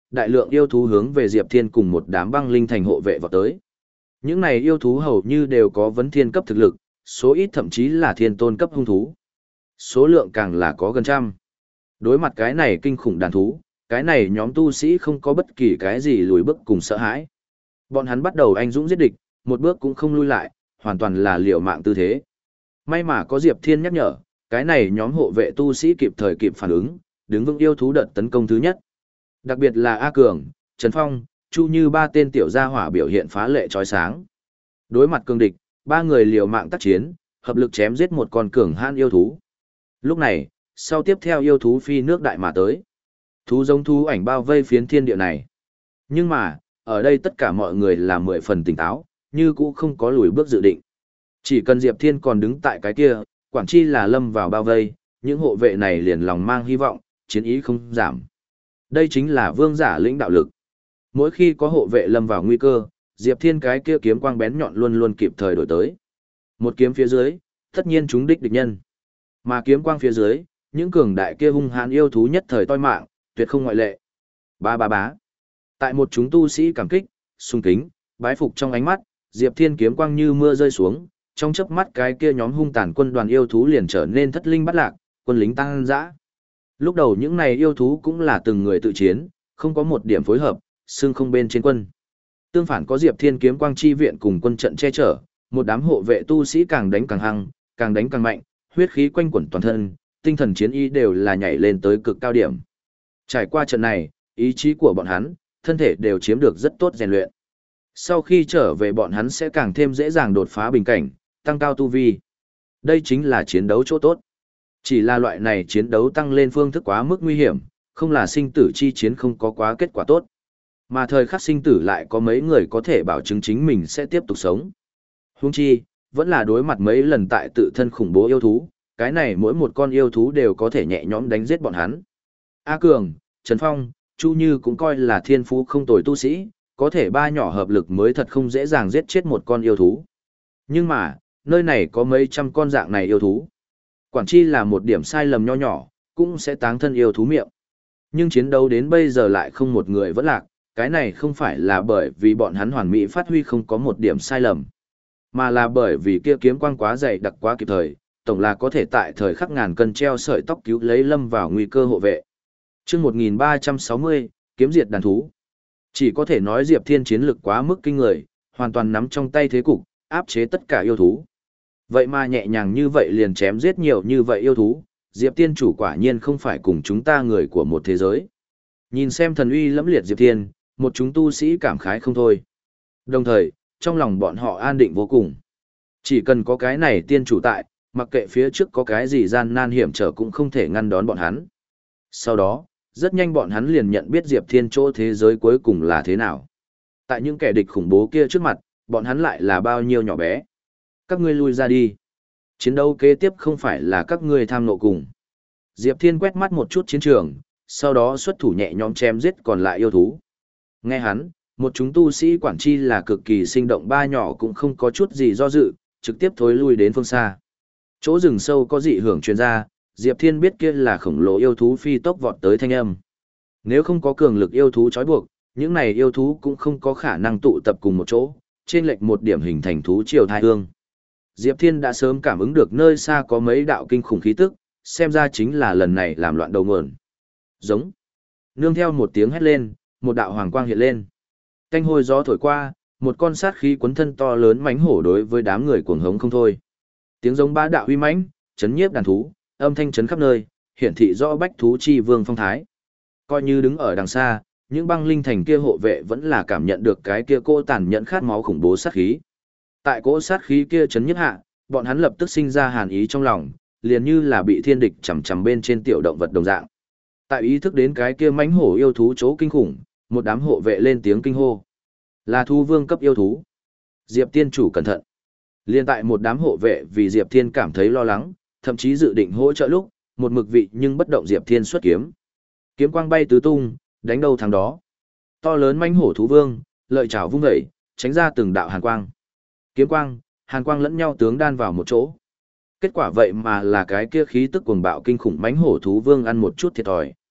đại lượng yêu thú hướng về Diệp Thiên cùng một đám băng linh thành hộ vệ vào tới. Những này yêu thú hầu như đều có vấn thiên cấp thực lực, số ít thậm chí là thiên tôn cấp hung thú. Số lượng càng là có gần trăm. Đối mặt cái này kinh khủng đàn thú, cái này nhóm tu sĩ không có bất kỳ cái gì lùi bước cùng sợ hãi. Bọn hắn bắt đầu anh dũng giết địch, một bước cũng không lui lại, hoàn toàn là liều mạng tư thế. May mà có Diệp Thiên nhắc nhở, cái này nhóm hộ vệ tu sĩ kịp thời kịp phản ứng, đứng vững yêu thú đợt tấn công thứ nhất. Đặc biệt là A Cường, Trần Phong, Chu Như ba tên tiểu gia hỏa biểu hiện phá lệ chói sáng. Đối mặt cường địch, ba người liều mạng tác chiến, hợp lực chém giết một con cường hãn yêu thú. Lúc này, sau tiếp theo yêu thú phi nước đại mà tới. Thú giống thú ảnh bao vây phiến thiên địa này. Nhưng mà, ở đây tất cả mọi người là mười phần tỉnh táo, như cũ không có lùi bước dự định. Chỉ cần Diệp Thiên còn đứng tại cái kia, quản chi là lâm vào bao vây, những hộ vệ này liền lòng mang hy vọng, chiến ý không giảm. Đây chính là vương giả lĩnh đạo lực. Mỗi khi có hộ vệ lâm vào nguy cơ, Diệp Thiên cái kia kiếm quang bén nhọn luôn luôn kịp thời đổi tới. Một kiếm phía dưới, tất nhiên trúng đích địch nhân. Mà kiếm quang phía dưới, những cường đại kia hung hãn yêu thú nhất thời toi mạng, tuyệt không ngoại lệ. Ba ba bá. Tại một chúng tu sĩ cảm kích, sung kính, bái phục trong ánh mắt, Diệp Thiên kiếm quang như mưa rơi xuống, trong chớp mắt cái kia nhóm hung tàn quân đoàn yêu thú liền trở nên thất linh bắt lạc, quân lính tăng dã. Lúc đầu những này yêu thú cũng là từng người tự chiến, không có một điểm phối hợp, xương không bên trên quân. Tương phản có Diệp Thiên kiếm quang chi viện cùng quân trận che chở, một đám hộ vệ tu sĩ càng đánh càng hăng, càng đánh càng mạnh, huyết khí quanh quẩn toàn thân, tinh thần chiến ý đều là nhảy lên tới cực cao điểm. Trải qua trận này, ý chí của bọn hắn, thân thể đều chiếm được rất tốt rèn luyện. Sau khi trở về bọn hắn sẽ càng thêm dễ dàng đột phá bình cảnh, tăng cao tu vi. Đây chính là chiến đấu chỗ tốt. Chỉ là loại này chiến đấu tăng lên phương thức quá mức nguy hiểm, không là sinh tử chi chiến không có quá kết quả tốt. Mà thời khắc sinh tử lại có mấy người có thể bảo chứng chính mình sẽ tiếp tục sống. Huống chi, vẫn là đối mặt mấy lần tại tự thân khủng bố yêu thú, cái này mỗi một con yêu thú đều có thể nhẹ nhõm đánh giết bọn hắn. A Cường, Trần Phong, Chu Như cũng coi là thiên phú không tồi tu sĩ, có thể ba nhỏ hợp lực mới thật không dễ dàng giết chết một con yêu thú. Nhưng mà, nơi này có mấy trăm con dạng này yêu thú. Quản chi là một điểm sai lầm nho nhỏ, cũng sẽ táng thân yêu thú miệng. Nhưng chiến đấu đến bây giờ lại không một người vẫn lạc, cái này không phải là bởi vì bọn hắn hoàn mỹ phát huy không có một điểm sai lầm, mà là bởi vì kia kiếm quang quá dày đặc quá kịp thời, tổng là có thể tại thời khắc ngàn cân treo sợi tóc cứu lấy lâm vào nguy cơ hộ vệ. Chương một nghìn ba trăm sáu mươi, kiếm diệt đàn thú. Chỉ có thể nói Diệp Thiên chiến lực quá mức kinh người, hoàn toàn nắm trong tay thế cục, áp chế tất cả yêu thú. Vậy mà nhẹ nhàng như vậy liền chém giết nhiều như vậy yêu thú, Diệp Thiên chủ quả nhiên không phải cùng chúng ta người của một thế giới. Nhìn xem thần uy lẫm liệt Diệp Thiên, một chúng tu sĩ cảm khái không thôi. Đồng thời, trong lòng bọn họ an định vô cùng. Chỉ cần có cái này tiên chủ tại, mặc kệ phía trước có cái gì gian nan hiểm trở cũng không thể ngăn đón bọn hắn. Sau đó, rất nhanh bọn hắn liền nhận biết Diệp Thiên chỗ thế giới cuối cùng là thế nào. Tại những kẻ địch khủng bố kia trước mặt, bọn hắn lại là bao nhiêu nhỏ bé. Các ngươi lui ra đi. Chiến đấu kế tiếp không phải là các ngươi tham nộ cùng. Diệp Thiên quét mắt một chút chiến trường, sau đó xuất thủ nhẹ nhõm chém giết còn lại yêu thú. Nghe hắn, một chúng tu sĩ quản chi là cực kỳ sinh động ba nhỏ cũng không có chút gì do dự, trực tiếp thối lui đến phương xa. Chỗ rừng sâu có dị hưởng truyền ra, Diệp Thiên biết kia là khổng lồ yêu thú phi tốc vọt tới thanh âm. Nếu không có cường lực yêu thú trói buộc, những này yêu thú cũng không có khả năng tụ tập cùng một chỗ, trên lệch một điểm hình thành thú triều thai hương. Diệp Thiên đã sớm cảm ứng được nơi xa có mấy đạo kinh khủng khí tức, xem ra chính là lần này làm loạn đầu nguồn. Giống. Nương theo một tiếng hét lên, một đạo hoàng quang hiện lên. Canh hôi gió thổi qua, một con sát khí cuốn thân to lớn mãnh hổ đối với đám người cuồng hống không thôi. Tiếng giống bá đạo uy mãnh, chấn nhiếp đàn thú, âm thanh chấn khắp nơi, hiển thị rõ bách thú chi vương phong thái. Coi như đứng ở đằng xa, những băng linh thành kia hộ vệ vẫn là cảm nhận được cái kia cô tàn nhẫn khát máu khủng bố sát khí. Tại cỗ sát khí kia chấn nhiếp hạ, bọn hắn lập tức sinh ra hàn ý trong lòng, liền như là bị thiên địch chằm chằm bên trên tiểu động vật đồng dạng. Tại ý thức đến cái kia mãnh hổ yêu thú chỗ kinh khủng, một đám hộ vệ lên tiếng kinh hô. Là thú vương cấp yêu thú. Diệp Tiên chủ cẩn thận. Liên tại một đám hộ vệ vì Diệp Thiên cảm thấy lo lắng, thậm chí dự định hỗ trợ lúc, một mực vị nhưng bất động Diệp Thiên xuất kiếm. Kiếm quang bay tứ tung, đánh đâu thằng đó. To lớn mãnh hổ thú vương, lợi chảo vung dậy, tránh ra từng đạo hàn quang. Kiếm quang, hàn quang lẫn nhau tướng đan vào một chỗ. Kết quả vậy mà là cái kia khí tức cuồng bạo kinh khủng mãnh hổ thú vương ăn một chút thiệt thòi.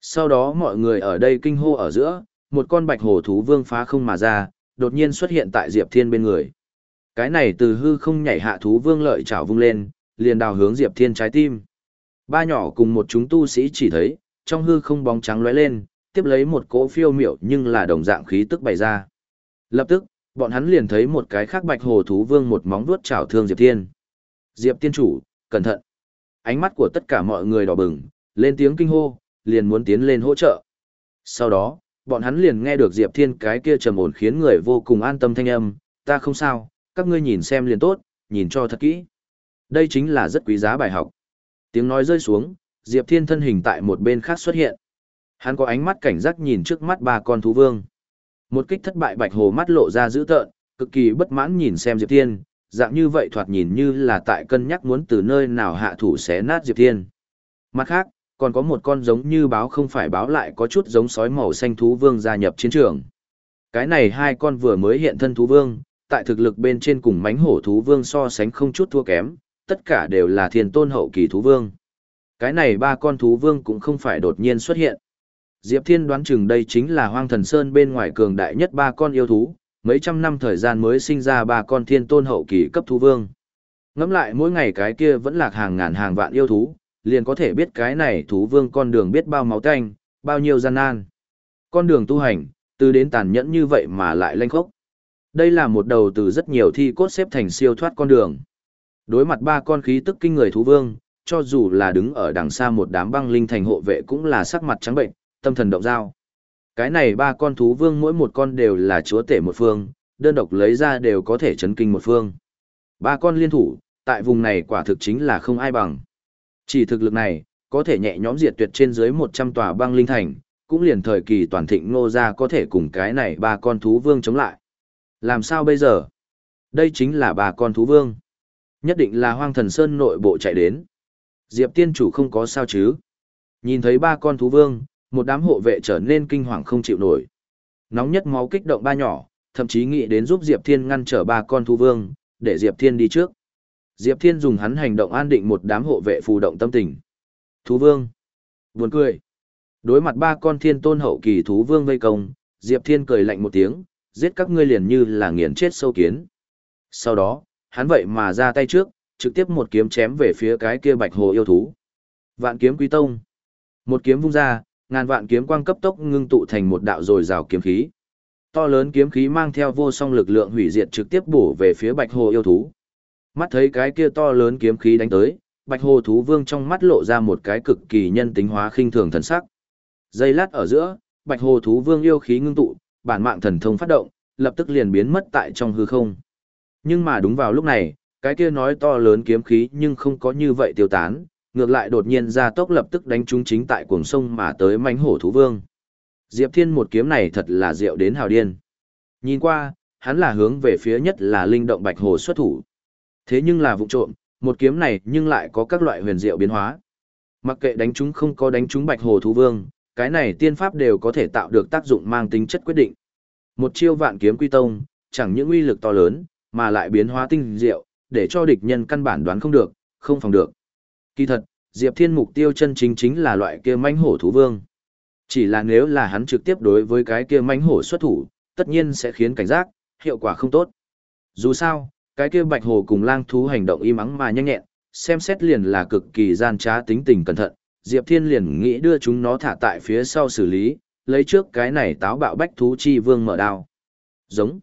Sau đó mọi người ở đây kinh hô ở giữa, một con bạch hồ thú vương phá không mà ra, đột nhiên xuất hiện tại Diệp Thiên bên người. Cái này từ hư không nhảy hạ thú vương lợi chảo vung lên, liền đào hướng Diệp Thiên trái tim. Ba nhỏ cùng một chúng tu sĩ chỉ thấy, trong hư không bóng trắng lóe lên, tiếp lấy một cỗ phiêu miểu nhưng là đồng dạng khí tức bày ra. Lập tức, bọn hắn liền thấy một cái khác bạch hồ thú vương một móng vuốt chảo thương Diệp Thiên. Diệp Tiên chủ, cẩn thận. Ánh mắt của tất cả mọi người đỏ bừng, lên tiếng kinh hô, liền muốn tiến lên hỗ trợ. Sau đó, bọn hắn liền nghe được Diệp Thiên cái kia trầm ổn khiến người vô cùng an tâm thanh âm, ta không sao, các ngươi nhìn xem liền tốt, nhìn cho thật kỹ. Đây chính là rất quý giá bài học. Tiếng nói rơi xuống, Diệp Thiên thân hình tại một bên khác xuất hiện. Hắn có ánh mắt cảnh giác nhìn trước mắt ba con thú vương. Một kích thất bại bạch hồ mắt lộ ra dữ tợn, cực kỳ bất mãn nhìn xem Diệp Thiên, dạng như vậy thoạt nhìn như là tại cân nhắc muốn từ nơi nào hạ thủ xé nát Diệp Thiên. Mặt khác, còn có một con giống như báo không phải báo lại có chút giống sói màu xanh thú vương gia nhập chiến trường. Cái này hai con vừa mới hiện thân thú vương, tại thực lực bên trên cùng mánh hổ thú vương so sánh không chút thua kém, tất cả đều là thiên tôn hậu kỳ thú vương. Cái này ba con thú vương cũng không phải đột nhiên xuất hiện. Diệp Thiên đoán chừng đây chính là Hoang Thần Sơn bên ngoài cường đại nhất ba con yêu thú, mấy trăm năm thời gian mới sinh ra ba con thiên tôn hậu kỳ cấp thú vương. Ngẫm lại mỗi ngày cái kia vẫn lạc hàng ngàn hàng vạn yêu thú, liền có thể biết cái này thú vương con đường biết bao máu tanh, bao nhiêu gian nan. Con đường tu hành, từ đến tàn nhẫn như vậy mà lại lanh khốc. Đây là một đầu từ rất nhiều thi cốt xếp thành siêu thoát con đường. Đối mặt ba con khí tức kinh người thú vương, cho dù là đứng ở đằng xa một đám băng linh thành hộ vệ cũng là sắc mặt trắng bệnh, tâm thần động dao. Cái này ba con thú vương mỗi một con đều là chúa tể một phương, đơn độc lấy ra đều có thể chấn kinh một phương. Ba con liên thủ, tại vùng này quả thực chính là không ai bằng. Chỉ thực lực này, có thể nhẹ nhõm diệt tuyệt trên dưới một trăm tòa băng linh thành, cũng liền thời kỳ toàn thịnh Ngô gia có thể cùng cái này ba con thú vương chống lại. Làm sao bây giờ? Đây chính là ba con thú vương. Nhất định là Hoang Thần Sơn nội bộ chạy đến. Diệp Tiên chủ không có sao chứ? Nhìn thấy ba con thú vương, một đám hộ vệ trở nên kinh hoàng không chịu nổi. Nóng nhất máu kích động ba nhỏ, thậm chí nghĩ đến giúp Diệp Thiên ngăn trở ba con thú vương, để Diệp Thiên đi trước. Diệp Thiên dùng hắn hành động an định một đám hộ vệ phù động tâm tình. Thú vương. Buồn cười. Đối mặt ba con thiên tôn hậu kỳ thú vương vây công, Diệp Thiên cười lạnh một tiếng, giết các ngươi liền như là nghiền chết sâu kiến. Sau đó, hắn vậy mà ra tay trước, trực tiếp một kiếm chém về phía cái kia bạch hồ yêu thú. Vạn kiếm quý tông. Một kiếm vung ra, ngàn vạn kiếm quang cấp tốc ngưng tụ thành một đạo dồi dào kiếm khí. To lớn kiếm khí mang theo vô song lực lượng hủy diệt trực tiếp bổ về phía bạch hồ yêu thú. Mắt thấy cái kia to lớn kiếm khí đánh tới, bạch hồ thú vương trong mắt lộ ra một cái cực kỳ nhân tính hóa khinh thường thần sắc. Giây lát ở giữa, bạch hồ thú vương yêu khí ngưng tụ, bản mạng thần thông phát động, lập tức liền biến mất tại trong hư không. Nhưng mà đúng vào lúc này, cái kia nói to lớn kiếm khí nhưng không có như vậy tiêu tán, ngược lại đột nhiên ra tốc lập tức đánh trúng chính tại cuồng sông mà tới mãnh hổ thú vương. Diệp Thiên một kiếm này thật là diệu đến hào điên. Nhìn qua, hắn là hướng về phía nhất là linh động bạch hồ xuất thủ. Thế nhưng là vụ trộm, một kiếm này nhưng lại có các loại huyền diệu biến hóa. Mặc kệ đánh trúng không có đánh trúng bạch hồ thú vương, cái này tiên pháp đều có thể tạo được tác dụng mang tính chất quyết định. Một chiêu vạn kiếm quy tông, chẳng những uy lực to lớn, mà lại biến hóa tinh diệu, để cho địch nhân căn bản đoán không được, không phòng được. Kỳ thật, Diệp Thiên mục tiêu chân chính chính là loại kia mãnh hổ thú vương. Chỉ là nếu là hắn trực tiếp đối với cái kia mãnh hổ xuất thủ, tất nhiên sẽ khiến cảnh giác, hiệu quả không tốt. Dù sao, cái kia bạch hồ cùng lang thú hành động im ắng mà nhanh nhẹn, xem xét liền là cực kỳ gian trá tính tình cẩn thận, Diệp Thiên liền nghĩ đưa chúng nó thả tại phía sau xử lý, lấy trước cái này táo bạo bách thú chi vương mở đao. Giống.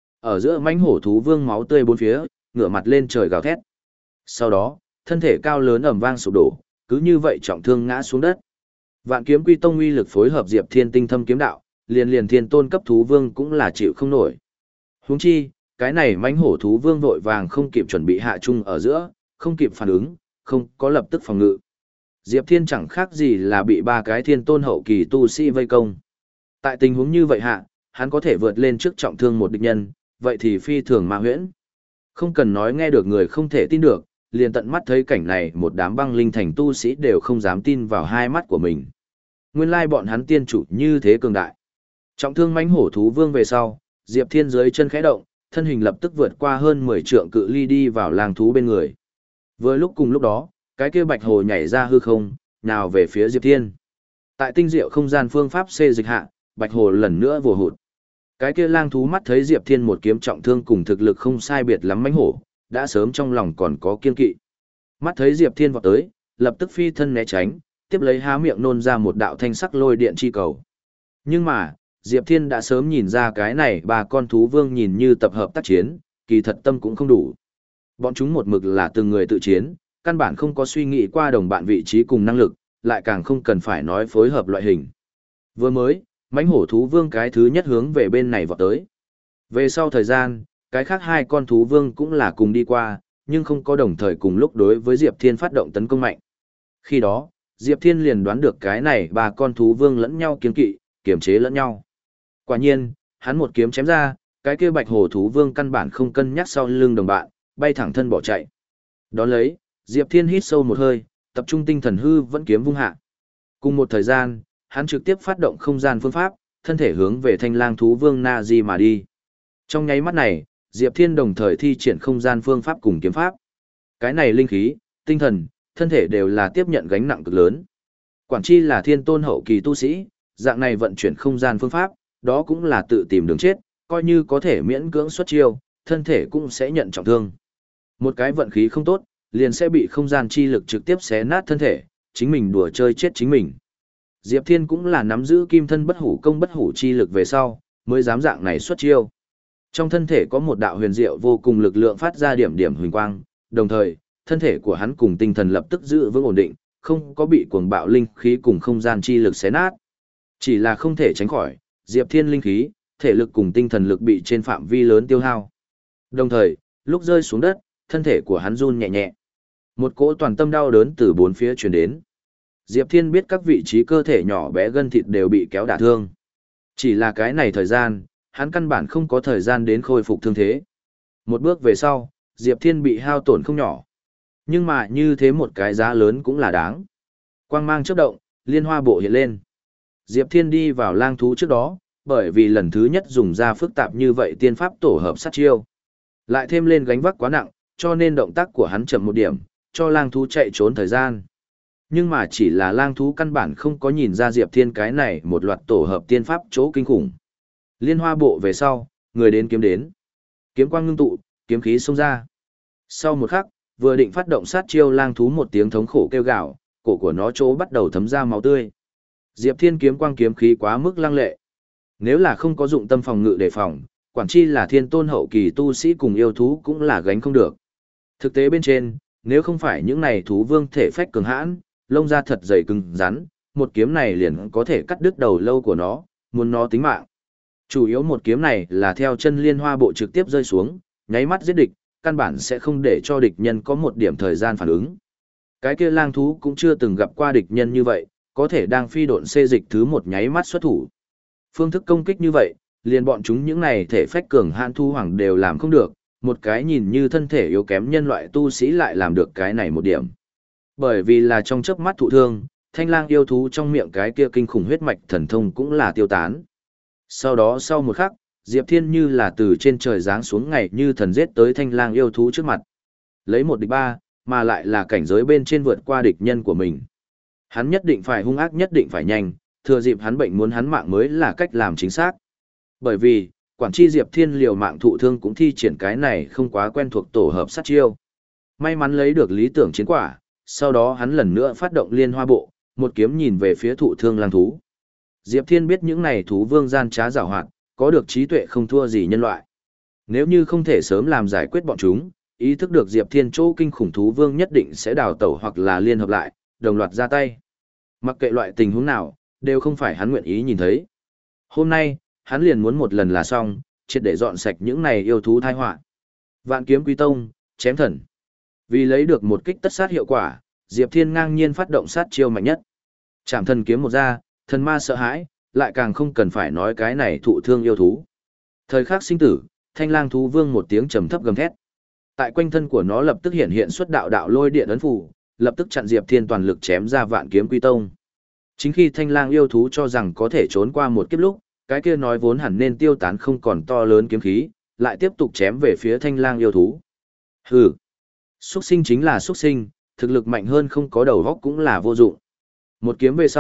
Ở giữa mãnh hổ thú vương máu tươi bốn phía, ngửa mặt lên trời gào thét. Sau đó, thân thể cao lớn ầm vang sụp đổ, cứ như vậy trọng thương ngã xuống đất. Vạn kiếm quy tông uy lực phối hợp Diệp Thiên tinh thâm kiếm đạo, liền liền thiên tôn cấp thú vương cũng là chịu không nổi. Huống chi, cái này mãnh hổ thú vương vội vàng không kịp chuẩn bị hạ trung ở giữa, không kịp phản ứng, không có lập tức phòng ngự. Diệp Thiên chẳng khác gì là bị ba cái thiên tôn hậu kỳ tu sĩ vây công. Tại tình huống như vậy hạ, hắn có thể vượt lên trước trọng thương một địch nhân, vậy thì phi thường ma huyễn. Không cần nói nghe được người không thể tin được, liền tận mắt thấy cảnh này một đám băng linh thành tu sĩ đều không dám tin vào hai mắt của mình. Nguyên lai bọn hắn tiên chủ như thế cường đại. Trọng thương mãnh hổ thú vương về sau, Diệp Thiên dưới chân khẽ động, thân hình lập tức vượt qua hơn mười trượng cự ly đi vào lang thú bên người. Vừa lúc cùng lúc đó, cái kia bạch hồ nhảy ra hư không, nào về phía Diệp Thiên. Tại tinh diệu không gian phương pháp xê dịch hạ, Bạch Hồ lần nữa vồ hụt. Cái kia lang thú mắt thấy Diệp Thiên một kiếm trọng thương cùng thực lực không sai biệt lắm mãnh hổ, đã sớm trong lòng còn có kiên kỵ. Mắt thấy Diệp Thiên vọt tới, lập tức phi thân né tránh, tiếp lấy há miệng nôn ra một đạo thanh sắc lôi điện chi cầu. Nhưng mà, Diệp Thiên đã sớm nhìn ra cái này ba con thú vương nhìn như tập hợp tác chiến, kỳ thật tâm cũng không đủ. Bọn chúng một mực là từng người tự chiến, căn bản không có suy nghĩ qua đồng bạn vị trí cùng năng lực, lại càng không cần phải nói phối hợp loại hình. Vừa mới, mãnh hổ thú vương cái thứ nhất hướng về bên này vọt tới. Về sau thời gian, cái khác hai con thú vương cũng là cùng đi qua, nhưng không có đồng thời cùng lúc đối với Diệp Thiên phát động tấn công mạnh. Khi đó, Diệp Thiên liền đoán được cái này ba con thú vương lẫn nhau kiên kỵ, kiềm chế lẫn nhau. Quả nhiên, hắn một kiếm chém ra, cái kia bạch hổ thú vương căn bản không cân nhắc sau lưng đồng bạn, bay thẳng thân bỏ chạy. Đón lấy, Diệp Thiên hít sâu một hơi, tập trung tinh thần hư vẫn kiếm vung hạ. Cùng một thời gian, hắn trực tiếp phát động không gian phương pháp, thân thể hướng về thanh lang thú vương Na Di mà đi. Trong nháy mắt này, Diệp Thiên đồng thời thi triển không gian phương pháp cùng kiếm pháp. Cái này linh khí, tinh thần, thân thể đều là tiếp nhận gánh nặng cực lớn. Quản chi là thiên tôn hậu kỳ tu sĩ, dạng này vận chuyển không gian phương pháp, đó cũng là tự tìm đường chết, coi như có thể miễn cưỡng xuất chiêu, thân thể cũng sẽ nhận trọng thương. Một cái vận khí không tốt, liền sẽ bị không gian chi lực trực tiếp xé nát thân thể, chính mình đùa chơi chết chính mình. Diệp Thiên cũng là nắm giữ kim thân bất hủ công bất hủ chi lực về sau, mới dám dạng này xuất chiêu. Trong thân thể có một đạo huyền diệu vô cùng lực lượng phát ra điểm điểm huỳnh quang, đồng thời, thân thể của hắn cùng tinh thần lập tức giữ vững ổn định, không có bị cuồng bạo linh khí cùng không gian chi lực xé nát. Chỉ là không thể tránh khỏi, Diệp Thiên linh khí, thể lực cùng tinh thần lực bị trên phạm vi lớn tiêu hao. Đồng thời, lúc rơi xuống đất, thân thể của hắn run nhẹ nhẹ. Một cỗ toàn tâm đau đớn từ bốn phía truyền đến. Diệp Thiên biết các vị trí cơ thể nhỏ bé gân thịt đều bị kéo đả thương. Chỉ là cái này thời gian, hắn căn bản không có thời gian đến khôi phục thương thế. Một bước về sau, Diệp Thiên bị hao tổn không nhỏ. Nhưng mà như thế một cái giá lớn cũng là đáng. Quang mang chớp động, liên hoa bộ hiện lên. Diệp Thiên đi vào lang thú trước đó, bởi vì lần thứ nhất dùng ra phức tạp như vậy tiên pháp tổ hợp sát chiêu. Lại thêm lên gánh vác quá nặng, cho nên động tác của hắn chậm một điểm, cho lang thú chạy trốn thời gian. Nhưng mà chỉ là lang thú căn bản không có nhìn ra Diệp Thiên cái này một loạt tổ hợp tiên pháp chỗ kinh khủng. Liên hoa bộ về sau, người đến kiếm đến. Kiếm quang ngưng tụ, kiếm khí xông ra. Sau một khắc, vừa định phát động sát chiêu lang thú một tiếng thống khổ kêu gào, cổ của nó chỗ bắt đầu thấm ra máu tươi. Diệp Thiên kiếm quang kiếm khí quá mức lăng lệ. Nếu là không có dụng tâm phòng ngự đề phòng, quản chi là thiên tôn hậu kỳ tu sĩ cùng yêu thú cũng là gánh không được. Thực tế bên trên, nếu không phải những này thú vương thể phách cường hãn, lông da thật dày cứng rắn, một kiếm này liền có thể cắt đứt đầu lâu của nó, muốn nó tính mạng. Chủ yếu một kiếm này là theo chân liên hoa bộ trực tiếp rơi xuống, nháy mắt giết địch, căn bản sẽ không để cho địch nhân có một điểm thời gian phản ứng. Cái kia lang thú cũng chưa từng gặp qua địch nhân như vậy, có thể đang phi độn xê dịch thứ một nháy mắt xuất thủ. Phương thức công kích như vậy, liền bọn chúng những này thể phách cường hãn thu hoàng đều làm không được, một cái nhìn như thân thể yếu kém nhân loại tu sĩ lại làm được cái này một điểm. Bởi vì là trong chớp mắt thụ thương, thanh lang yêu thú trong miệng cái kia kinh khủng huyết mạch thần thông cũng là tiêu tán. Sau đó sau một khắc, Diệp Thiên như là từ trên trời giáng xuống ngày như thần giết tới thanh lang yêu thú trước mặt. Lấy một địch ba, mà lại là cảnh giới bên trên vượt qua địch nhân của mình. Hắn nhất định phải hung ác, nhất định phải nhanh, thừa dịp hắn bệnh muốn hắn mạng mới là cách làm chính xác. Bởi vì, quản chi Diệp Thiên liều mạng thụ thương cũng thi triển cái này không quá quen thuộc tổ hợp sát chiêu. May mắn lấy được lý tưởng chiến quả, sau đó hắn lần nữa phát động liên hoa bộ, một kiếm nhìn về phía thụ thương lang thú. Diệp Thiên biết những này thú vương gian trá giảo hoạt, có được trí tuệ không thua gì nhân loại. Nếu như không thể sớm làm giải quyết bọn chúng, ý thức được Diệp Thiên chỗ kinh khủng thú vương nhất định sẽ đào tẩu hoặc là liên hợp lại, đồng loạt ra tay. Mặc kệ loại tình huống nào, đều không phải hắn nguyện ý nhìn thấy. Hôm nay, hắn liền muốn một lần là xong, triệt để dọn sạch những này yêu thú tai họa. Vạn kiếm quý tông, chém thần. Vì lấy được một kích tất sát hiệu quả, Diệp Thiên ngang nhiên phát động sát chiêu mạnh nhất. Chạm thần kiếm một ra, thần ma sợ hãi, lại càng không cần phải nói cái này thụ thương yêu thú. Thời khắc sinh tử, thanh lang thú vương một tiếng trầm thấp gầm thét. Tại quanh thân của nó lập tức hiện hiện xuất đạo đạo lôi điện ấn phù, lập tức chặn Diệp Thiên toàn lực chém ra vạn kiếm quy tông. Chính khi thanh lang yêu thú cho rằng có thể trốn qua một kiếp lúc, cái kia nói vốn hẳn nên tiêu tán không còn to lớn kiếm khí, lại tiếp tục chém về phía thanh lang yêu thú. Hừ, xuất sinh chính là xuất sinh, thực lực mạnh hơn không có đầu góc cũng là vô dụng. Một kiếm về sau,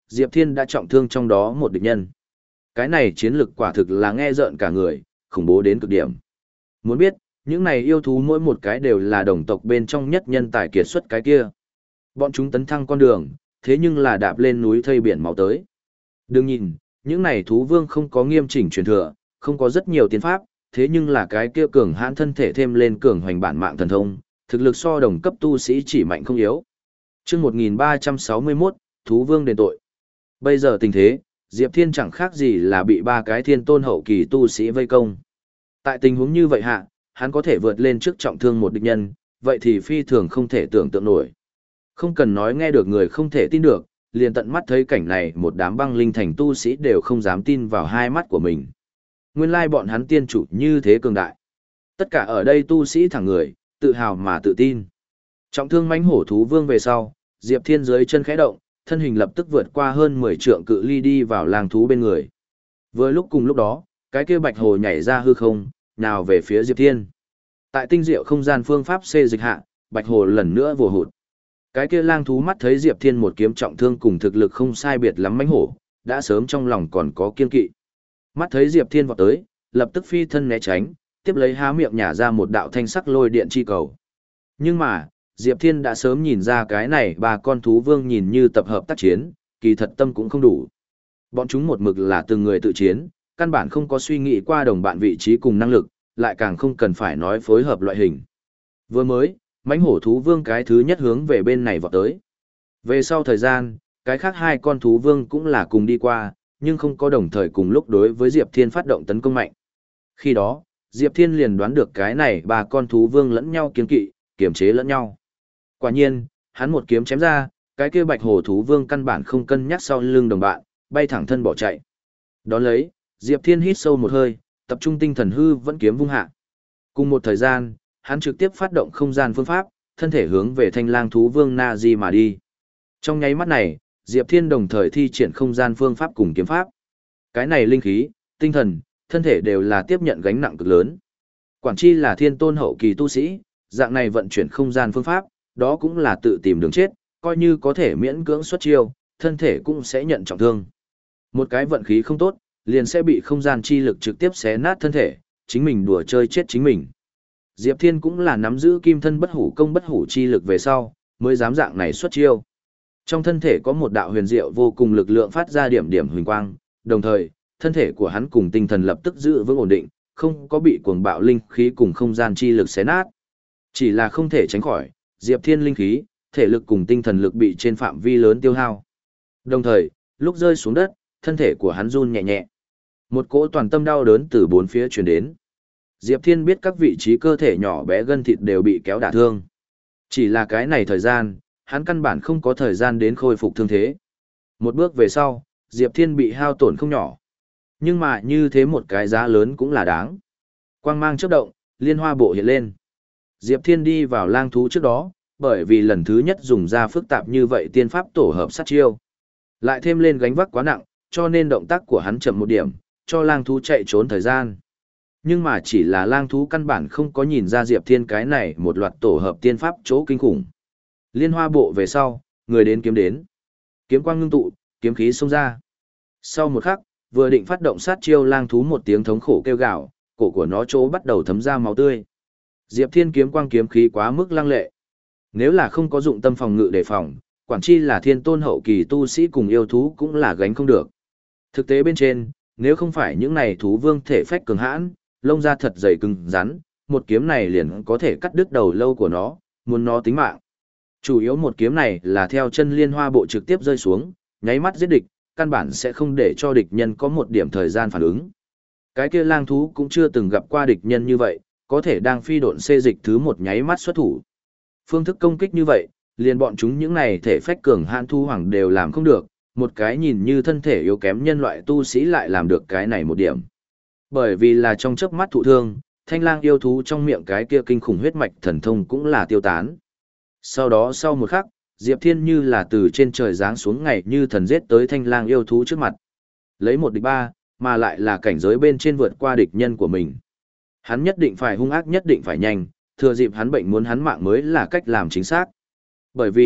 Diệp Thiên đã trọng thương trong đó một địch nhân. Cái này chiến lực quả thực là nghe rợn cả người, khủng bố đến cực điểm. Muốn biết, những này yêu thú mỗi một cái đều là đồng tộc bên trong nhất nhân tài kiệt xuất cái kia. Bọn chúng tấn thăng con đường, thế nhưng là đạp lên núi thây biển máu tới. Đừng nhìn, những này thú vương không có nghiêm chỉnh truyền thừa, không có rất nhiều tiến pháp, thế nhưng là cái kia cường hãn thân thể thêm lên cường hoành bản mạng thần thông, thực lực so đồng cấp tu sĩ chỉ mạnh không yếu. Chương một nghìn ba trăm sáu mươi mốt, thú vương đền tội. Bây giờ tình thế, Diệp Thiên chẳng khác gì là bị ba cái thiên tôn hậu kỳ tu sĩ vây công. Tại tình huống như vậy hạ, hắn có thể vượt lên trước trọng thương một địch nhân, vậy thì phi thường không thể tưởng tượng nổi. Không cần nói nghe được người không thể tin được, liền tận mắt thấy cảnh này một đám băng linh thành tu sĩ đều không dám tin vào hai mắt của mình. Nguyên lai bọn hắn tiên chủ như thế cường đại. Tất cả ở đây tu sĩ thẳng người, tự hào mà tự tin. Trọng thương mãnh hổ thú vương về sau, Diệp Thiên dưới chân khẽ động, thân hình lập tức vượt qua hơn mười trượng cự ly đi vào lang thú bên người. Vừa lúc cùng lúc đó, cái kia bạch hồ nhảy ra hư không, nào về phía Diệp Thiên. Tại tinh diệu không gian phương pháp xê dịch hạ, bạch hồ lần nữa vồ hụt. Cái kia lang thú mắt thấy Diệp Thiên một kiếm trọng thương cùng thực lực không sai biệt lắm mãnh hổ, đã sớm trong lòng còn có kiên kỵ. Mắt thấy Diệp Thiên vọt tới, lập tức phi thân né tránh, tiếp lấy há miệng nhả ra một đạo thanh sắc lôi điện chi cầu. Nhưng mà, Diệp Thiên đã sớm nhìn ra cái này ba con thú vương nhìn như tập hợp tác chiến, kỳ thật tâm cũng không đủ. Bọn chúng một mực là từng người tự chiến, căn bản không có suy nghĩ qua đồng bạn vị trí cùng năng lực, lại càng không cần phải nói phối hợp loại hình. Vừa mới, mãnh hổ thú vương cái thứ nhất hướng về bên này vọt tới. Về sau thời gian, cái khác hai con thú vương cũng là cùng đi qua, nhưng không có đồng thời cùng lúc đối với Diệp Thiên phát động tấn công mạnh. Khi đó, Diệp Thiên liền đoán được cái này ba con thú vương lẫn nhau kiên kỵ, kiềm chế lẫn nhau. Quả nhiên, hắn một kiếm chém ra, cái kia bạch hổ thú vương căn bản không cân nhắc sau lưng đồng bạn, bay thẳng thân bỏ chạy. Đón lấy, Diệp Thiên hít sâu một hơi, tập trung tinh thần hư vẫn kiếm vung hạ. Cùng một thời gian, hắn trực tiếp phát động không gian phương pháp, thân thể hướng về thanh lang thú vương Na Di mà đi. Trong nháy mắt này, Diệp Thiên đồng thời thi triển không gian phương pháp cùng kiếm pháp. Cái này linh khí, tinh thần, thân thể đều là tiếp nhận gánh nặng cực lớn. Quản chi là thiên tôn hậu kỳ tu sĩ, dạng này vận chuyển không gian phương pháp, đó cũng là tự tìm đường chết, coi như có thể miễn cưỡng xuất chiêu, thân thể cũng sẽ nhận trọng thương. Một cái vận khí không tốt, liền sẽ bị không gian chi lực trực tiếp xé nát thân thể, chính mình đùa chơi chết chính mình. Diệp Thiên cũng là nắm giữ kim thân bất hủ công bất hủ chi lực về sau, mới dám dạng này xuất chiêu. Trong thân thể có một đạo huyền diệu vô cùng lực lượng phát ra điểm điểm huỳnh quang, đồng thời, thân thể của hắn cùng tinh thần lập tức giữ vững ổn định, không có bị cuồng bạo linh khí cùng không gian chi lực xé nát. Chỉ là không thể tránh khỏi, Diệp Thiên linh khí, thể lực cùng tinh thần lực bị trên phạm vi lớn tiêu hao. Đồng thời, lúc rơi xuống đất, thân thể của hắn run nhẹ nhẹ. Một cỗ toàn tâm đau đớn từ bốn phía truyền đến. Diệp Thiên biết các vị trí cơ thể nhỏ bé gân thịt đều bị kéo đả thương. Chỉ là cái này thời gian, hắn căn bản không có thời gian đến khôi phục thương thế. Một bước về sau, Diệp Thiên bị hao tổn không nhỏ. Nhưng mà như thế một cái giá lớn cũng là đáng. Quang mang chớp động, liên hoa bộ hiện lên. Diệp Thiên đi vào lang thú trước đó, bởi vì lần thứ nhất dùng ra phức tạp như vậy tiên pháp tổ hợp sát chiêu. Lại thêm lên gánh vác quá nặng, cho nên động tác của hắn chậm một điểm, cho lang thú chạy trốn thời gian. Nhưng mà chỉ là lang thú căn bản không có nhìn ra Diệp Thiên cái này một loạt tổ hợp tiên pháp chỗ kinh khủng. Liên hoa bộ về sau, người đến kiếm đến. Kiếm quang ngưng tụ, kiếm khí xông ra. Sau một khắc, vừa định phát động sát chiêu lang thú một tiếng thống khổ kêu gào, cổ của nó chỗ bắt đầu thấm ra máu tươi. Diệp Thiên kiếm quang kiếm khí quá mức lăng lệ. Nếu là không có dụng tâm phòng ngự đề phòng, quản chi là thiên tôn hậu kỳ tu sĩ cùng yêu thú cũng là gánh không được. Thực tế bên trên, nếu không phải những này thú vương thể phách cường hãn, lông da thật dày cứng rắn, một kiếm này liền có thể cắt đứt đầu lâu của nó, muốn nó tính mạng. Chủ yếu một kiếm này là theo chân liên hoa bộ trực tiếp rơi xuống, nháy mắt giết địch, căn bản sẽ không để cho địch nhân có một điểm thời gian phản ứng. Cái kia lang thú cũng chưa từng gặp qua địch nhân như vậy, có thể đang phi độn xê dịch thứ một nháy mắt xuất thủ. Phương thức công kích như vậy, liền bọn chúng những này thể phách cường hãn thu hoàng đều làm không được, một cái nhìn như thân thể yếu kém nhân loại tu sĩ lại làm được cái này một điểm. Bởi vì là trong chớp mắt thụ thương, thanh lang yêu thú trong miệng cái kia kinh khủng huyết mạch thần thông cũng là tiêu tán. Sau đó sau một khắc, Diệp Thiên như là từ trên trời giáng xuống ngày như thần giết tới thanh lang yêu thú trước mặt. Lấy một địch ba, mà lại là cảnh giới bên trên vượt qua địch nhân của mình. Hắn nhất định phải hung ác, nhất định phải nhanh, thừa dịp hắn bệnh muốn hắn mạng mới là cách làm chính xác. Bởi vì,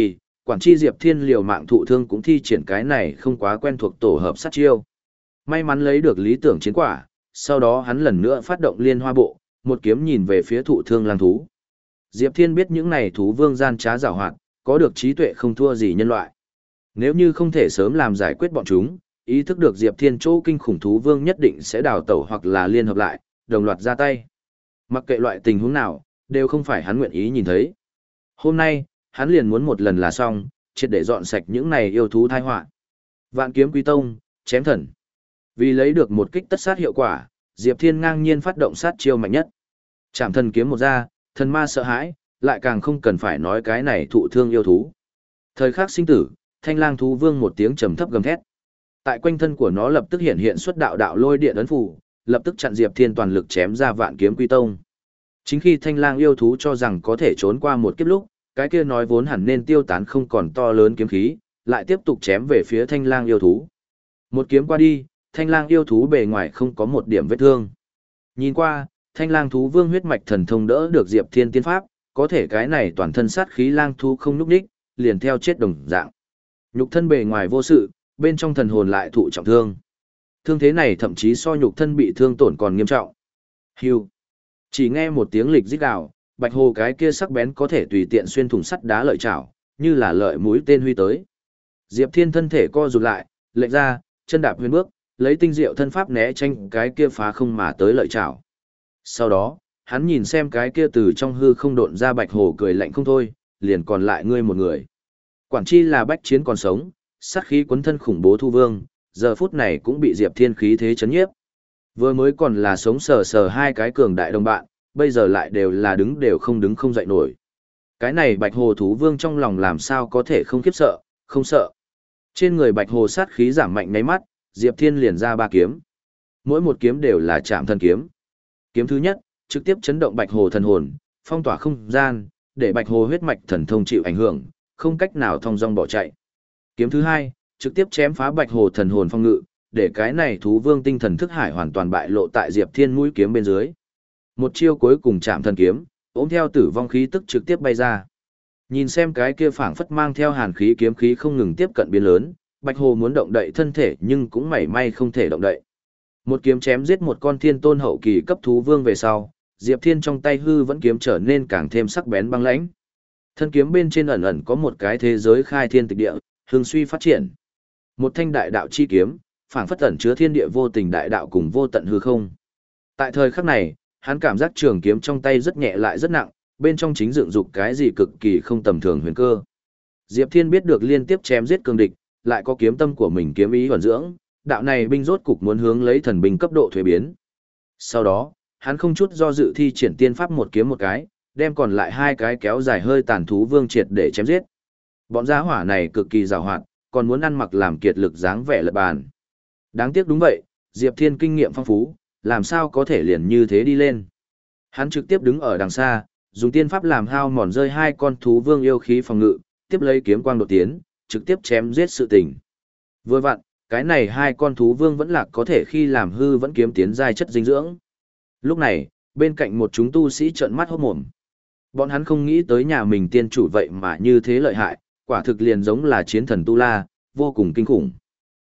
quản tri Diệp Thiên liều mạng thụ thương cũng thi triển cái này không quá quen thuộc tổ hợp sát chiêu. May mắn lấy được lý tưởng chiến quả, sau đó hắn lần nữa phát động liên hoa bộ, một kiếm nhìn về phía thụ thương lang thú. Diệp Thiên biết những này thú vương gian trá giảo hoạt, có được trí tuệ không thua gì nhân loại. Nếu như không thể sớm làm giải quyết bọn chúng, ý thức được Diệp Thiên chỗ kinh khủng thú vương nhất định sẽ đào tẩu hoặc là liên hợp lại, đồng loạt ra tay. Mặc kệ loại tình huống nào, đều không phải hắn nguyện ý nhìn thấy. Hôm nay, hắn liền muốn một lần là xong, triệt để dọn sạch những này yêu thú tai họa. Vạn kiếm quý tông, chém thần. Vì lấy được một kích tất sát hiệu quả, Diệp Thiên ngang nhiên phát động sát chiêu mạnh nhất. Chạm thần kiếm một ra, thần ma sợ hãi, lại càng không cần phải nói cái này thụ thương yêu thú. Thời khắc sinh tử, thanh lang thú vương một tiếng trầm thấp gầm thét. Tại quanh thân của nó lập tức hiện hiện xuất đạo đạo lôi điện ấn phù, lập tức chặn Diệp Thiên toàn lực chém ra vạn kiếm quy tông. Chính khi thanh lang yêu thú cho rằng có thể trốn qua một kiếp lúc, cái kia nói vốn hẳn nên tiêu tán không còn to lớn kiếm khí, lại tiếp tục chém về phía thanh lang yêu thú. Một kiếm qua đi, thanh lang yêu thú bề ngoài không có một điểm vết thương. Nhìn qua, thanh lang thú vương huyết mạch thần thông đỡ được Diệp Thiên tiên pháp, có thể cái này toàn thân sát khí lang thú không nhúc nhích, liền theo chết đồng dạng. Nhục thân bề ngoài vô sự, bên trong thần hồn lại thụ trọng thương. Thương thế này thậm chí so nhục thân bị thương tổn còn nghiêm trọng. Hưu. Chỉ nghe một tiếng lịch rít gào, bạch hồ cái kia sắc bén có thể tùy tiện xuyên thủng sắt đá lợi chảo, như là lợi mũi tên huy tới. Diệp Thiên thân thể co rụt lại, lệch ra, chân đạp huyền bước, lấy tinh diệu thân pháp né tránh cái kia phá không mà tới lợi chảo. Sau đó, hắn nhìn xem cái kia từ trong hư không độn ra bạch hồ cười lạnh không thôi, liền còn lại ngươi một người. Quản chi là bách chiến còn sống, sát khí quấn thân khủng bố thu vương, giờ phút này cũng bị Diệp Thiên khí thế chấn nhiếp. Vừa mới còn là sống sờ sờ hai cái cường đại đồng bạn, bây giờ lại đều là đứng đều không đứng không dậy nổi. Cái này bạch hồ thú vương trong lòng làm sao có thể không khiếp sợ, không sợ. Trên người bạch hồ sát khí giảm mạnh ngáy mắt, Diệp Thiên liền ra ba kiếm. Mỗi một kiếm đều là chạm thần kiếm. Kiếm thứ nhất, trực tiếp chấn động bạch hồ thần hồn, phong tỏa không gian, để bạch hồ huyết mạch thần thông chịu ảnh hưởng, không cách nào thong dong bỏ chạy. Kiếm thứ hai, trực tiếp chém phá bạch hồ thần hồn phong ngự, để cái này thú vương tinh thần thức hải hoàn toàn bại lộ tại Diệp Thiên mũi kiếm bên dưới. Một chiêu cuối cùng chạm thần kiếm, ôm theo tử vong khí tức trực tiếp bay ra. Nhìn xem cái kia phảng phất mang theo hàn khí kiếm khí không ngừng tiếp cận biến lớn, bạch hồ muốn động đậy thân thể nhưng cũng mảy may không thể động đậy. Một kiếm chém giết một con thiên tôn hậu kỳ cấp thú vương về sau, Diệp Thiên trong tay hư vẫn kiếm trở nên càng thêm sắc bén băng lãnh. Thân kiếm bên trên ẩn ẩn có một cái thế giới khai thiên tịch địa, hương suy phát triển. Một thanh đại đạo chi kiếm, phảng phất ẩn chứa thiên địa vô tình đại đạo cùng vô tận hư không. Tại thời khắc này, hắn cảm giác trường kiếm trong tay rất nhẹ lại rất nặng, bên trong chính dựng dục cái gì cực kỳ không tầm thường huyền cơ. Diệp Thiên biết được liên tiếp chém giết cường địch, lại có kiếm tâm của mình kiếm ý hoàn dưỡng, đạo này binh rốt cục muốn hướng lấy thần binh cấp độ thuế biến. Sau đó, hắn không chút do dự thi triển tiên pháp một kiếm một cái, đem còn lại hai cái kéo dài hơi tàn thú vương triệt để chém giết. Bọn gia hỏa này cực kỳ giàu hoạt, còn muốn ăn mặc làm kiệt lực dáng vẻ lật bàn. Đáng tiếc đúng vậy, Diệp Thiên kinh nghiệm phong phú, làm sao có thể liền như thế đi lên. Hắn trực tiếp đứng ở đằng xa, dùng tiên pháp làm hao mòn rơi hai con thú vương yêu khí phòng ngự, tiếp lấy kiếm quang đột tiến, trực tiếp chém giết sự tình. Vừa vặn, cái này hai con thú vương vẫn lạc có thể khi làm hư vẫn kiếm tiến giai chất dinh dưỡng. Lúc này, bên cạnh một chúng tu sĩ trợn mắt hốt mồm. Bọn hắn không nghĩ tới nhà mình tiên chủ vậy mà như thế lợi hại, quả thực liền giống là chiến thần Tu La, vô cùng kinh khủng.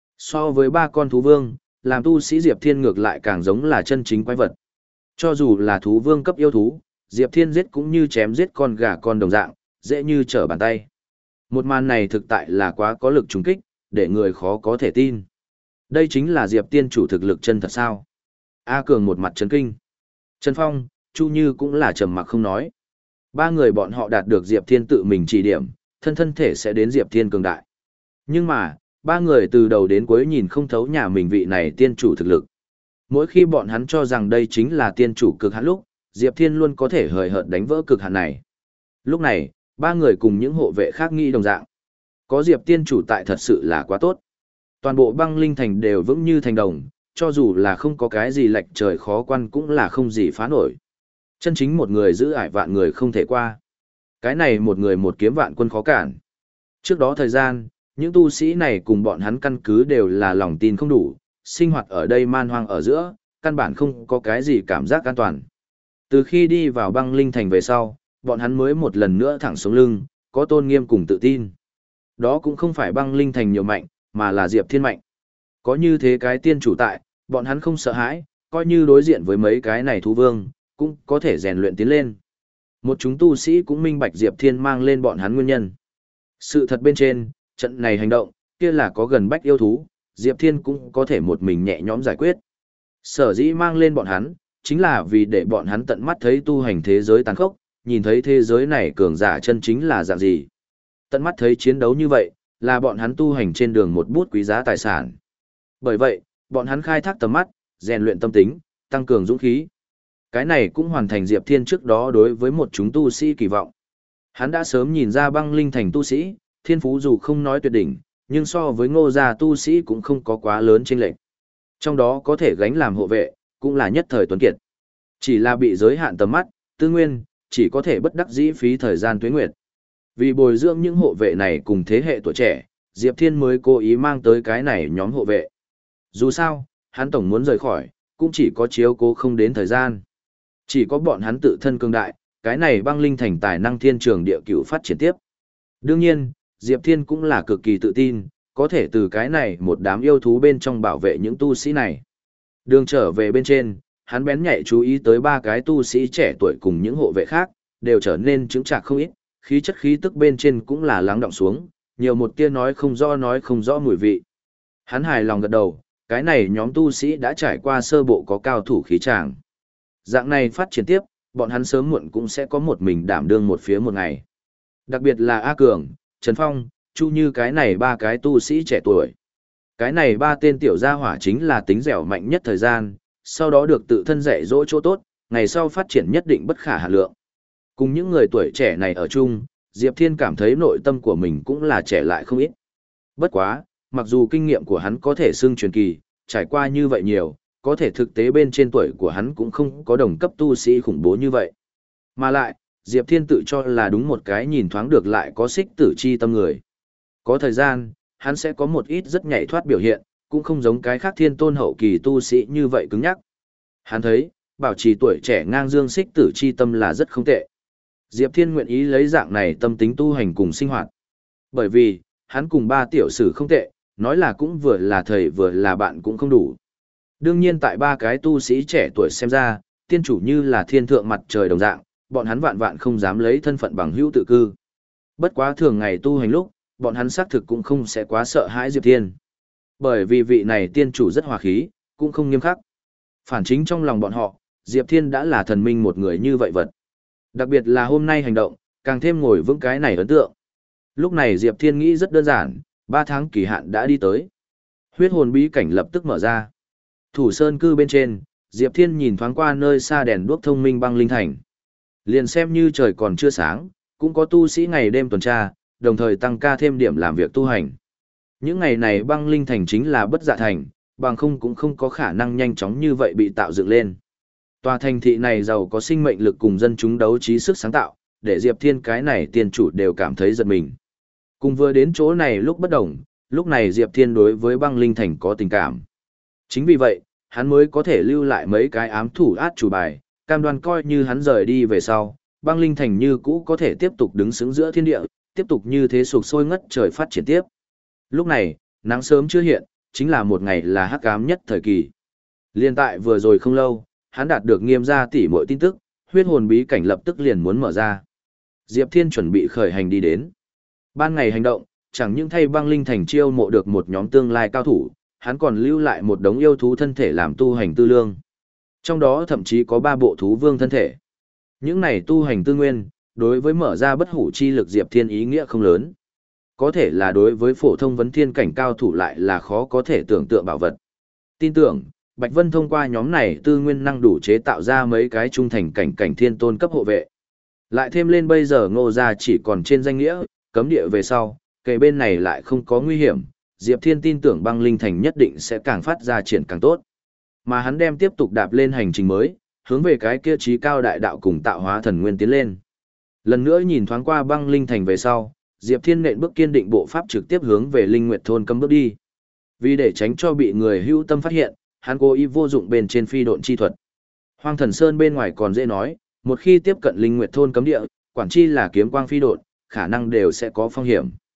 So với ba con thú vương, làm tu sĩ Diệp Thiên ngược lại càng giống là chân chính quái vật. Cho dù là thú vương cấp yêu thú, Diệp Thiên giết cũng như chém giết con gà con đồng dạng, dễ như trở bàn tay. Một màn này thực tại là quá có lực trùng kích, để người khó có thể tin. Đây chính là Diệp Tiên chủ thực lực chân thật sao? A Cường một mặt chấn kinh. Trần Phong, Chu Như cũng là trầm mặc không nói. Ba người bọn họ đạt được Diệp Thiên tự mình chỉ điểm, thân thân thể sẽ đến Diệp Thiên cường đại. Nhưng mà, ba người từ đầu đến cuối nhìn không thấu nhà mình vị này tiên chủ thực lực. Mỗi khi bọn hắn cho rằng đây chính là tiên chủ cực hạn lúc, Diệp Thiên luôn có thể hời hợt đánh vỡ cực hạn này. Lúc này, ba người cùng những hộ vệ khác nghĩ đồng dạng. Có Diệp Tiên chủ tại thật sự là quá tốt. Toàn bộ băng linh thành đều vững như thành đồng, cho dù là không có cái gì lệch trời khó quan cũng là không gì phá nổi. Chân chính một người giữ ải vạn người không thể qua. Cái này một người một kiếm vạn quân khó cản. Trước đó thời gian, những tu sĩ này cùng bọn hắn căn cứ đều là lòng tin không đủ, sinh hoạt ở đây man hoang ở giữa, căn bản không có cái gì cảm giác an toàn. Từ khi đi vào băng linh thành về sau, bọn hắn mới một lần nữa thẳng xuống lưng, có tôn nghiêm cùng tự tin. Đó cũng không phải băng linh thành nhiều mạnh, mà là Diệp Thiên mạnh. Có như thế cái tiên chủ tại, bọn hắn không sợ hãi, coi như đối diện với mấy cái này thú vương, cũng có thể rèn luyện tiến lên. Một chúng tu sĩ cũng minh bạch Diệp Thiên mang lên bọn hắn nguyên nhân. Sự thật bên trên, trận này hành động, kia là có gần bách yêu thú, Diệp Thiên cũng có thể một mình nhẹ nhõm giải quyết. Sở dĩ mang lên bọn hắn, chính là vì để bọn hắn tận mắt thấy tu hành thế giới tàn khốc, nhìn thấy thế giới này cường giả chân chính là dạng gì. Tận mắt thấy chiến đấu như vậy, là bọn hắn tu hành trên đường một bút quý giá tài sản. Bởi vậy, bọn hắn khai thác tầm mắt, rèn luyện tâm tính, tăng cường dũng khí. Cái này cũng hoàn thành Diệp Thiên trước đó đối với một chúng tu sĩ kỳ vọng. Hắn đã sớm nhìn ra băng linh thành tu sĩ, thiên phú dù không nói tuyệt đỉnh, nhưng so với ngô gia tu sĩ cũng không có quá lớn chênh lệch. Trong đó có thể gánh làm hộ vệ, cũng là nhất thời tuấn kiệt. Chỉ là bị giới hạn tầm mắt, tư nguyên, chỉ có thể bất đắc dĩ phí thời gian tuế nguyệt. Vì bồi dưỡng những hộ vệ này cùng thế hệ tuổi trẻ, Diệp Thiên mới cố ý mang tới cái này nhóm hộ vệ. Dù sao, hắn tổng muốn rời khỏi, cũng chỉ có chiếu cố không đến thời gian. Chỉ có bọn hắn tự thân cường đại, cái này băng linh thành tài năng thiên trường địa cửu phát triển tiếp. Đương nhiên, Diệp Thiên cũng là cực kỳ tự tin, có thể từ cái này một đám yêu thú bên trong bảo vệ những tu sĩ này. Đường trở về bên trên, hắn bén nhạy chú ý tới ba cái tu sĩ trẻ tuổi cùng những hộ vệ khác, đều trở nên chứng trạc không ít, khí chất khí tức bên trên cũng là lắng đọng xuống, nhiều một tia nói không rõ nói không rõ mùi vị. Hắn hài lòng gật đầu, cái này nhóm tu sĩ đã trải qua sơ bộ có cao thủ khí tràng. Dạng này phát triển tiếp, bọn hắn sớm muộn cũng sẽ có một mình đảm đương một phía một ngày. Đặc biệt là A Cường, Trần Phong, Chu Như cái này ba cái tu sĩ trẻ tuổi. Cái này ba tên tiểu gia hỏa chính là tính dẻo mạnh nhất thời gian, sau đó được tự thân dạy dỗ chỗ tốt, ngày sau phát triển nhất định bất khả hạn lượng. Cùng những người tuổi trẻ này ở chung, Diệp Thiên cảm thấy nội tâm của mình cũng là trẻ lại không ít. Bất quá, mặc dù kinh nghiệm của hắn có thể xưng truyền kỳ, trải qua như vậy nhiều, có thể thực tế bên trên tuổi của hắn cũng không có đồng cấp tu sĩ khủng bố như vậy. Mà lại, Diệp Thiên tự cho là đúng một cái nhìn thoáng được lại có xích tử chi tâm người. Có thời gian, hắn sẽ có một ít rất nhảy thoát biểu hiện, cũng không giống cái khác thiên tôn hậu kỳ tu sĩ như vậy cứng nhắc. Hắn thấy, bảo trì tuổi trẻ ngang dương xích tử chi tâm là rất không tệ. Diệp Thiên nguyện ý lấy dạng này tâm tính tu hành cùng sinh hoạt. Bởi vì, hắn cùng ba tiểu sử không tệ, nói là cũng vừa là thầy vừa là bạn cũng không đủ. Đương nhiên tại ba cái tu sĩ trẻ tuổi xem ra, tiên chủ như là thiên thượng mặt trời đồng dạng, bọn hắn vạn vạn không dám lấy thân phận bằng hữu tự cư. Bất quá thường ngày tu hành lúc, bọn hắn xác thực cũng không sẽ quá sợ hãi Diệp Thiên. Bởi vì vị này tiên chủ rất hòa khí, cũng không nghiêm khắc. Phản chính trong lòng bọn họ, Diệp Thiên đã là thần minh một người như vậy vật. Đặc biệt là hôm nay hành động, càng thêm ngồi vững cái này ấn tượng. Lúc này Diệp Thiên nghĩ rất đơn giản, ba tháng kỳ hạn đã đi tới. Huyết hồn bí cảnh lập tức mở ra. Thủ sơn cư bên trên, Diệp Thiên nhìn thoáng qua nơi xa đèn đuốc thông minh băng linh thành. Liền xem như trời còn chưa sáng, cũng có tu sĩ ngày đêm tuần tra, đồng thời tăng ca thêm điểm làm việc tu hành. Những ngày này băng linh thành chính là bất dạ thành, bằng không cũng không có khả năng nhanh chóng như vậy bị tạo dựng lên. Tòa thành thị này giàu có sinh mệnh lực cùng dân chúng đấu trí sức sáng tạo, để Diệp Thiên cái này tiền chủ đều cảm thấy giật mình. Cùng vừa đến chỗ này lúc bất đồng, lúc này Diệp Thiên đối với băng linh thành có tình cảm. Chính vì vậy, hắn mới có thể lưu lại mấy cái ám thủ át chủ bài, cam đoan coi như hắn rời đi về sau, băng linh thành như cũ có thể tiếp tục đứng xứng giữa thiên địa, tiếp tục như thế sục sôi ngất trời phát triển tiếp. Lúc này, nắng sớm chưa hiện, chính là một ngày là hắc ám nhất thời kỳ. Liên tại vừa rồi không lâu, hắn đạt được Nghiêm gia tỷ muội tin tức, huyết hồn bí cảnh lập tức liền muốn mở ra. Diệp Thiên chuẩn bị khởi hành đi đến. Ban ngày hành động, chẳng những thay băng linh thành chiêu mộ được một nhóm tương lai cao thủ, hắn còn lưu lại một đống yêu thú thân thể làm tu hành tư lương. Trong đó thậm chí có ba bộ thú vương thân thể. Những này tu hành tư nguyên, đối với mở ra bất hủ chi lực Diệp Thiên ý nghĩa không lớn. Có thể là đối với phổ thông vấn thiên cảnh cao thủ lại là khó có thể tưởng tượng bảo vật. Tin tưởng, Bạch Vân thông qua nhóm này tư nguyên năng đủ chế tạo ra mấy cái trung thành cảnh cảnh thiên tôn cấp hộ vệ. Lại thêm lên bây giờ Ngô gia chỉ còn trên danh nghĩa, cấm địa về sau, kề bên này lại không có nguy hiểm, Diệp Thiên tin tưởng băng linh thành nhất định sẽ càng phát ra triển càng tốt. Mà hắn đem tiếp tục đạp lên hành trình mới, hướng về cái kia trí cao đại đạo cùng tạo hóa thần nguyên tiến lên. Lần nữa nhìn thoáng qua băng linh thành về sau, Diệp Thiên nện bước kiên định bộ pháp trực tiếp hướng về Linh Nguyệt thôn cấm bước đi. Vì để tránh cho bị người hữu tâm phát hiện, hắn cố ý vô dụng bên trên phi độn chi thuật. Hoang Thần Sơn bên ngoài còn dễ nói, một khi tiếp cận Linh Nguyệt thôn cấm địa, quản chi là kiếm quang phi độn, khả năng đều sẽ có phong hiểm.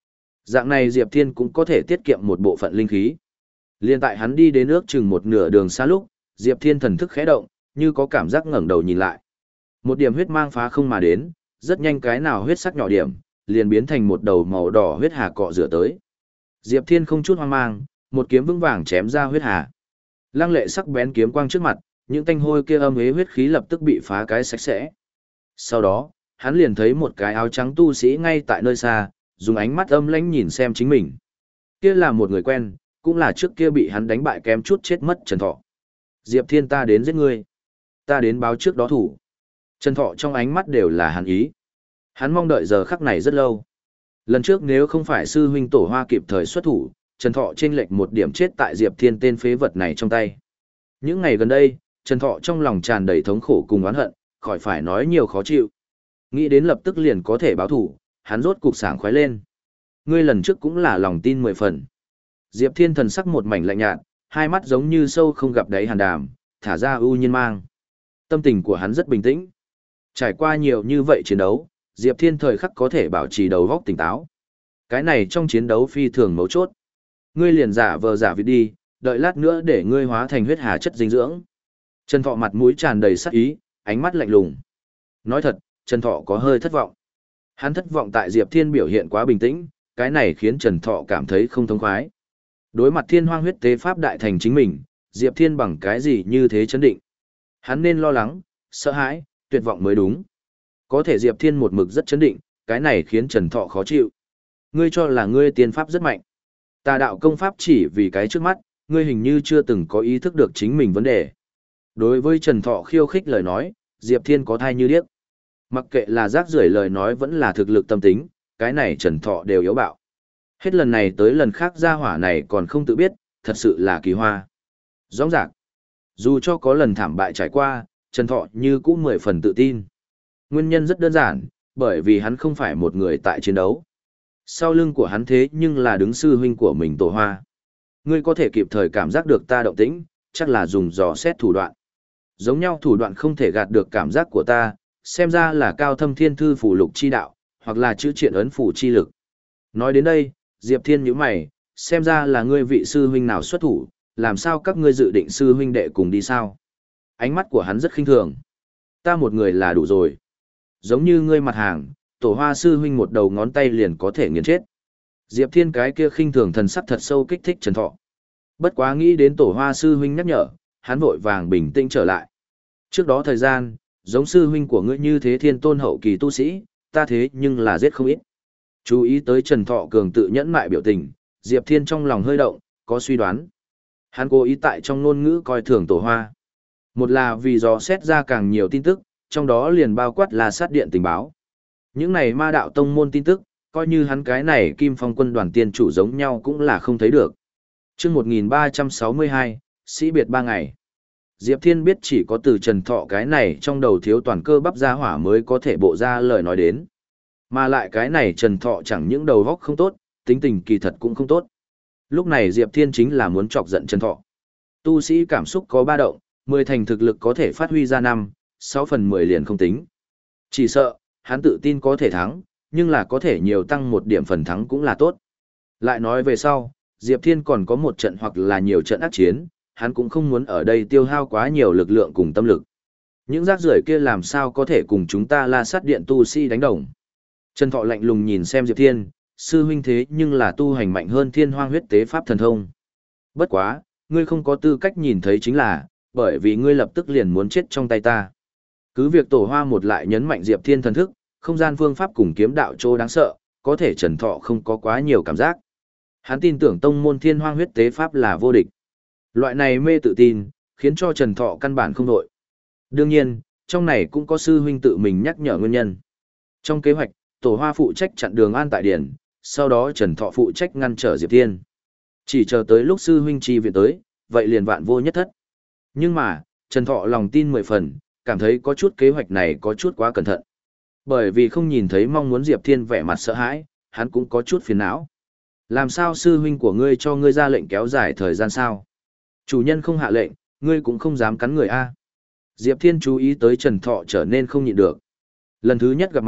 Dạng này Diệp Thiên cũng có thể tiết kiệm một bộ phận linh khí. Liên tại hắn đi đến ước chừng một nửa đường xa lúc, Diệp Thiên thần thức khẽ động, như có cảm giác ngẩng đầu nhìn lại. Một điểm huyết mang phá không mà đến, rất nhanh cái nào huyết sắc nhỏ điểm, liền biến thành một đầu màu đỏ huyết hà cọ rửa tới. Diệp Thiên không chút hoang mang, một kiếm vững vàng chém ra huyết hà. Lăng lệ sắc bén kiếm quang trước mặt, những tanh hôi kia âm hế huyết khí lập tức bị phá cái sạch sẽ. Sau đó, hắn liền thấy một cái áo trắng tu sĩ ngay tại nơi xa, dùng ánh mắt âm lãnh nhìn xem chính mình. Kia là một người quen, cũng là trước kia bị hắn đánh bại kém chút chết mất Trần Thọ. Diệp Thiên, ta đến giết ngươi. Ta đến báo trước đó thủ. Trần Thọ trong ánh mắt đều là hắn ý. Hắn mong đợi giờ khắc này rất lâu. Lần trước nếu không phải sư huynh Tổ Hoa kịp thời xuất thủ, Trần Thọ chênh lệch một điểm chết tại Diệp Thiên tên phế vật này trong tay. Những ngày gần đây, Trần Thọ trong lòng tràn đầy thống khổ cùng oán hận, khỏi phải nói nhiều khó chịu. Nghĩ đến lập tức liền có thể báo thủ, hắn rốt cục sảng khoái lên. Ngươi lần trước cũng là lòng tin mười phần. Diệp Thiên thần sắc một mảnh lạnh nhạt, hai mắt giống như sâu không gặp đáy hàn đàm, thả ra ưu nhiên mang. Tâm tình của hắn rất bình tĩnh. Trải qua nhiều như vậy chiến đấu, Diệp Thiên thời khắc có thể bảo trì đầu óc tỉnh táo. Cái này trong chiến đấu phi thường mấu chốt. Ngươi liền giả vờ giả vịt đi, đợi lát nữa để ngươi hóa thành huyết hà chất dinh dưỡng. Trần Thọ mặt mũi tràn đầy sắc ý, ánh mắt lạnh lùng. Nói thật, Trần Thọ có hơi thất vọng. Hắn thất vọng tại Diệp Thiên biểu hiện quá bình tĩnh, cái này khiến Trần Thọ cảm thấy không thông khoái. Đối mặt Thiên Hoang huyết tế pháp đại thành chính mình, Diệp Thiên bằng cái gì như thế chấn định. Hắn nên lo lắng, sợ hãi, tuyệt vọng mới đúng. Có thể Diệp Thiên một mực rất chấn định, cái này khiến Trần Thọ khó chịu. Ngươi cho là ngươi tiên pháp rất mạnh. Tà đạo công pháp chỉ vì cái trước mắt, ngươi hình như chưa từng có ý thức được chính mình vấn đề. Đối với Trần Thọ khiêu khích lời nói, Diệp Thiên có thai như điếc. Mặc kệ là rác rưởi lời nói vẫn là thực lực tâm tính, cái này Trần Thọ đều yếu bạo. Hết lần này tới lần khác gia hỏa này còn không tự biết, thật sự là kỳ hoa. Rõ ràng, dù cho có lần thảm bại trải qua, Trần Thọ như cũng mười phần tự tin. Nguyên nhân rất đơn giản, bởi vì hắn không phải một người tại chiến đấu. Sau lưng của hắn thế nhưng là đứng sư huynh của mình Tổ Hoa. Ngươi có thể kịp thời cảm giác được ta động tĩnh, chắc là dùng dò xét thủ đoạn. Giống nhau thủ đoạn không thể gạt được cảm giác của ta, xem ra là cao thâm thiên thư phủ lục chi đạo, hoặc là chữ triện ấn phủ chi lực. Nói đến đây, Diệp Thiên nhíu mày, xem ra là ngươi vị sư huynh nào xuất thủ, làm sao các ngươi dự định sư huynh đệ cùng đi sao? Ánh mắt của hắn rất khinh thường. Ta một người là đủ rồi. Giống như ngươi mặt hàng, Tổ Hoa sư huynh một đầu ngón tay liền có thể nghiền chết. Diệp Thiên cái kia khinh thường thần sắc thật sâu kích thích Trần Thọ. Bất quá nghĩ đến Tổ Hoa sư huynh nhắc nhở, hắn vội vàng bình tĩnh trở lại. Trước đó thời gian, giống sư huynh của ngươi như thế thiên tôn hậu kỳ tu sĩ, ta thế nhưng là giết không ít. Chú ý tới Trần Thọ cường tự nhẫn mại biểu tình, Diệp Thiên trong lòng hơi động, có suy đoán. Hắn cố ý tại trong ngôn ngữ coi thường Tổ Hoa. Một là vì dò xét ra càng nhiều tin tức, trong đó liền bao quát là sát điện tình báo. Những này ma đạo tông môn tin tức, coi như hắn cái này Kim Phong quân đoàn tiên chủ giống nhau cũng là không thấy được. Chương một nghìn ba trăm sáu mươi hai, sĩ biệt ba ngày. Diệp Thiên biết chỉ có từ Trần Thọ cái này trong đầu thiếu toàn cơ bắp ra hỏa mới có thể bộ ra lời nói đến. Mà lại cái này Trần Thọ chẳng những đầu góc không tốt, tính tình kỳ thật cũng không tốt. Lúc này Diệp Thiên chính là muốn chọc giận Trần Thọ. Tu sĩ cảm xúc có ba động, mười thành thực lực có thể phát huy ra năm, sáu phần mười liền không tính. Chỉ sợ, hắn tự tin có thể thắng, nhưng là có thể nhiều tăng một điểm phần thắng cũng là tốt. Lại nói về sau, Diệp Thiên còn có một trận hoặc là nhiều trận ác chiến, hắn cũng không muốn ở đây tiêu hao quá nhiều lực lượng cùng tâm lực. Những rác rưởi kia làm sao có thể cùng chúng ta La Sát Điện tu sĩ đánh đồng. Trần Thọ lạnh lùng nhìn xem Diệp Thiên, sư huynh thế nhưng là tu hành mạnh hơn Thiên Hoang huyết tế pháp thần thông. Bất quá, ngươi không có tư cách nhìn thấy chính là, bởi vì ngươi lập tức liền muốn chết trong tay ta. Cứ việc Tổ Hoa một lại nhấn mạnh Diệp Thiên thần thức, không gian phương pháp cùng kiếm đạo chỗ đáng sợ, có thể Trần Thọ không có quá nhiều cảm giác. Hắn tin tưởng tông môn Thiên Hoang huyết tế pháp là vô địch. Loại này mê tự tin, khiến cho Trần Thọ căn bản không đội. Đương nhiên, trong này cũng có sư huynh tự mình nhắc nhở nguyên nhân. Trong kế hoạch, Tổ Hoa phụ trách chặn đường an tại điển, sau đó Trần Thọ phụ trách ngăn trở Diệp Thiên. Chỉ chờ tới lúc sư huynh chi viện tới, vậy liền vạn vô nhất thất. Nhưng mà, Trần Thọ lòng tin mười phần, cảm thấy có chút kế hoạch này có chút quá cẩn thận. Bởi vì không nhìn thấy mong muốn Diệp Thiên vẻ mặt sợ hãi, hắn cũng có chút phiền não. Làm sao sư huynh của ngươi cho ngươi ra lệnh kéo dài thời gian sao? Chủ nhân không hạ lệnh, ngươi cũng không dám cắn người a. Diệp Thiên chú ý tới Trần Thọ trở nên không nhịn được. Lần thứ nhất gặp mặt,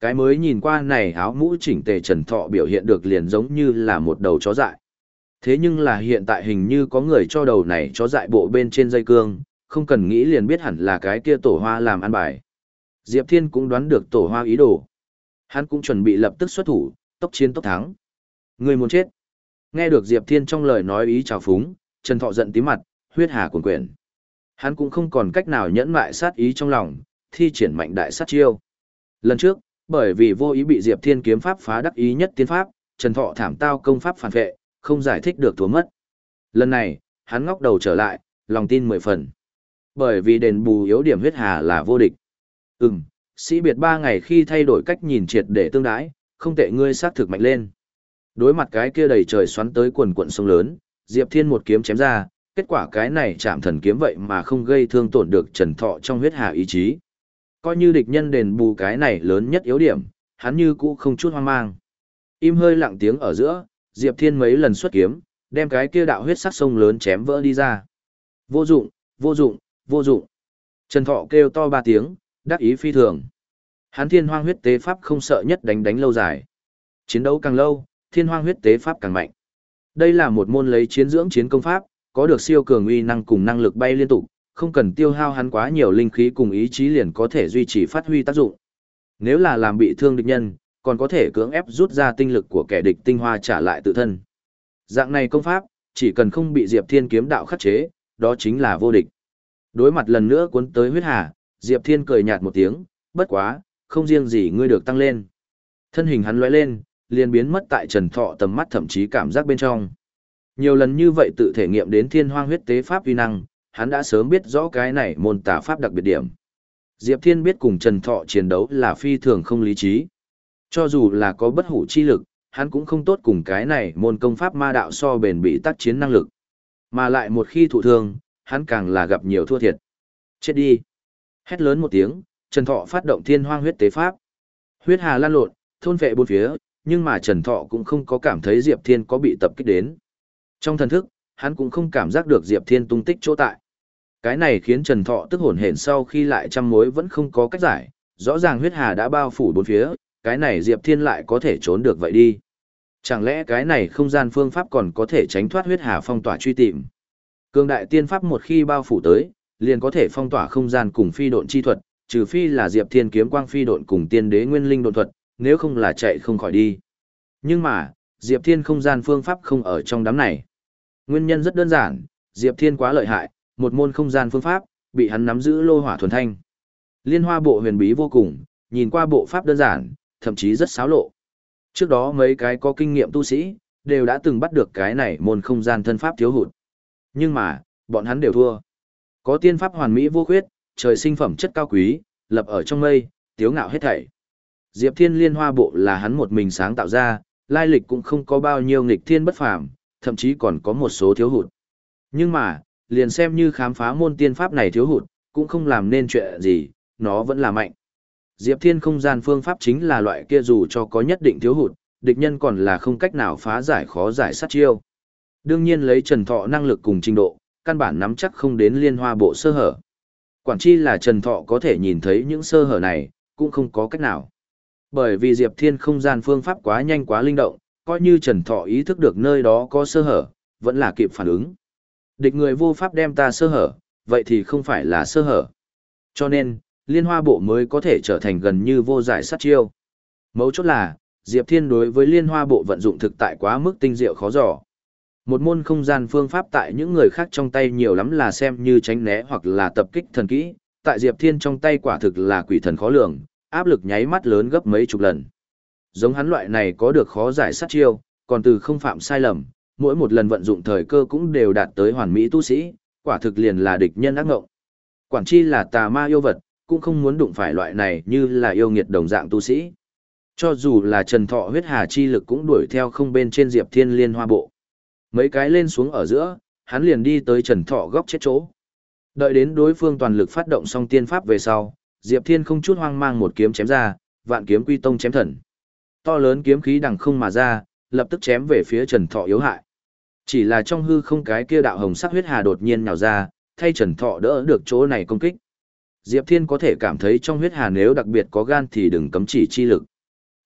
Cái mới nhìn qua này áo mũ chỉnh tề Trần Thọ biểu hiện được liền giống như là một đầu chó dại. Thế nhưng là hiện tại hình như có người cho đầu này chó dại bộ bên trên dây cương, không cần nghĩ liền biết hẳn là cái kia tổ hoa làm ăn bài. Diệp Thiên cũng đoán được tổ hoa ý đồ. Hắn cũng chuẩn bị lập tức xuất thủ, tốc chiến tốc thắng. Người muốn chết. Nghe được Diệp Thiên trong lời nói ý trào phúng, Trần Thọ giận tím mặt, huyết hà cuồn quyển. Hắn cũng không còn cách nào nhẫn mại sát ý trong lòng, thi triển mạnh đại sát chiêu. Lần trước, bởi vì vô ý bị Diệp Thiên kiếm pháp phá đắc ý nhất tiên pháp, Trần Thọ thảm tao công pháp phản vệ, không giải thích được thua mất. Lần này, hắn ngóc đầu trở lại, lòng tin mười phần. Bởi vì đền bù yếu điểm huyết hà là vô địch. Ừm, sĩ biệt ba ngày khi thay đổi cách nhìn triệt để tương đái, không tệ ngươi sát thực mạnh lên. Đối mặt cái kia đầy trời xoắn tới quần quận sông lớn, Diệp Thiên một kiếm chém ra, kết quả cái này chạm thần kiếm vậy mà không gây thương tổn được Trần Thọ trong huyết hà ý chí. Coi như địch nhân đền bù cái này lớn nhất yếu điểm, hắn như cũ không chút hoang mang. Im hơi lặng tiếng ở giữa, Diệp Thiên mấy lần xuất kiếm, đem cái kia đạo huyết sắc sông lớn chém vỡ đi ra. Vô dụng, vô dụng, vô dụng. Trần Thọ kêu to ba tiếng, đắc ý phi thường. Hắn Thiên Hoang huyết tế pháp không sợ nhất đánh đánh lâu dài. Chiến đấu càng lâu, Thiên Hoang huyết tế pháp càng mạnh. Đây là một môn lấy chiến dưỡng chiến công pháp, có được siêu cường uy năng cùng năng lực bay liên tục, không cần tiêu hao hắn quá nhiều linh khí cùng ý chí liền có thể duy trì phát huy tác dụng. Nếu là làm bị thương địch nhân, còn có thể cưỡng ép rút ra tinh lực của kẻ địch tinh hoa trả lại tự thân. Dạng này công pháp, chỉ cần không bị Diệp Thiên kiếm đạo khắc chế, đó chính là vô địch. Đối mặt lần nữa cuốn tới huyết hà, Diệp Thiên cười nhạt một tiếng, bất quá, không riêng gì ngươi được tăng lên. Thân hình hắn lóe lên, liền biến mất tại Trần Thọ tầm mắt thậm chí cảm giác bên trong. Nhiều lần như vậy tự thể nghiệm đến Thiên Hoang huyết tế pháp uy năng, hắn đã sớm biết rõ cái này môn tà pháp đặc biệt điểm. Diệp Thiên biết cùng Trần Thọ chiến đấu là phi thường không lý trí. Cho dù là có bất hủ chi lực, hắn cũng không tốt cùng cái này môn công pháp ma đạo so bền bị tác chiến năng lực. Mà lại một khi thụ thương, hắn càng là gặp nhiều thua thiệt. Chết đi! Hét lớn một tiếng, Trần Thọ phát động Thiên Hoang huyết tế pháp. Huyết hà lan lộn, thôn vệ bốn phía, nhưng mà Trần Thọ cũng không có cảm thấy Diệp Thiên có bị tập kích đến. Trong thần thức, hắn cũng không cảm giác được Diệp Thiên tung tích chỗ tại. Cái này khiến Trần Thọ tức hổn hển sau khi lại trăm mối vẫn không có cách giải, rõ ràng huyết hà đã bao phủ bốn phía, cái này Diệp Thiên lại có thể trốn được vậy đi. Chẳng lẽ cái này không gian phương pháp còn có thể tránh thoát huyết hà phong tỏa truy tìm. Cường đại tiên pháp một khi bao phủ tới, liền có thể phong tỏa không gian cùng phi độn chi thuật, trừ phi là Diệp Thiên kiếm quang phi độn cùng tiên đế nguyên linh độn thuật, nếu không là chạy không khỏi đi. Nhưng mà, Diệp Thiên không gian phương pháp không ở trong đám này. Nguyên nhân rất đơn giản, Diệp Thiên quá lợi hại, một môn không gian phương pháp, bị hắn nắm giữ lô hỏa thuần thanh. Liên hoa bộ huyền bí vô cùng, nhìn qua bộ pháp đơn giản, thậm chí rất xáo lộ. Trước đó mấy cái có kinh nghiệm tu sĩ, đều đã từng bắt được cái này môn không gian thân pháp thiếu hụt. Nhưng mà, bọn hắn đều thua. Có tiên pháp hoàn mỹ vô khuyết, trời sinh phẩm chất cao quý, lập ở trong mây, tiếu ngạo hết thảy. Diệp Thiên liên hoa bộ là hắn một mình sáng tạo ra, lai lịch cũng không có bao nhiêu nghịch thiên bất phàm, thậm chí còn có một số thiếu hụt. Nhưng mà, liền xem như khám phá môn tiên pháp này thiếu hụt, cũng không làm nên chuyện gì, nó vẫn là mạnh. Diệp Thiên không gian phương pháp chính là loại kia dù cho có nhất định thiếu hụt, địch nhân còn là không cách nào phá giải khó giải sát chiêu. Đương nhiên lấy Trần Thọ năng lực cùng trình độ, căn bản nắm chắc không đến liên hoa bộ sơ hở. Quản chi là Trần Thọ có thể nhìn thấy những sơ hở này, cũng không có cách nào. Bởi vì Diệp Thiên không gian phương pháp quá nhanh quá linh động, coi như Trần Thọ ý thức được nơi đó có sơ hở, vẫn là kịp phản ứng. Địch người vô pháp đem ta sơ hở, vậy thì không phải là sơ hở. Cho nên, liên hoa bộ mới có thể trở thành gần như vô giải sát chiêu. Mấu chốt là, Diệp Thiên đối với liên hoa bộ vận dụng thực tại quá mức tinh diệu khó dò. Một môn không gian phương pháp tại những người khác trong tay nhiều lắm là xem như tránh né hoặc là tập kích thần kỹ, tại Diệp Thiên trong tay quả thực là quỷ thần khó lường, áp lực nháy mắt lớn gấp mấy chục lần. Giống hắn loại này có được khó giải sát chiêu, còn từ không phạm sai lầm, mỗi một lần vận dụng thời cơ cũng đều đạt tới hoàn mỹ tu sĩ, quả thực liền là địch nhân ác ngộng. Quản chi là tà ma yêu vật, cũng không muốn đụng phải loại này như là yêu nghiệt đồng dạng tu sĩ. Cho dù là Trần Thọ huyết hà chi lực cũng đuổi theo không bên trên Diệp Thiên liên hoa bộ. Mấy cái lên xuống ở giữa, hắn liền đi tới Trần Thọ góc chết chỗ. Đợi đến đối phương toàn lực phát động xong tiên pháp về sau, Diệp Thiên không chút hoang mang một kiếm chém ra, vạn kiếm quy tông chém thần. To lớn kiếm khí đằng không mà ra, lập tức chém về phía Trần Thọ yếu hại. Chỉ là trong hư không cái kia đạo hồng sắc huyết hà đột nhiên nhào ra, thay Trần Thọ đỡ được chỗ này công kích. Diệp Thiên có thể cảm thấy trong huyết hà nếu đặc biệt có gan thì đừng cấm chỉ chi lực.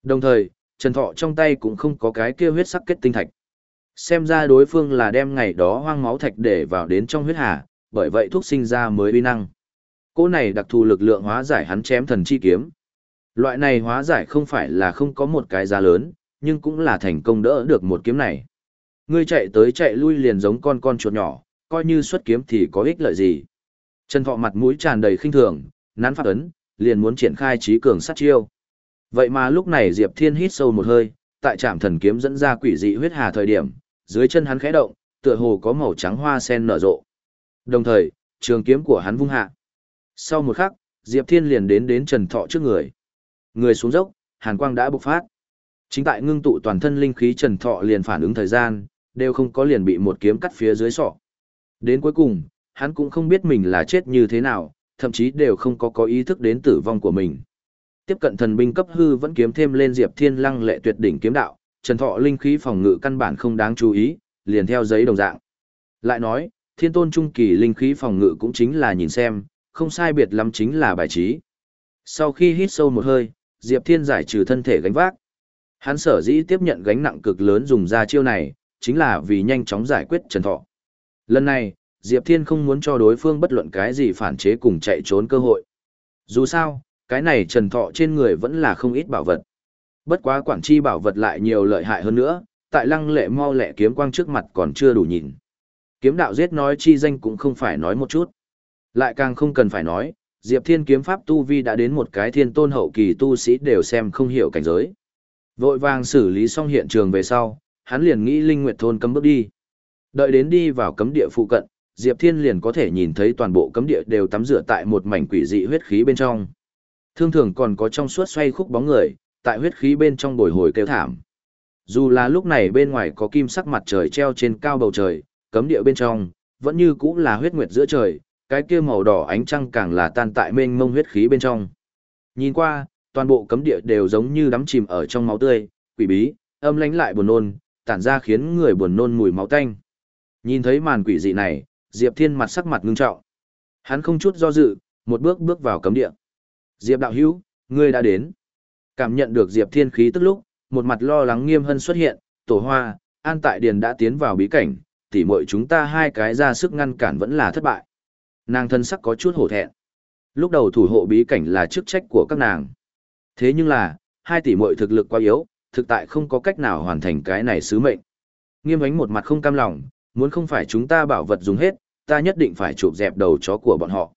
Đồng thời, Trần Thọ trong tay cũng không có cái kia huyết sắc kết tinh thạch. Xem ra đối phương là đem ngày đó hoang máu thạch để vào đến trong huyết hà, bởi vậy thuốc sinh ra mới uy năng. Cỗ này đặc thù lực lượng hóa giải hắn chém thần chi kiếm. Loại này hóa giải không phải là không có một cái giá lớn, nhưng cũng là thành công đỡ được một kiếm này. Ngươi chạy tới chạy lui liền giống con con chuột nhỏ, coi như xuất kiếm thì có ích lợi gì. Trần Thọ mặt mũi tràn đầy khinh thường, nắn phát ấn, liền muốn triển khai trí cường sát chiêu. Vậy mà lúc này Diệp Thiên hít sâu một hơi, tại trạm thần kiếm dẫn ra quỷ dị huyết hà thời điểm, dưới chân hắn khẽ động, tựa hồ có màu trắng hoa sen nở rộ. Đồng thời, trường kiếm của hắn vung hạ. Sau một khắc, Diệp Thiên liền đến đến Trần Thọ trước người. Người xuống dốc, hàn quang đã bộc phát. Chính tại ngưng tụ toàn thân linh khí Trần Thọ liền phản ứng thời gian, đều không có liền bị một kiếm cắt phía dưới sọ. Đến cuối cùng, hắn cũng không biết mình là chết như thế nào, thậm chí đều không có có ý thức đến tử vong của mình. Tiếp cận thần binh cấp hư vẫn kiếm thêm lên Diệp Thiên lăng lệ tuyệt đỉnh kiếm đạo, Trần Thọ linh khí phòng ngự căn bản không đáng chú ý, liền theo giấy đồng dạng. Lại nói, Thiên Tôn trung kỳ linh khí phòng ngự cũng chính là nhìn xem, không sai biệt lắm chính là bài trí. Sau khi hít sâu một hơi, Diệp Thiên giải trừ thân thể gánh vác. Hắn sở dĩ tiếp nhận gánh nặng cực lớn dùng ra chiêu này, chính là vì nhanh chóng giải quyết Trần Thọ. Lần này, Diệp Thiên không muốn cho đối phương bất luận cái gì phản chế cùng chạy trốn cơ hội. Dù sao, cái này Trần Thọ trên người vẫn là không ít bảo vật. Bất quá quản chi bảo vật lại nhiều lợi hại hơn nữa, tại lăng lệ mau lẹ kiếm quang trước mặt còn chưa đủ nhìn. Kiếm đạo giết nói chi danh cũng không phải nói một chút. Lại càng không cần phải nói, Diệp Thiên kiếm pháp tu vi đã đến một cái thiên tôn hậu kỳ tu sĩ đều xem không hiểu cảnh giới. Vội vàng xử lý xong hiện trường về sau, hắn liền nghĩ Linh Nguyệt thôn cấm bước đi. Đợi đến đi vào cấm địa phụ cận, Diệp Thiên liền có thể nhìn thấy toàn bộ cấm địa đều tắm rửa tại một mảnh quỷ dị huyết khí bên trong. Thường thường còn có trong suốt xoay khúc bóng người, tại huyết khí bên trong bồi hồi kêu thảm. Dù là lúc này bên ngoài có kim sắc mặt trời treo trên cao bầu trời, cấm địa bên trong, vẫn như cũ là huyết nguyệt giữa trời, cái kia màu đỏ ánh trăng càng là tan tại mênh mông huyết khí bên trong. Nhìn qua, toàn bộ cấm địa đều giống như đắm chìm ở trong máu tươi, quỷ bí, âm lãnh lại buồn nôn, tản ra khiến người buồn nôn mùi máu tanh. Nhìn thấy màn quỷ dị này, Diệp Thiên mặt sắc mặt ngưng trọng. Hắn không chút do dự, một bước bước vào cấm địa. Diệp đạo hữu, ngươi đã đến. Cảm nhận được Diệp Thiên khí tức lúc, một mặt lo lắng Nghiêm Hân xuất hiện, Tổ Hoa, An Tại Điền đã tiến vào bí cảnh, tỉ muội chúng ta hai cái ra sức ngăn cản vẫn là thất bại. Nàng thân sắc có chút hổ thẹn. Lúc đầu thủ hộ bí cảnh là chức trách của các nàng. Thế nhưng là, hai tỷ muội thực lực quá yếu, thực tại không có cách nào hoàn thành cái này sứ mệnh. Nghiêm Ánh một mặt không cam lòng, muốn không phải chúng ta bảo vật dùng hết, ta nhất định phải chụp dẹp đầu chó của bọn họ.